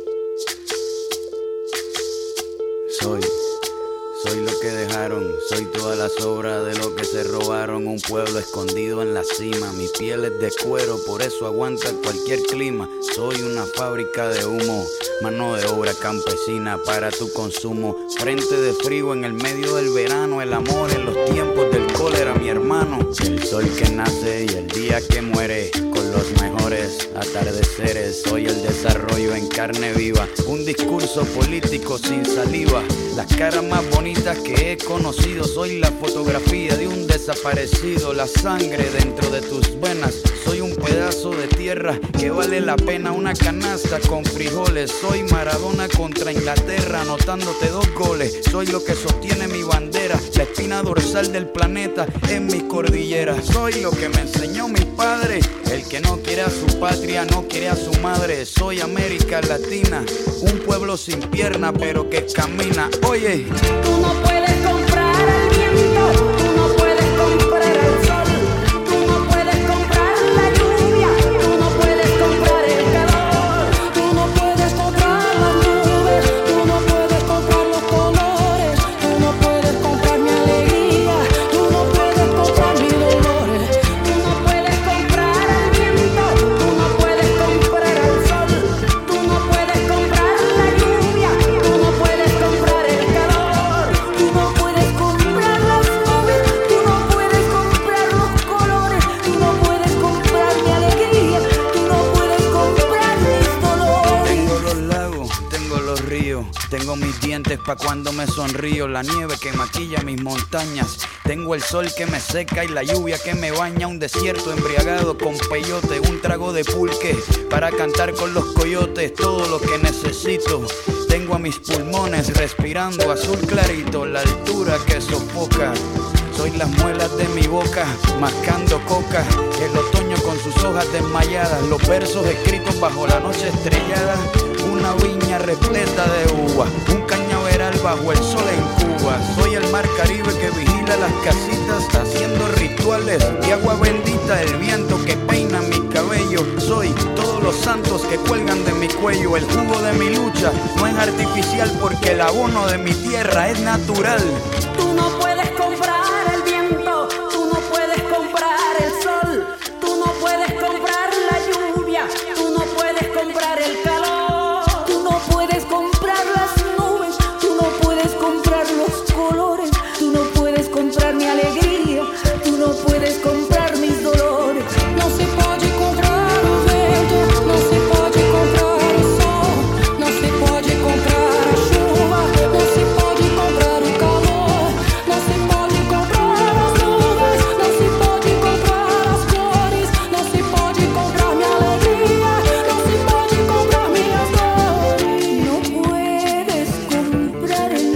Soy lo que dejaron, soy toda la sobra de lo que se robaron. Un pueblo escondido en la cima, mi piel es de cuero, por eso aguanta cualquier clima. Soy una fábrica de humo, mano de obra campesina para tu consumo. Frente de frío en el medio del verano, el amor en los tiempos del cólera, mi hermano. El sol que nace y el día que muere, con los mejores atardeceres. Soy el desarrollo en carne viva, un discurso político sin saliva. Las caras más bonitas que he conocido, soy la fotografía de un desaparecido. La sangre dentro de tus venas, soy un pedazo de tierra que vale la pena una canasta con frijoles. Soy Maradona contra Inglaterra, anotándote 2 goles. Soy lo que sostiene mi bandera, la espina dorsal del planeta en mi cordillera. Soy lo que me enseñó mi padre, el que no quiere a su patria, no quiere a su madre. Soy América Latina, un pueblo sin pierna pero que camina. Oye, tú no puedes comprar el viento, tú no puedes comprar el sol, tú no puedes comprar la lluvia, tú no puedes comprar el calor, tú no puedes comprar las nubes, tú no puedes comprar los colores, tú no puedes comprar mi alegría, tú no puedes comprar mis dolores, tú no puedes comprar el viento, tú no puedes comprar el sol, tú no puedes comprar la lluvia, tú no puedes comprar el calor, tú no puedes comprar las nubes, tú no puedes comprar los colores, tú no puedes comprar mi alegría, tú no puedes comprar mis dolores. tengo los lagos, tengo los ríos, tengo mis dientes pa' cuando me sonrío, la nieve que maquilla mis montañas, tengo el sol que me seca y la lluvia que me baña, un desierto embriagado con peyote, un trago de pulque para cantar con los coyotes, todo lo que necesito. Tengo a mis pulmones respirando azul clarito, la altura que sofoca. Soy las muelas de mi boca, mascando coca, el otoño con sus hojas desmayadas, los versos escritos bajo la noche estrellada, una viña repleta de uvas, un cañaveral bajo el sol en Cuba. Soy el mar Caribe que vigila las casitas, haciendo rituales de agua bendita, el viento que peina mi cabello. Soy todos los santos que cuelgan de mi cuello, el jugo de mi lucha no es artificial porque el abono de mi tierra es natural. Tú no puedes comprar el viento, tú no puedes comprar el sol, tú no puedes comprar la lluvia, tú no puedes comprar el calor, tú no puedes comprar las nubes, tú no puedes comprar los colores, tú no puedes comprar mi alegría, tú no puedes comprar mis dolores. No se puede comprar o vento, no se pode comprar o sol, no se pode comprar a chuva, no se pode comprar o calor, no se pode comprar as nuvens, no se pode comprar as cores, no se pode comprar mi alegría, no se pode comprar minhas dores. No puedes comprar el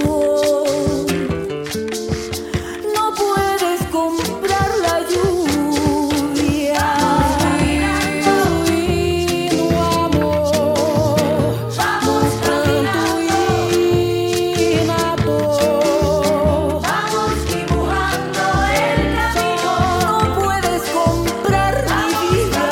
sol, no puedes comprar la lluvia. Genuino amor, vamos tanto innato, vamos dibujando el camino. No puedes comprar mi vida,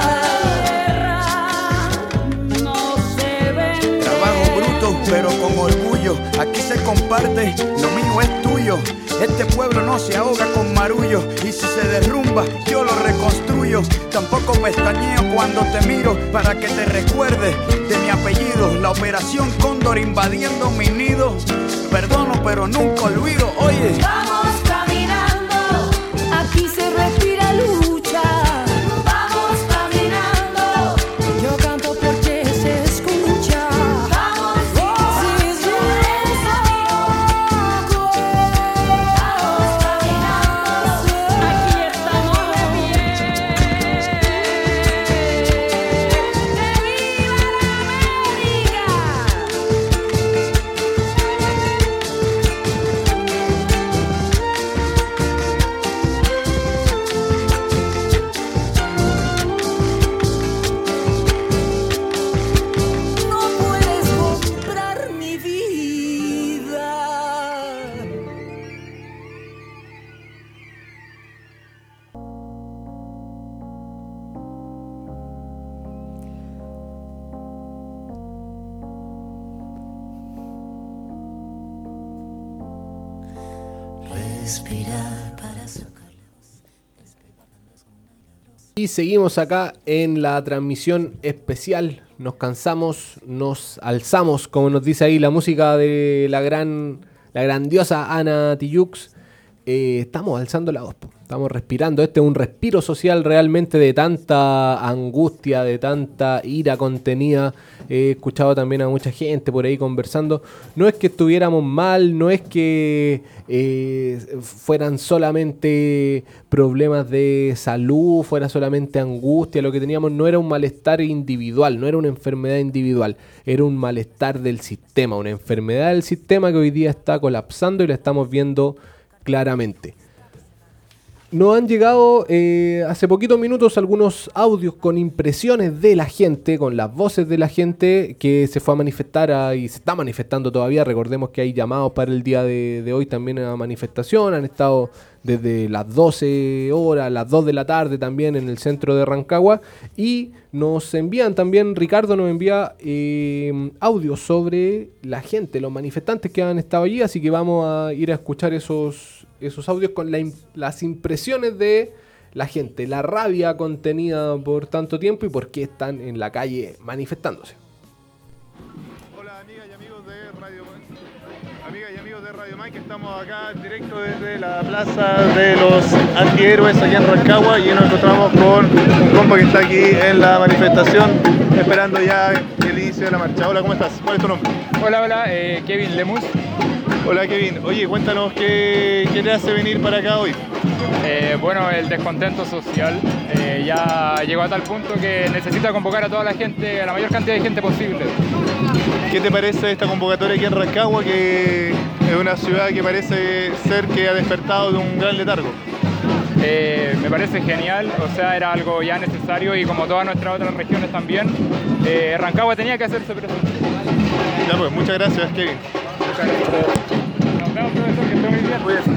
no se vende. Trabajo bruto pero con orgullo, aquí se comparte, lo mío es tuyo. Este pueblo no se ahoga con marullo, y si se derrumba yo lo reconstruyo. Tampoco pestañeo cuando te miro para que te recuerdes de mi apellido. La operación Cóndor invadiendo mi nido, perdono pero nunca olvido. Oye, Vamos caminando respirar para sacar. Y seguimos acá en la transmisión especial. Nos cansamos, nos alzamos, como nos dice ahí la música de la grandiosa Ana Tijoux. Estamos alzando la voz, estamos respirando. Este es un respiro social realmente de tanta angustia, de tanta ira contenida. He escuchado también a mucha gente por ahí conversando. No es que estuviéramos mal, no es que fueran solamente problemas de salud, fuera solamente angustia. Lo que teníamos no era un malestar individual, no era una enfermedad individual, era un malestar del sistema, una enfermedad del sistema que hoy día está colapsando y la estamos viendo claramente. Nos han llegado hace poquitos minutos algunos audios con impresiones de la gente, con las voces de la gente que se fue a manifestar y se está manifestando todavía. Recordemos que hay llamados para el día de hoy también a manifestación. Han estado desde las 12 horas, las 2 de la tarde también en el centro de Rancagua. Y nos envían también, Ricardo nos envía audios sobre la gente, los manifestantes que han estado allí. Así que vamos a ir a escuchar esos audios con las impresiones de la gente, la rabia contenida por tanto tiempo y por qué están en la calle manifestándose. Hola amigas y amigos de Radio Man, que estamos acá directo desde la plaza de los antihéroes aquí en Rancagua y nos encontramos con un compa que está aquí en la manifestación esperando ya el inicio de la marcha. Hola, ¿cómo estás? ¿Cuál es tu nombre? Hola, Kevin Lemus. Hola Kevin, oye, cuéntanos qué te hace venir para acá hoy. Bueno, el descontento social ya llegó a tal punto que necesita convocar a toda la gente, a la mayor cantidad de gente posible. ¿Qué te parece esta convocatoria aquí en Rancagua, que es una ciudad que parece ser que ha despertado de un gran letargo? Me parece genial, o sea, era algo ya necesario y como todas nuestras otras regiones también, Rancagua tenía que hacerse presente. Ya pues, muchas gracias Kevin. Muchas gracias. Nos vemos, profesor, que esté muy bien. Cuídese.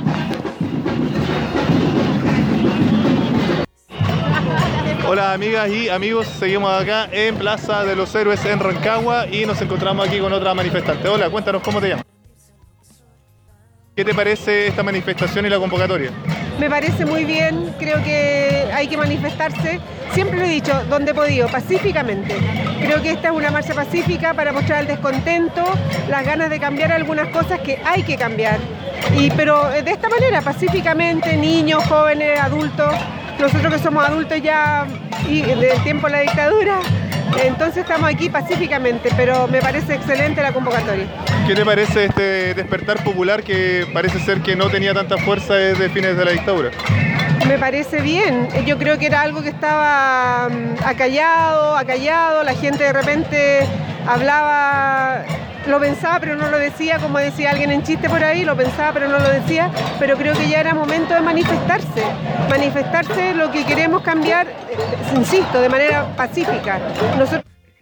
Hola amigas y amigos, seguimos acá en Plaza de los Héroes en Rancagua y nos encontramos aquí con otra manifestante. Hola, cuéntanos cómo te llamas. ¿Qué te parece esta manifestación y la convocatoria? Me parece muy bien, creo que hay que manifestarse, siempre lo he dicho, donde he podido, pacíficamente. Creo que esta es una marcha pacífica para mostrar el descontento, las ganas de cambiar algunas cosas que hay que cambiar. Pero de esta manera, pacíficamente, niños, jóvenes, adultos, nosotros que somos adultos ya y del tiempo de la dictadura, entonces estamos aquí pacíficamente, pero me parece excelente la convocatoria. ¿Qué te parece este despertar popular que parece ser que no tenía tanta fuerza desde fines de la dictadura? Me parece bien, yo creo que era algo que estaba acallado, la gente de repente hablaba, lo pensaba pero no lo decía, como decía alguien en chiste por ahí, lo pensaba pero no lo decía, pero creo que ya era momento de manifestarse lo que queremos cambiar, insisto, de manera pacífica. Nosotros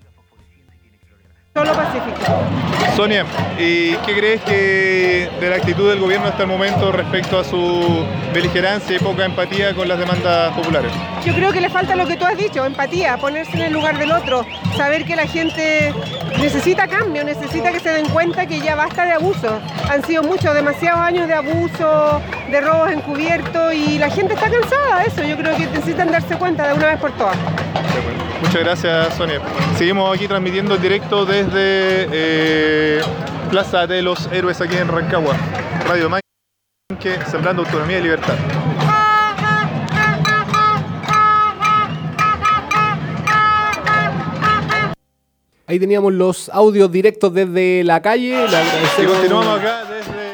solo pacífica. Sonia, ¿y qué crees que de la actitud del gobierno hasta el momento respecto a su beligerancia y poca empatía con las demandas populares? Yo creo que le falta lo que tú has dicho, empatía, ponerse en el lugar del otro, saber que la gente necesita cambio, necesita que se den cuenta que ya basta de abuso. Han sido demasiados años de abuso, de robos encubiertos y la gente está cansada de eso. Yo creo que necesitan darse cuenta de una vez por todas. Muchas gracias, Sonia. Seguimos aquí transmitiendo en directo desde Plaza de los Héroes aquí en Rancagua. Radio Man, sembrando autonomía y libertad. Ahí teníamos los audios directos desde la calle. Y continuamos acá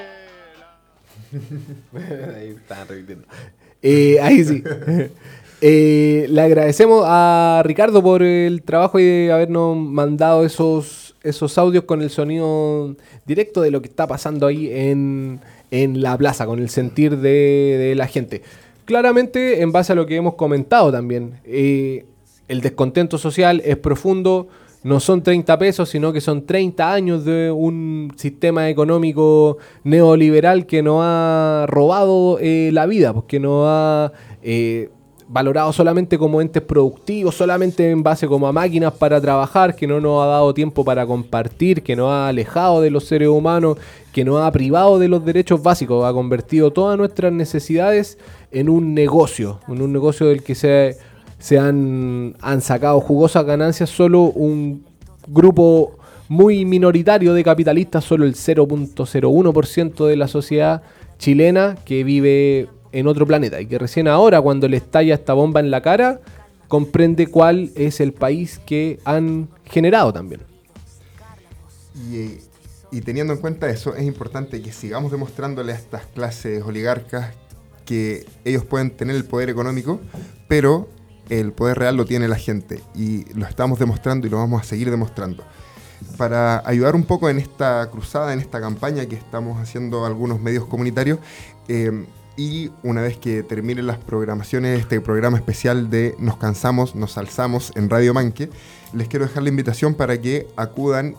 desde Ahí están repitiendo. Ahí sí. Le agradecemos a Ricardo por el trabajo y de habernos mandado esos audios con el sonido directo de lo que está pasando ahí en la plaza, con el sentir de la gente. Claramente, en base a lo que hemos comentado también, el descontento social es profundo. No son 30 pesos, sino que son 30 años de un sistema económico neoliberal que nos ha robado la vida, porque nos ha valorados solamente como entes productivos, solamente en base como a máquinas para trabajar, que no nos ha dado tiempo para compartir, que nos ha alejado de los seres humanos, que nos ha privado de los derechos básicos, ha convertido todas nuestras necesidades en un negocio del que se han sacado jugosas ganancias solo un grupo muy minoritario de capitalistas, solo el 0.01% de la sociedad chilena que vive en otro planeta y que recién ahora, cuando le estalla esta bomba en la cara, comprende cuál es el país que han generado también. Y teniendo en cuenta eso, es importante que sigamos demostrándole a estas clases oligarcas que ellos pueden tener el poder económico, pero el poder real lo tiene la gente, y lo estamos demostrando y lo vamos a seguir demostrando. Para ayudar un poco en esta cruzada, en esta campaña que estamos haciendo algunos medios comunitarios, y una vez que terminen las programaciones de este programa especial de Nos Cansamos, Nos Alzamos en Radio Manque, les quiero dejar la invitación para que acudan,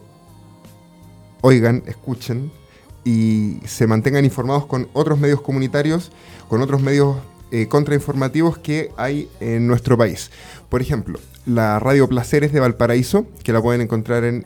oigan, escuchen y se mantengan informados con otros medios comunitarios, con otros medios contrainformativos que hay en nuestro país. Por ejemplo, la Radio Placeres de Valparaíso, que la pueden encontrar en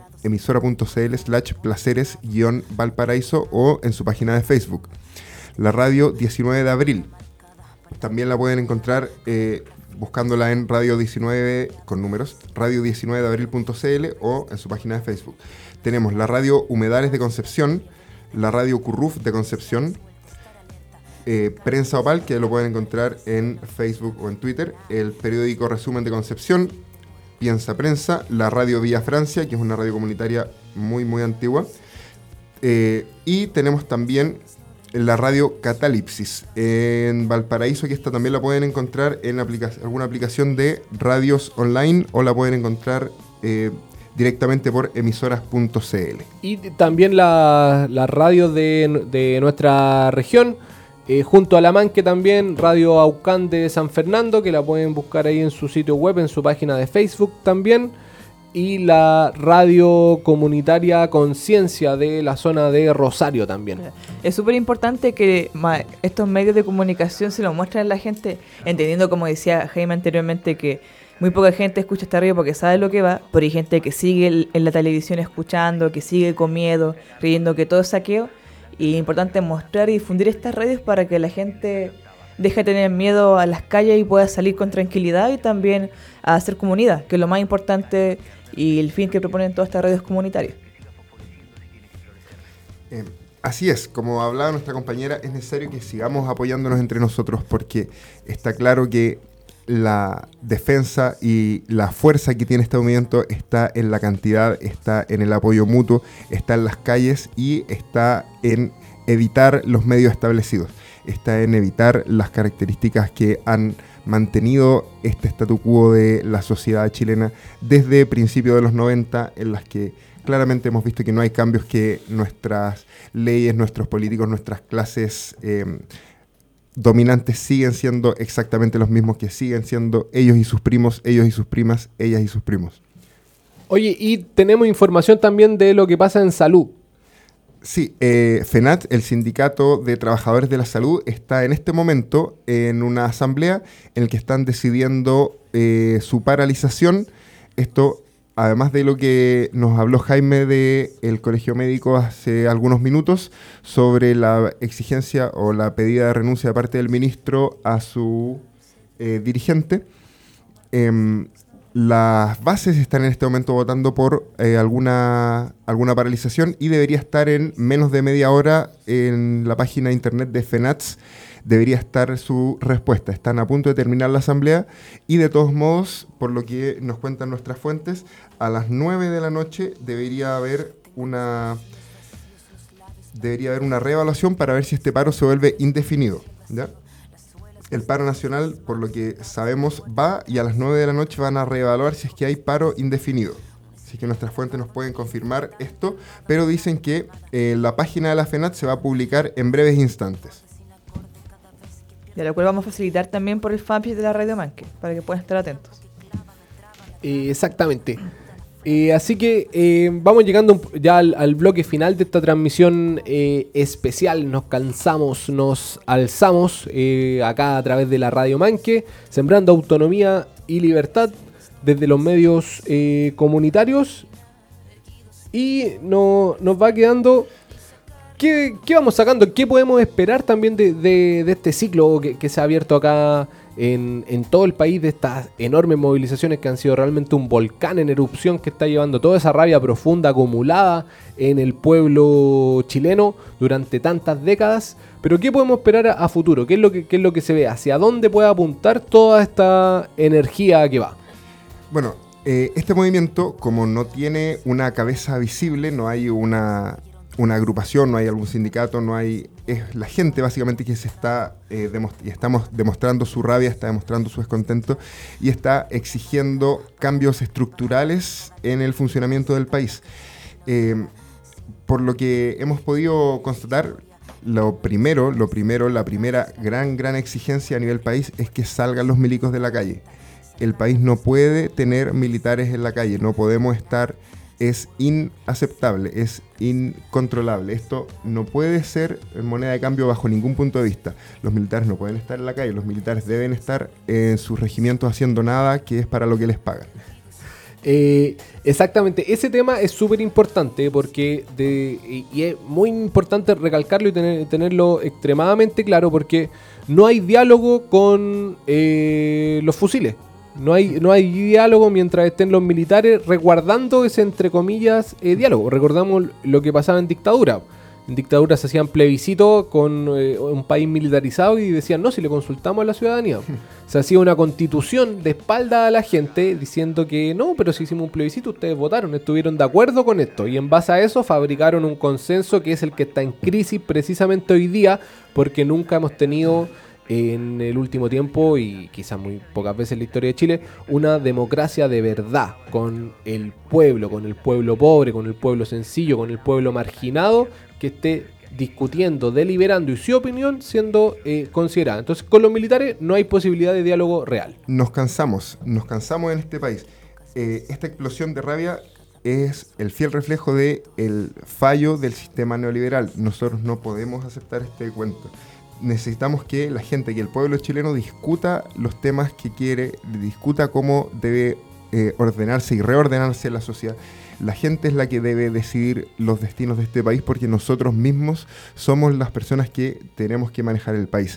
emisora.cl/placeres-valparaíso o en su página de Facebook. La Radio 19 de Abril, también la pueden encontrar buscándola en Radio 19 con números, radio19deabril.cl o en su página de Facebook. Tenemos la Radio Humedales de Concepción, la Radio Curruf de Concepción, Prensa Opal, que lo pueden encontrar en Facebook o en Twitter, el periódico Resumen de Concepción, Piensa Prensa, la Radio Vía Francia, que es una radio comunitaria muy muy antigua, y tenemos también la Radio Catalipsis en Valparaíso, que esta también la pueden encontrar en alguna aplicación de radios online, o la pueden encontrar directamente por emisoras.cl. Y también la radio de nuestra región, junto a la Manque también, Radio Aucán de San Fernando, que la pueden buscar ahí en su sitio web, en su página de Facebook también, y la radio comunitaria Conciencia de la zona de Rosario también. Es súper importante que estos medios de comunicación se lo muestren a la gente, entendiendo, como decía Jaime anteriormente, que muy poca gente escucha esta radio porque sabe lo que va, pero hay gente que sigue en la televisión escuchando, que sigue con miedo, creyendo que todo es saqueo. Y es importante mostrar y difundir estas redes para que la gente deje de tener miedo a las calles y pueda salir con tranquilidad, y también a hacer comunidad, que es lo más importante y el fin que proponen todas estas redes comunitarias. Así es, como hablaba nuestra compañera, es necesario que sigamos apoyándonos entre nosotros, porque está claro que la defensa y la fuerza que tiene este movimiento está en la cantidad, está en el apoyo mutuo, está en las calles y está en evitar los medios establecidos, está en evitar las características que han mantenido este statu quo de la sociedad chilena desde principios de los 90, en las que claramente hemos visto que no hay cambios, que nuestras leyes, nuestros políticos, nuestras clases dominantes siguen siendo exactamente los mismos, que siguen siendo ellos y sus primos, ellos y sus primas, ellas y sus primos. Oye, y tenemos información también de lo que pasa en salud. Sí, FENAT, el Sindicato de Trabajadores de la Salud, está en este momento en una asamblea en la que están decidiendo su paralización. Esto, además de lo que nos habló Jaime del Colegio Médico hace algunos minutos sobre la exigencia o la pedida de renuncia de parte del ministro a su dirigente, las bases están en este momento votando por alguna paralización, y debería estar en menos de media hora en la página de internet de FENATS. Debería estar su respuesta. Están a punto de terminar la asamblea, y de todos modos, por lo que nos cuentan nuestras fuentes, a las 9 de la noche debería haber una reevaluación para ver si este paro se vuelve indefinido, ¿ya? El paro nacional, por lo que sabemos, va, y a las 9 de la noche van a reevaluar si es que hay paro indefinido. Así que nuestras fuentes nos pueden confirmar esto, pero dicen que la página de la FENAT se va a publicar en breves instantes. De lo cual vamos a facilitar también por el fanpage de la Radio Manque, para que puedan estar atentos. Exactamente. Así que vamos llegando ya al bloque final de esta transmisión especial. Nos cansamos, nos alzamos acá a través de la Radio Manque, sembrando autonomía y libertad desde los medios comunitarios. Y nos va quedando... ¿Qué vamos sacando? ¿Qué podemos esperar también de este ciclo que se ha abierto acá en todo el país, de estas enormes movilizaciones que han sido realmente un volcán en erupción que está llevando toda esa rabia profunda acumulada en el pueblo chileno durante tantas décadas? Pero ¿qué podemos esperar a futuro? ¿Qué es lo que se ve? ¿Hacia dónde puede apuntar toda esta energía que va? Bueno, este movimiento, como no tiene una cabeza visible, no hay una agrupación, no hay algún sindicato, es la gente básicamente que se está estamos demostrando su rabia, está demostrando su descontento y está exigiendo cambios estructurales en el funcionamiento del país. Por lo que hemos podido constatar, la primera gran exigencia a nivel país es que salgan los milicos de la calle. El país no puede tener militares en la calle, no podemos estar... Es inaceptable, es incontrolable. Esto no puede ser moneda de cambio bajo ningún punto de vista. Los militares no pueden estar en la calle, los militares deben estar en sus regimientos haciendo nada, que es para lo que les pagan. Exactamente, ese tema es súper importante porque y es muy importante recalcarlo y tenerlo extremadamente claro, porque no hay diálogo con los fusiles. No hay diálogo mientras estén los militares resguardando ese, entre comillas, diálogo. Recordamos lo que pasaba en dictadura. En dictadura se hacían plebiscitos con un país militarizado y decían, no, si le consultamos a la ciudadanía. Se hacía una constitución de espalda a la gente diciendo que no, pero si hicimos un plebiscito, ustedes votaron, estuvieron de acuerdo con esto. Y en base a eso fabricaron un consenso que es el que está en crisis precisamente hoy día, porque nunca hemos tenido... en el último tiempo, y quizás muy pocas veces en la historia de Chile, una democracia de verdad, con el pueblo pobre, con el pueblo sencillo, con el pueblo marginado, que esté discutiendo, deliberando y su opinión siendo considerada. Entonces, con los militares no hay posibilidad de diálogo real. Nos cansamos en este país. Esta explosión de rabia es el fiel reflejo del fallo del sistema neoliberal. Nosotros no podemos aceptar este cuento. Necesitamos que la gente, que el pueblo chileno discuta los temas que quiere, discuta cómo debe ordenarse y reordenarse la sociedad. La gente es la que debe decidir los destinos de este país, porque nosotros mismos somos las personas que tenemos que manejar el país.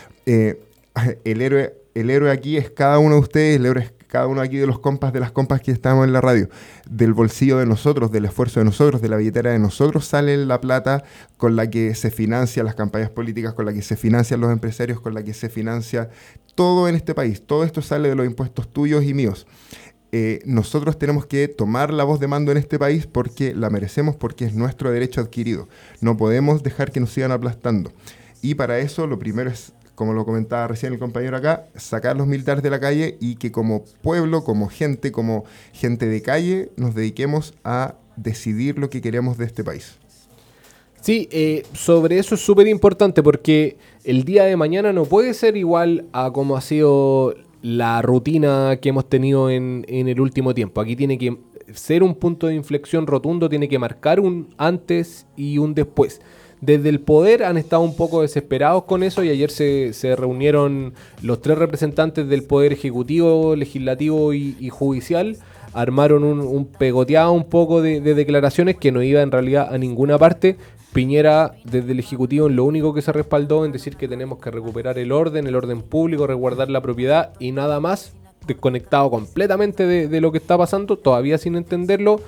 El héroe aquí es cada uno de ustedes, el héroe es cada uno aquí de los compas, de las compas que estamos en la radio. Del bolsillo de nosotros, del esfuerzo de nosotros, de la billetera de nosotros sale la plata con la que se financian las campañas políticas, con la que se financian los empresarios, con la que se financia todo en este país. Todo esto sale de los impuestos tuyos y míos. Nosotros tenemos que tomar la voz de mando en este país porque la merecemos, porque es nuestro derecho adquirido. No podemos dejar que nos sigan aplastando. Y para eso lo primero es, como lo comentaba recién el compañero acá, sacar los militares de la calle y que como pueblo, como gente de calle, nos dediquemos a decidir lo que queremos de este país. Sí, sobre eso es súper importante porque el día de mañana no puede ser igual a como ha sido la rutina que hemos tenido en el último tiempo. Aquí tiene que ser un punto de inflexión rotundo, tiene que marcar un antes y un después. Desde el poder han estado un poco desesperados con eso y ayer se reunieron los 3 representantes del poder ejecutivo, legislativo y judicial. Armaron un pegoteado un poco de declaraciones que no iba en realidad a ninguna parte. Piñera desde el Ejecutivo en lo único que se respaldó en decir que tenemos que recuperar el orden público, resguardar la propiedad y nada más, desconectado completamente de lo que está pasando, todavía sin entenderlo.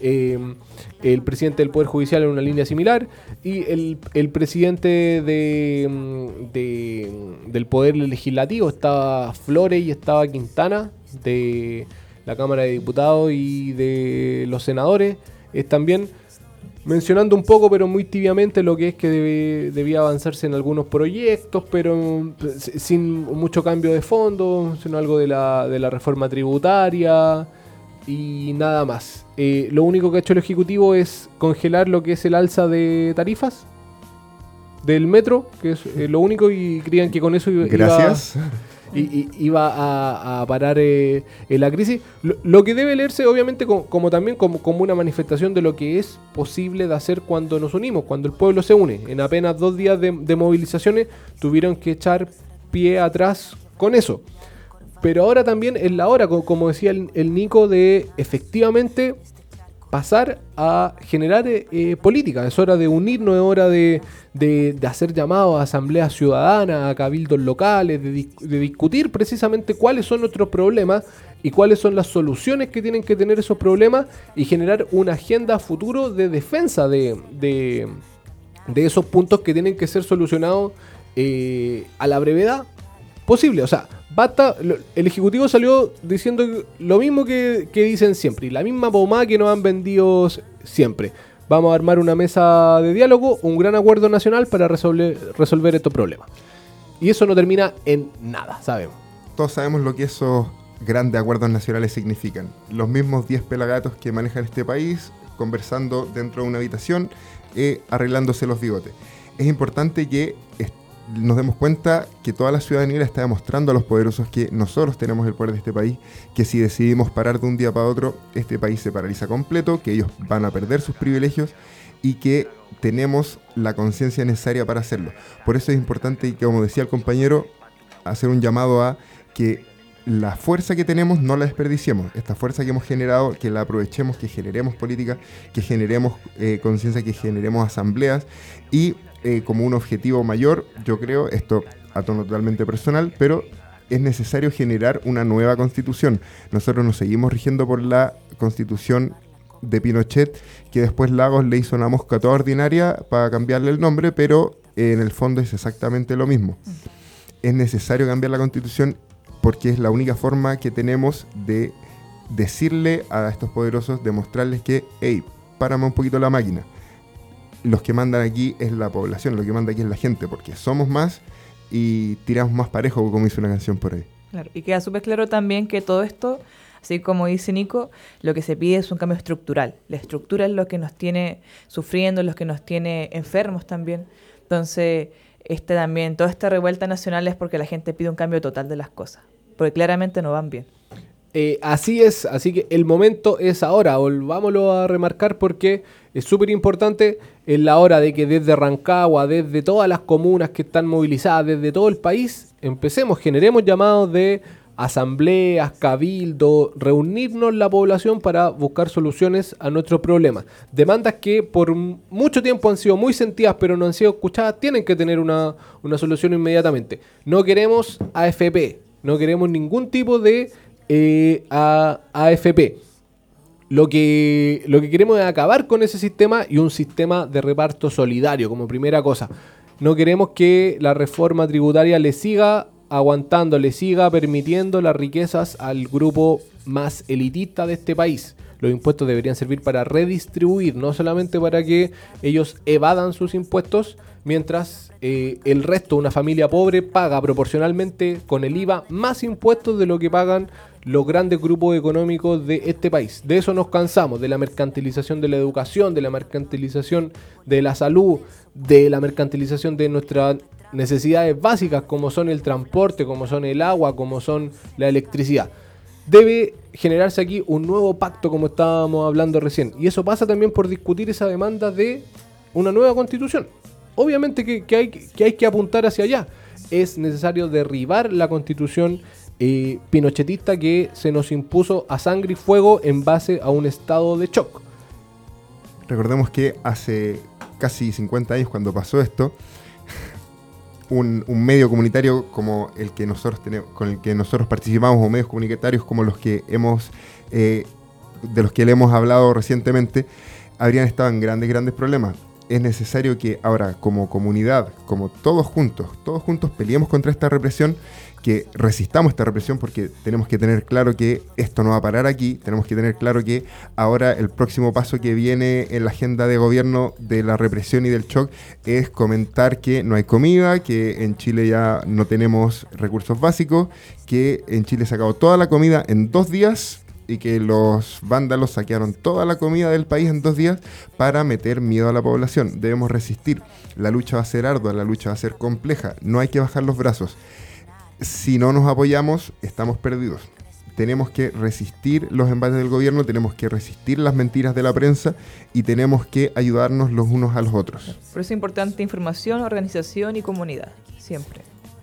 El presidente del Poder Judicial en una línea similar y el presidente del Poder Legislativo, estaba Flores y estaba Quintana de la Cámara de Diputados y de los senadores, también mencionando un poco, pero muy tibiamente, lo que es que debía avanzarse en algunos proyectos, pero sin mucho cambio de fondo, sino algo de la reforma tributaria y nada más. Lo único que ha hecho el Ejecutivo es congelar lo que es el alza de tarifas del metro, que es lo único, y creían que con eso iba... Gracias. y iba a parar la crisis. Lo que debe leerse, obviamente, como también como una manifestación de lo que es posible de hacer cuando nos unimos, cuando el pueblo se une. En apenas 2 días de movilizaciones tuvieron que echar pie atrás con eso. Pero ahora también es la hora, como decía el Nico, de efectivamente pasar a generar política. Es hora de unirnos, es hora de hacer llamados a asambleas ciudadanas, a cabildos locales, de discutir precisamente cuáles son nuestros problemas y cuáles son las soluciones que tienen que tener esos problemas y generar una agenda futuro de defensa de esos puntos que tienen que ser solucionados a la brevedad posible. O sea, basta, el Ejecutivo salió diciendo lo mismo que dicen siempre y la misma pomada que nos han vendido siempre. Vamos a armar una mesa de diálogo, un gran acuerdo nacional para resolver estos problemas. Y eso no termina en nada, sabemos. Todos sabemos lo que esos grandes acuerdos nacionales significan. Los mismos 10 pelagatos que manejan este país conversando dentro de una habitación, arreglándose los bigotes. Es importante que nos demos cuenta que toda la ciudadanía le está demostrando a los poderosos que nosotros tenemos el poder de este país, que si decidimos parar de un día para otro, este país se paraliza completo, que ellos van a perder sus privilegios y que tenemos la conciencia necesaria para hacerlo. Por eso es importante, y como decía el compañero, hacer un llamado a que la fuerza que tenemos no la desperdiciemos. Esta fuerza que hemos generado, que la aprovechemos, que generemos política, que generemos conciencia, que generemos asambleas y como un objetivo mayor, yo creo, esto a tono totalmente personal, pero es necesario generar una nueva constitución. Nosotros nos seguimos rigiendo por la constitución de Pinochet, que después Lagos le hizo una mosca toda ordinaria para cambiarle el nombre, pero en el fondo es exactamente lo mismo. Es necesario cambiar la constitución porque es la única forma que tenemos de decirle a estos poderosos, demostrarles que, hey, párame un poquito la máquina. Los que mandan aquí es la población, lo que manda aquí es la gente, porque somos más y tiramos más parejo, como dice una canción por ahí. Claro, y queda súper claro también que todo esto, así como dice Nico, lo que se pide es un cambio estructural. La estructura es lo que nos tiene sufriendo, lo que nos tiene enfermos también. Entonces, toda esta revuelta nacional es porque la gente pide un cambio total de las cosas, porque claramente no van bien. Así es, así que el momento es ahora, volvámoslo a remarcar porque es súper importante en la hora de que desde Rancagua, desde todas las comunas que están movilizadas, desde todo el país, generemos llamados de asambleas, cabildo, reunirnos la población para buscar soluciones a nuestros problemas. Demandas que por mucho tiempo han sido muy sentidas pero no han sido escuchadas, tienen que tener una solución inmediatamente. No queremos AFP, no queremos ningún tipo de AFP. Lo que queremos es acabar con ese sistema y un sistema de reparto solidario como primera cosa. No queremos que la reforma tributaria le siga aguantando, le siga permitiendo las riquezas al grupo más elitista de este país. Los impuestos deberían servir para redistribuir, no solamente para que ellos evadan sus impuestos, mientras el resto, una familia pobre, paga proporcionalmente con el IVA más impuestos de lo que pagan los grandes grupos económicos de este país. De eso nos cansamos, de la mercantilización de la educación, de la mercantilización de la salud, de la mercantilización de nuestras necesidades básicas como son el transporte, como son el agua, como son la electricidad. Debe generarse aquí un nuevo pacto como estábamos hablando recién. Y eso pasa también por discutir esa demanda de una nueva constitución. Obviamente que hay que apuntar hacia allá. Es necesario derribar la constitución pinochetista que se nos impuso a sangre y fuego en base a un estado de shock. Recordemos que hace casi 50 años cuando pasó esto, un medio comunitario como el que nosotros tenemos, con el que nosotros participamos, o medios comunitarios como los que de los que le hemos hablado recientemente, habrían estado en grandes problemas. Es necesario que ahora, como comunidad, como todos juntos peleemos contra esta represión, que resistamos esta represión, porque tenemos que tener claro que esto no va a parar aquí. Tenemos que tener claro que ahora el próximo paso que viene en la agenda de gobierno de la represión y del shock es comentar que no hay comida, que en Chile ya no tenemos recursos básicos, que en Chile se acabó toda la comida en 2 días y que los vándalos saquearon toda la comida del país en 2 días para meter miedo a la población. Debemos resistir. La lucha va a ser ardua, la lucha va a ser compleja. No hay que bajar los brazos. si no nos apoyamos, estamos perdidos. Tenemos que resistir los embates del gobierno, tenemos que resistir las mentiras de la prensa y tenemos que ayudarnos los unos a los otros. Por eso es importante información, organización y comunidad, siempre.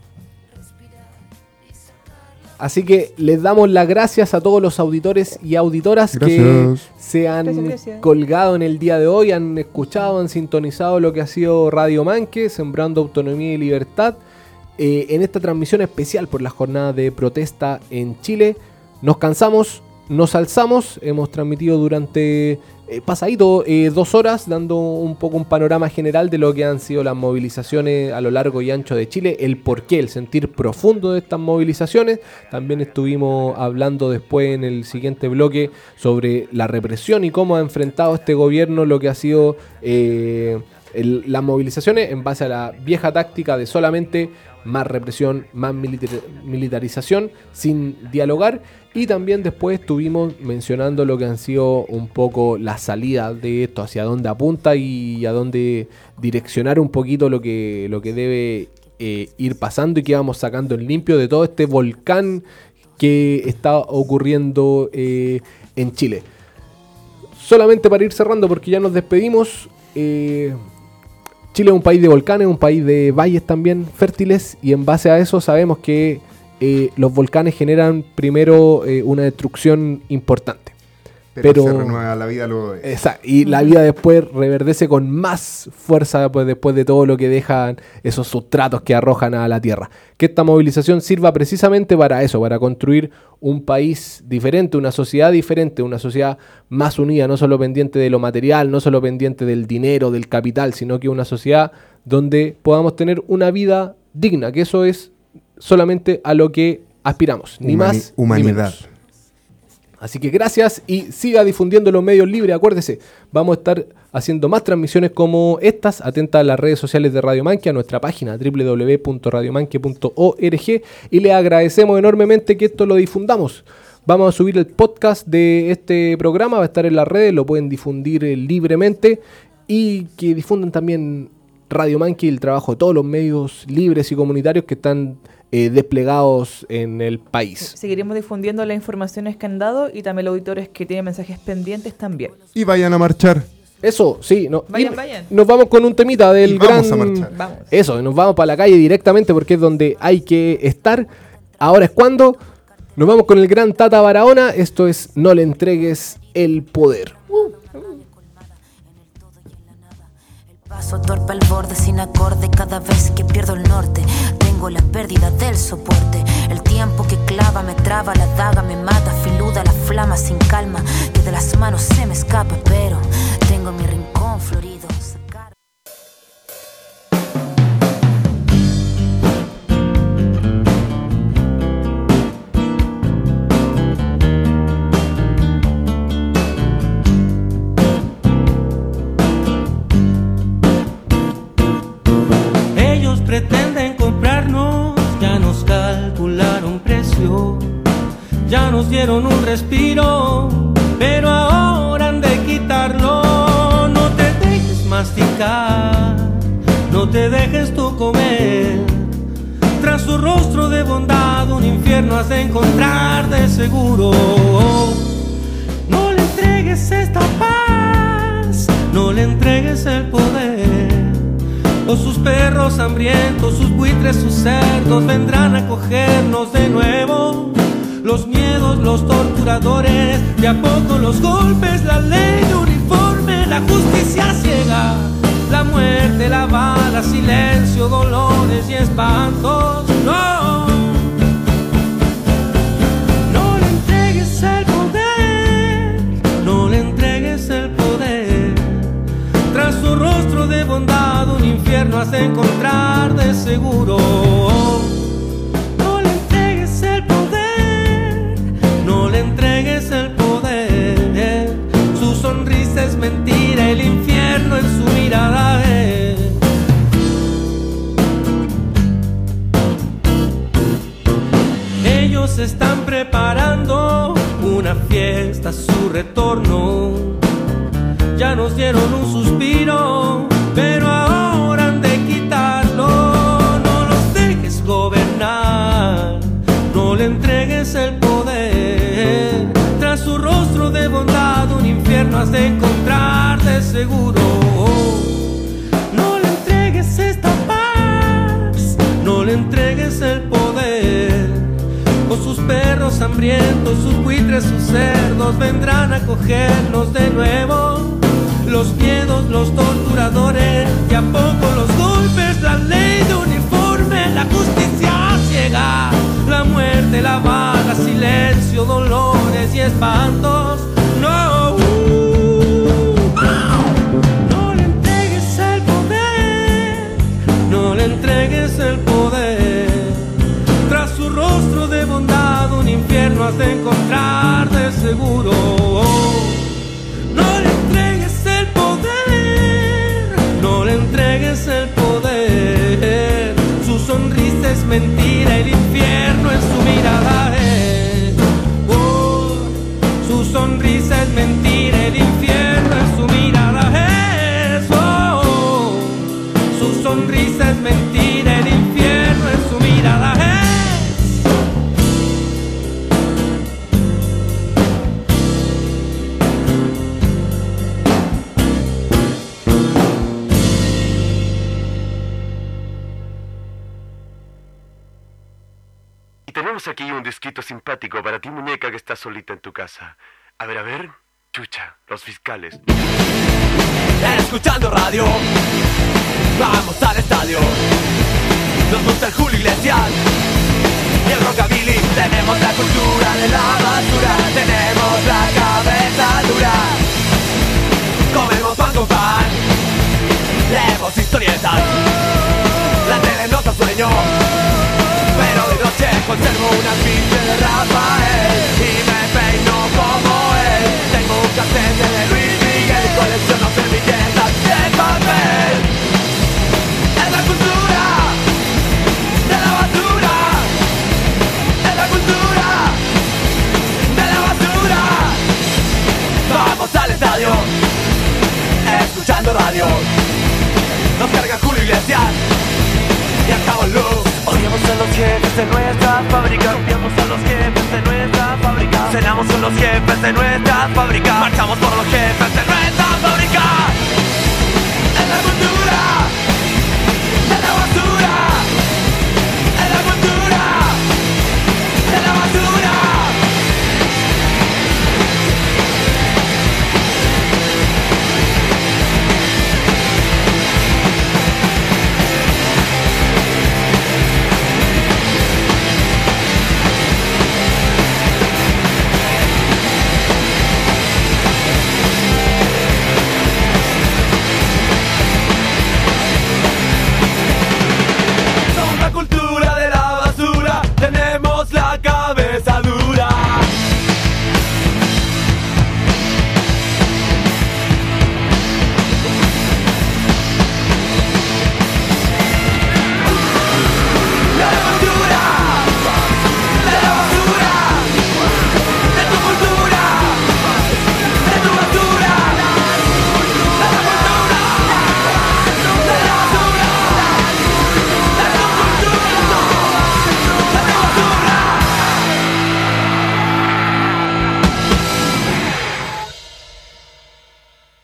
Así que les damos las gracias a todos los auditores y auditoras que se han colgado en el día de hoy, han escuchado, han sintonizado lo que ha sido Radio Manque, Sembrando Autonomía y Libertad, en esta transmisión especial por la jornada de protesta en Chile. Nos cansamos, nos alzamos, hemos transmitido durante pasadito 2 horas, dando un poco un panorama general de lo que han sido las movilizaciones a lo largo y ancho de Chile, el porqué, el sentir profundo de estas movilizaciones. También estuvimos hablando después en el siguiente bloque sobre la represión y cómo ha enfrentado este gobierno lo que ha sido las movilizaciones en base a la vieja táctica de solamente más represión, más militarización, sin dialogar. Y también después estuvimos mencionando lo que han sido un poco la salida de esto, hacia dónde apunta y a dónde direccionar un poquito lo que debe ir pasando y que vamos sacando en limpio de todo este volcán que está ocurriendo en Chile. Solamente para ir cerrando, porque ya nos despedimos, Chile es un país de volcanes, un país de valles también fértiles, y en base a eso sabemos que los volcanes generan primero una destrucción importante. Pero se renueva la vida luego de eso. Exacto, y la vida después reverdece con más fuerza después de todo lo que dejan esos sustratos que arrojan a la tierra. Que esta movilización sirva precisamente para eso, para construir un país diferente, una sociedad diferente, una sociedad más unida, no solo pendiente de lo material, no solo pendiente del dinero, del capital, sino que una sociedad donde podamos tener una vida digna, que eso es solamente a lo que aspiramos, ni más humanidad. Ni menos. Así que gracias y siga difundiendo los medios libres. Acuérdese, vamos a estar haciendo más transmisiones como estas. Atenta a las redes sociales de Radio Manque, a nuestra página www.radiomanque.org, y le agradecemos enormemente que esto lo difundamos. Vamos a subir el podcast de este programa, va a estar en las redes, lo pueden difundir libremente, y que difundan también Radio Manque y el trabajo de todos los medios libres y comunitarios que están desplegados en el país. Seguiremos difundiendo las informaciones que han dado y también los auditores que tienen mensajes pendientes también. Y vayan a marchar. Eso, sí. Vayan. Nos vamos con un temita del vamos a marchar. Vamos. Eso, nos vamos para la calle directamente porque es donde hay que estar. Ahora es cuando. Nos vamos con el gran Tata Barahona. Esto es No le entregues el poder. Paso torpe al borde, sin acorde, cada vez que pierdo el norte. Tengo la pérdida del soporte. El tiempo que clava me traba, la daga me mata, filuda la flama sin calma, que de las manos se me escapa, pero tengo mi rincón florido. Pretenden comprarnos, ya nos calcularon precio, ya nos dieron un respiro, pero ahora han de quitarlo. No te dejes masticar, no te dejes tú comer, tras su rostro de bondad un infierno has de encontrar de seguro. No le entregues esta paz, no le entregues el poder. O sus perros hambrientos, sus buitres, sus cerdos vendrán a cogernos de nuevo. Los miedos, los torturadores, de a poco los golpes, la ley de uniforme, la justicia ciega, la muerte, la bala, silencio, dolores y espantos. No, no le entregues el poder, no le entregues el poder. Tras su rostro de bondad un infierno has de encontrar de seguro. No le entregues el poder, no le entregues el poder. Su sonrisa es mentira, el infierno en su mirada es. Ellos están preparando una fiesta a su retorno. Ya nos dieron un suspiro, pero ahora han de quitarlo. No los dejes gobernar, seguro. No le entregues esta paz, no le entregues el poder. Con sus perros hambrientos, sus buitres, sus cerdos vendrán a cogernos de nuevo. Los miedos, los torturadores, y a poco los golpes, la ley de uniforme, la justicia ciega, la muerte, la bala, silencio, dolores y espantos. No, no le entregues el poder, no le entregues el poder. Tras su rostro de bondad un infierno has de encontrar de seguro. No le entregues el poder, no le entregues el poder. Su sonrisa es mentira, el infierno en su mirada es. Oh, su sonrisa es mentira, el infierno en su mirada es. Oh, su sonrisa es mentira, el infierno en su mirada es. Tenemos aquí un disquito simpático para ti, muñeca, que estás solita en tu casa. A ver, chucha, los fiscales. Escuchando radio, vamos al estadio. Nos gusta el Julio Iglesias y el rockabilly. Tenemos la cultura de la basura, tenemos la cabeza dura. Comemos pan con pan, leemos historietas. La tele nos da sueño, pero de noche conservo una pinche de Rafael y me peino como él. Tengo un casete de Luis Miguel, colecciono servilletas de papel. Es la cultura de la basura, es la cultura de la basura. Vamos al estadio, escuchando radio. Nos carga Julio Iglesias y acabo luz. Odiamos a los jefes de nuestra fábrica, odiamos a los jefes de nuestra fábrica. Cenamos con los jefes de nuestra fábrica, marchamos por los jefes de